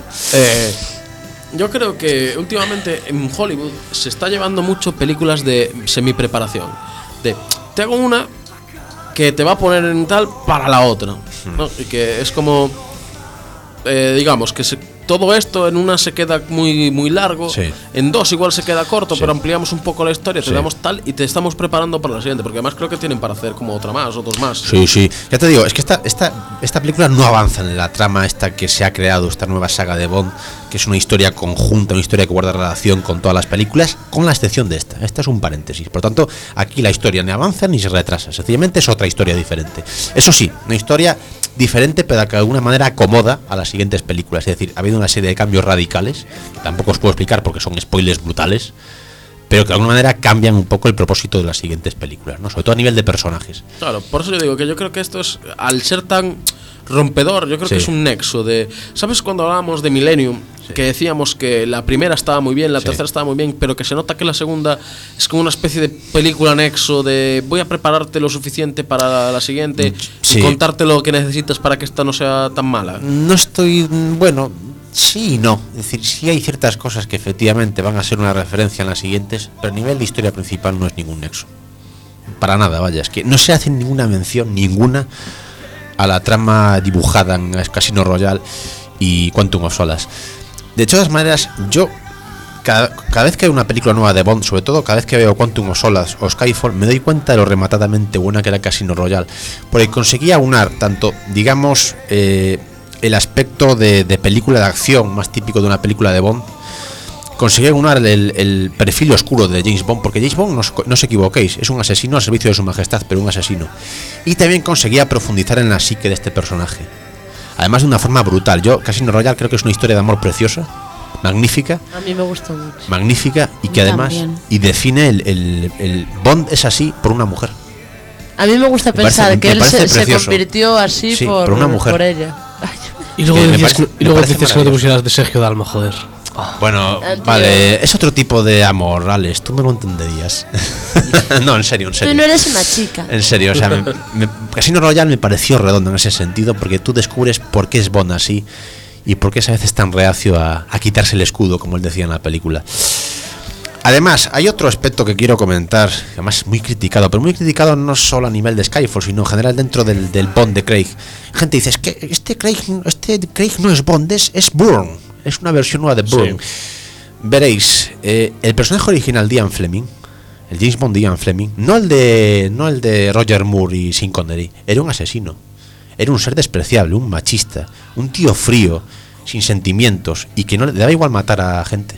Yo creo que últimamente en Hollywood se está llevando mucho películas de semi-preparación. Te hago una que te va a poner en tal para la otra, ¿no? Y que es como, digamos, que todo esto en una se queda muy largo, Sí. en dos igual se queda corto, Sí. pero ampliamos un poco la historia, te Sí. damos tal y te estamos preparando para la siguiente, porque además creo que tienen para hacer como otra más o dos más. Sí. Ya te digo, es que esta película no avanza en la trama esta que se ha creado, esta nueva saga de Bond, que es una historia conjunta, una historia que guarda relación con todas las películas, con la excepción de esta. Esta es un paréntesis. Por lo tanto, aquí la historia ni avanza ni se retrasa. Sencillamente es otra historia diferente. Eso sí, una historia diferente, pero que de alguna manera acomoda a las siguientes películas. Es decir, ha habido una serie de cambios radicales, que tampoco os puedo explicar porque son spoilers brutales, pero que de alguna manera cambian un poco el propósito de las siguientes películas, ¿no? Sobre todo a nivel de personajes. Claro, por eso yo digo que yo creo que esto es, al ser tan rompedor, yo creo Sí. que es un nexo de... ¿Sabes cuando hablábamos de Millennium? Sí. Que decíamos que la primera estaba muy bien, la Sí. tercera estaba muy bien, pero que se nota que la segunda es como una especie de película nexo de voy a prepararte lo suficiente para la siguiente Sí. y contarte lo que necesitas para que esta no sea tan mala. No estoy... Bueno, sí y no. Es decir, sí hay ciertas cosas que efectivamente van a ser una referencia en las siguientes, pero a nivel de historia principal no es ningún nexo. Para nada, vaya. Es que no se hace ninguna mención, ninguna, a la trama dibujada en Casino Royale y Quantum of Solace. De todas maneras, yo... Cada vez que hay una película nueva de Bond, sobre todo cada vez que veo Quantum of Solace o Skyfall, me doy cuenta de lo rematadamente buena que era Casino Royale, porque conseguía aunar tanto, digamos, el aspecto de película de acción más típico de una película de Bond, conseguía aunar el perfil oscuro de James Bond, porque James Bond, no os equivoquéis, es un asesino al servicio de su majestad, pero un asesino, y también conseguía profundizar en la psique de este personaje, además de una forma brutal. Yo Casino Royale creo que es una historia de amor preciosa, magnífica, A mí me gusta mucho. magnífica, y que además También. y define el Bond es así por una mujer. A mí me gusta Me parece- pensar me que él parece se precioso. convirtió así Sí, por por una mujer. por ella. Y luego Me decías, parece- y luego me parece decías que no te maravilloso. pusieras de Sergio Dalma, joder. Bueno, Tío. vale, es otro tipo de amor, Alex, tú me lo entenderías. No, en serio, en Tú serio. no eres una chica. En serio, o sea, Casino Royale me pareció redondo en ese sentido, porque tú descubres por qué es Bond así y por qué es a veces tan reacio a quitarse el escudo, como él decía en la película. Además, hay otro aspecto que quiero comentar, que además es muy criticado, pero muy criticado no solo a nivel de Skyfall, sino en general dentro del Bond de Craig. Gente dice, es que este Craig no es Bond, es Bourne, es una versión nueva de Bourne. Sí. Veréis, el personaje original de Ian Fleming, el James Bond de Ian Fleming, no el de Roger Moore y Sean Connery, era un asesino, era un ser despreciable, un machista, un tío frío, sin sentimientos, y que no le daba igual matar a gente.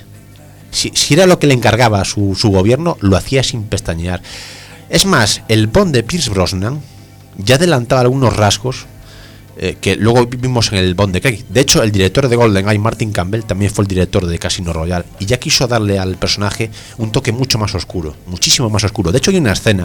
Si era lo que le encargaba a su gobierno, lo hacía sin pestañear. Es más, el Bond de Pierce Brosnan ya adelantaba algunos rasgos que luego vimos en el Bond de Craig. De hecho, el director de GoldenEye, Martin Campbell, también fue el director de Casino Royale, y ya quiso darle al personaje un toque mucho más oscuro, muchísimo más oscuro. De hecho, hay una escena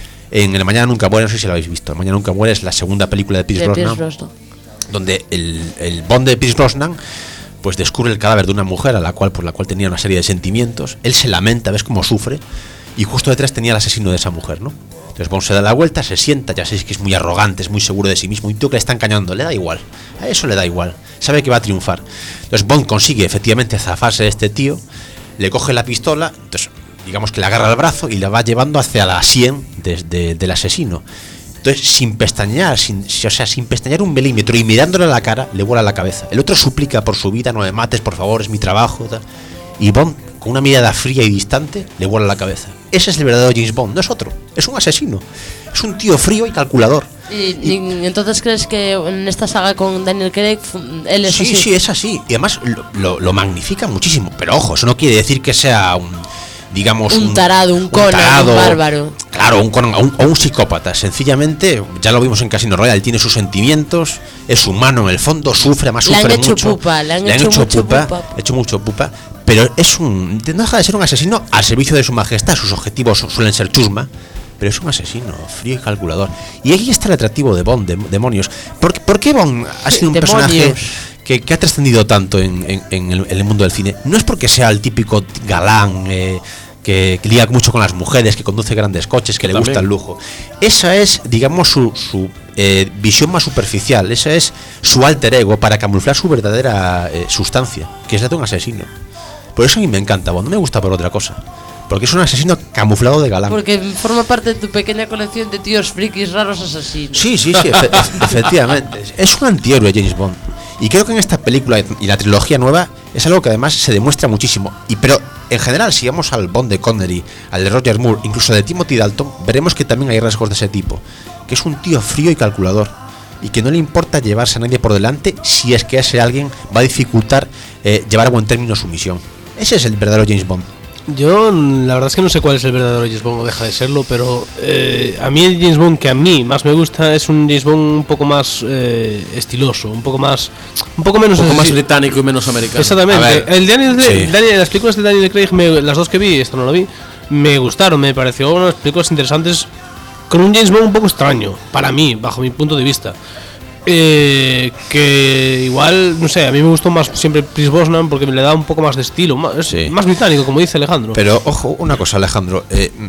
en El Mañana Nunca Muere, no sé si lo habéis visto. El Mañana Nunca Muere es la segunda película de Pierce De Pierce Brosnan, Brosnan. donde el Bond de Pierce Brosnan pues descubre el cadáver de una mujer por la cual tenía una serie de sentimientos. Él se lamenta, ves cómo sufre, y justo detrás tenía el asesino de esa mujer, ¿no? Entonces Bond se da la vuelta, se sienta, ya sabéis que es muy arrogante, es muy seguro de sí mismo, y tú que le está engañando, le da igual, a eso le da igual, sabe que va a triunfar. Entonces Bond consigue efectivamente zafarse de este tío, le coge la pistola, entonces digamos que le agarra el brazo y la va llevando hacia la sien del asesino. Entonces, sin pestañear, sin pestañear un milímetro y mirándole a la cara, le vuela la cabeza. El otro suplica por su vida, no me mates, por favor, es mi trabajo, tal. Y Bond, con una mirada fría y distante, le vuela la cabeza. Ese es el verdadero James Bond, no es otro, es un asesino. Es un tío frío y calculador. ¿Y entonces crees que en esta saga con Daniel Craig él es Sí, así? sí, es así. Y además lo magnifica muchísimo. Pero ojo, eso no quiere decir que sea digamos un tarado, un Conan, un bárbaro. Claro, un Conan o un psicópata. Sencillamente, ya lo vimos en Casino Royale, tiene sus sentimientos, es humano en el fondo, sufre, además Le han sufre hecho mucho. pupa, le han hecho mucho pupa. Hecho mucho pupa, pero no deja de ser un asesino al servicio de su majestad. Sus objetivos suelen ser chusma, pero es un asesino frío y calculador. Y ahí está el atractivo de Bond, demonios. ¿Por qué Bond ha sido un personaje que ha trascendido tanto en el mundo del cine? No es porque sea el típico galán que liga mucho con las mujeres, que conduce grandes coches, que le gusta el lujo. Esa es, digamos, su visión más superficial. Esa es su alter ego para camuflar su verdadera sustancia, que es la de un asesino. Por eso a mí me encanta Bond, no me gusta por otra cosa. Porque es un asesino camuflado de galán. Porque forma parte de tu pequeña colección de tíos frikis raros asesinos. Sí, efectivamente. Es un antihéroe James Bond. Y creo que en esta película y la trilogía nueva es algo que además se demuestra muchísimo. Pero en general, si vamos al Bond de Connery, al de Roger Moore, incluso al de Timothy Dalton, veremos que también hay rasgos de ese tipo. Que es un tío frío y calculador. Y que no le importa llevarse a nadie por delante si es que ese alguien va a dificultar llevar a buen término su misión. Ese es el verdadero James Bond. Yo la verdad es que no sé cuál es el verdadero James Bond o deja de serlo, pero a mí el James Bond que a mí más me gusta es un James Bond un poco más estiloso, un poco menos británico y menos americano. Exactamente. Las películas de Daniel Craig, las dos que vi, esta no la vi, me gustaron, me pareció unas películas interesantes con un James Bond un poco extraño para mí, bajo mi punto de vista. Que igual, no sé, a mí me gustó más siempre Pierce Brosnan porque me le da un poco más de estilo, más británico, como dice Alejandro. Pero ojo, una cosa, Alejandro,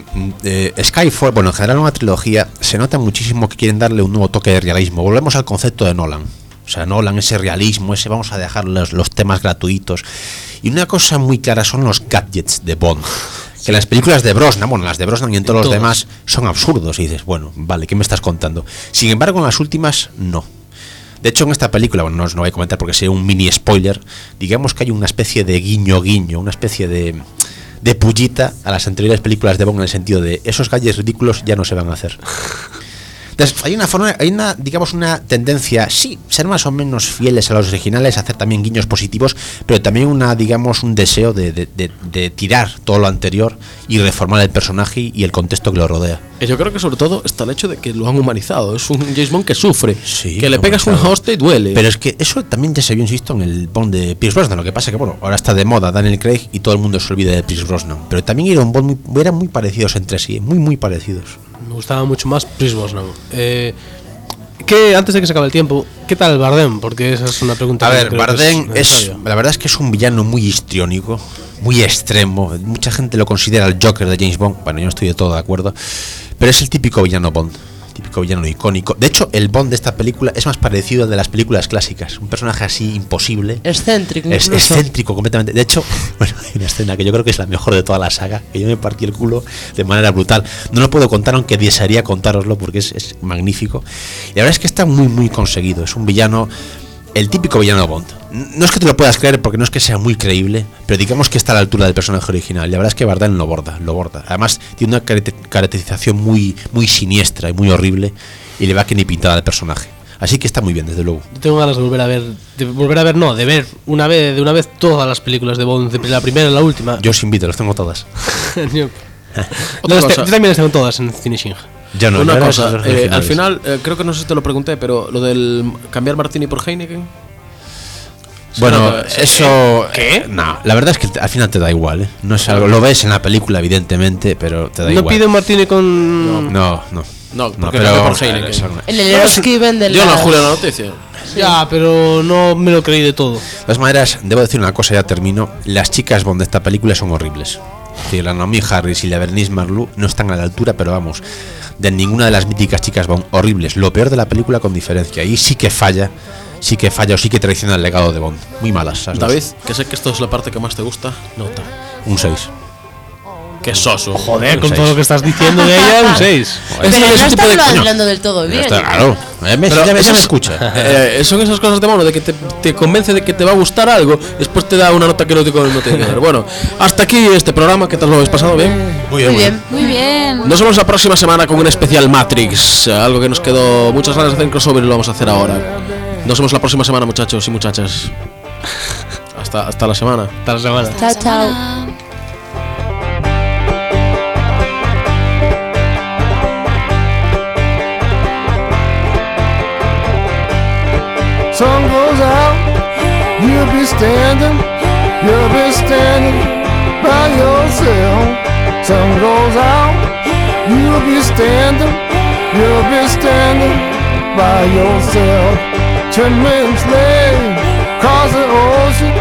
Skyfall, bueno, en general una trilogía, se nota muchísimo que quieren darle un nuevo toque de realismo. Volvemos al concepto de Nolan. O sea, Nolan, ese realismo, ese vamos a dejar los temas gratuitos. Y una cosa muy clara son los gadgets de Bond. Que las películas de Brosnan, bueno, las de Brosnan y en todos los demás son absurdos. Y dices, bueno, vale, ¿qué me estás contando? Sin embargo, en las últimas, no. De hecho, en esta película, bueno, no os lo voy a comentar porque sea un mini spoiler, digamos que hay una especie de guiño, una especie de pullita a las anteriores películas de Bond en el sentido de esos gadgets ridículos ya no se van a hacer. Entonces, hay una, digamos, una tendencia, sí, ser más o menos fieles a los originales, hacer también guiños positivos, pero también digamos, un deseo de tirar todo lo anterior y reformar el personaje y el contexto que lo rodea. Yo creo que sobre todo está el hecho de que lo han humanizado. Es un James Bond que sufre, sí, que le pegas una hostia y duele. Pero es que eso también ya se vio, insisto, en el Bond de Pierce Brosnan. Lo que pasa es que, bueno, ahora está de moda Daniel Craig y todo el mundo se olvida de Pierce Brosnan. Pero también eran muy parecidos entre sí, muy parecidos. Me gustaba mucho más Pierce Brosnan. Antes de que se acabe el tiempo, ¿qué tal Bardem? Porque esa es una pregunta. A ver, Bardem la verdad es que es un villano muy histriónico, muy extremo. Mucha gente lo considera el Joker de James Bond. Bueno, yo no estoy de todo de acuerdo, pero es el típico villano Bond, típico villano icónico. De hecho, el Bond de esta película es más parecido al de las películas clásicas. Un personaje así imposible, excéntrico, excéntrico completamente. De hecho, bueno, hay una escena que yo creo que es la mejor de toda la saga, que yo me partí el culo de manera brutal. No lo puedo contar, aunque desearía contároslo porque es magnífico. Y la verdad es que está muy conseguido. Es un villano, el típico villano Bond. No es que te lo puedas creer porque no es que sea muy creíble, pero digamos que está a la altura del personaje original. Y la verdad es que Bardem lo borda. Además tiene una caracterización muy siniestra y muy horrible, y le va que ni pintada al personaje. Así que está muy bien, desde luego. Tengo ganas de de ver de una vez todas las películas de Bond, de la primera a la última. Yo os invito, las tengo todas. Yo también las tengo todas en Finishing. Ya no, una cosa, al final, creo que no sé si te lo pregunté, pero lo del cambiar Martini por Heineken. Bueno, eso... ¿Qué? No, la verdad es que al final te da igual, ¿eh? No es algo, lo ves en la película evidentemente, pero te da igual. ¿No pide un martini con...? No, pero por Heineken. En el Eroski de yo no juro la noticia. Sí. Ya, pero no me lo creí de todo. De todas maneras, debo decir una cosa, ya termino. Las chicas Bond de esta película son horribles. Es decir, la Naomi Harris y la Bernice Marlowe no están a la altura, pero vamos, de ninguna de las míticas chicas Bond. Horribles, lo peor de la película con diferencia. Ahí sí que falla o sí que traiciona el legado de Bond. Muy malas. David, que sé que esto es la parte que más te gusta, nota. Un 6. Qué soso. Joder, con todo lo que estás diciendo de ella, un 6. Pero no estás hablando del todo bien. Claro, ya me escucha. Son esas cosas de mono, de que te convence de que te va a gustar algo, después te da una nota que no tiene que dar. Bueno, hasta aquí este programa. ¿Qué tal lo habéis pasado? ¿Bien? Muy bien. Nos vemos la próxima semana con un especial Matrix, algo que nos quedó muchas ganas de hacer en crossover y lo vamos a hacer ahora. Nos vemos la próxima semana, muchachos y muchachas. Hasta la semana. Hasta la semana. Chao. Sun goes out, you'll be standing by yourself. Sun goes out, you'll be standing by yourself. 10 minutes late, across the ocean,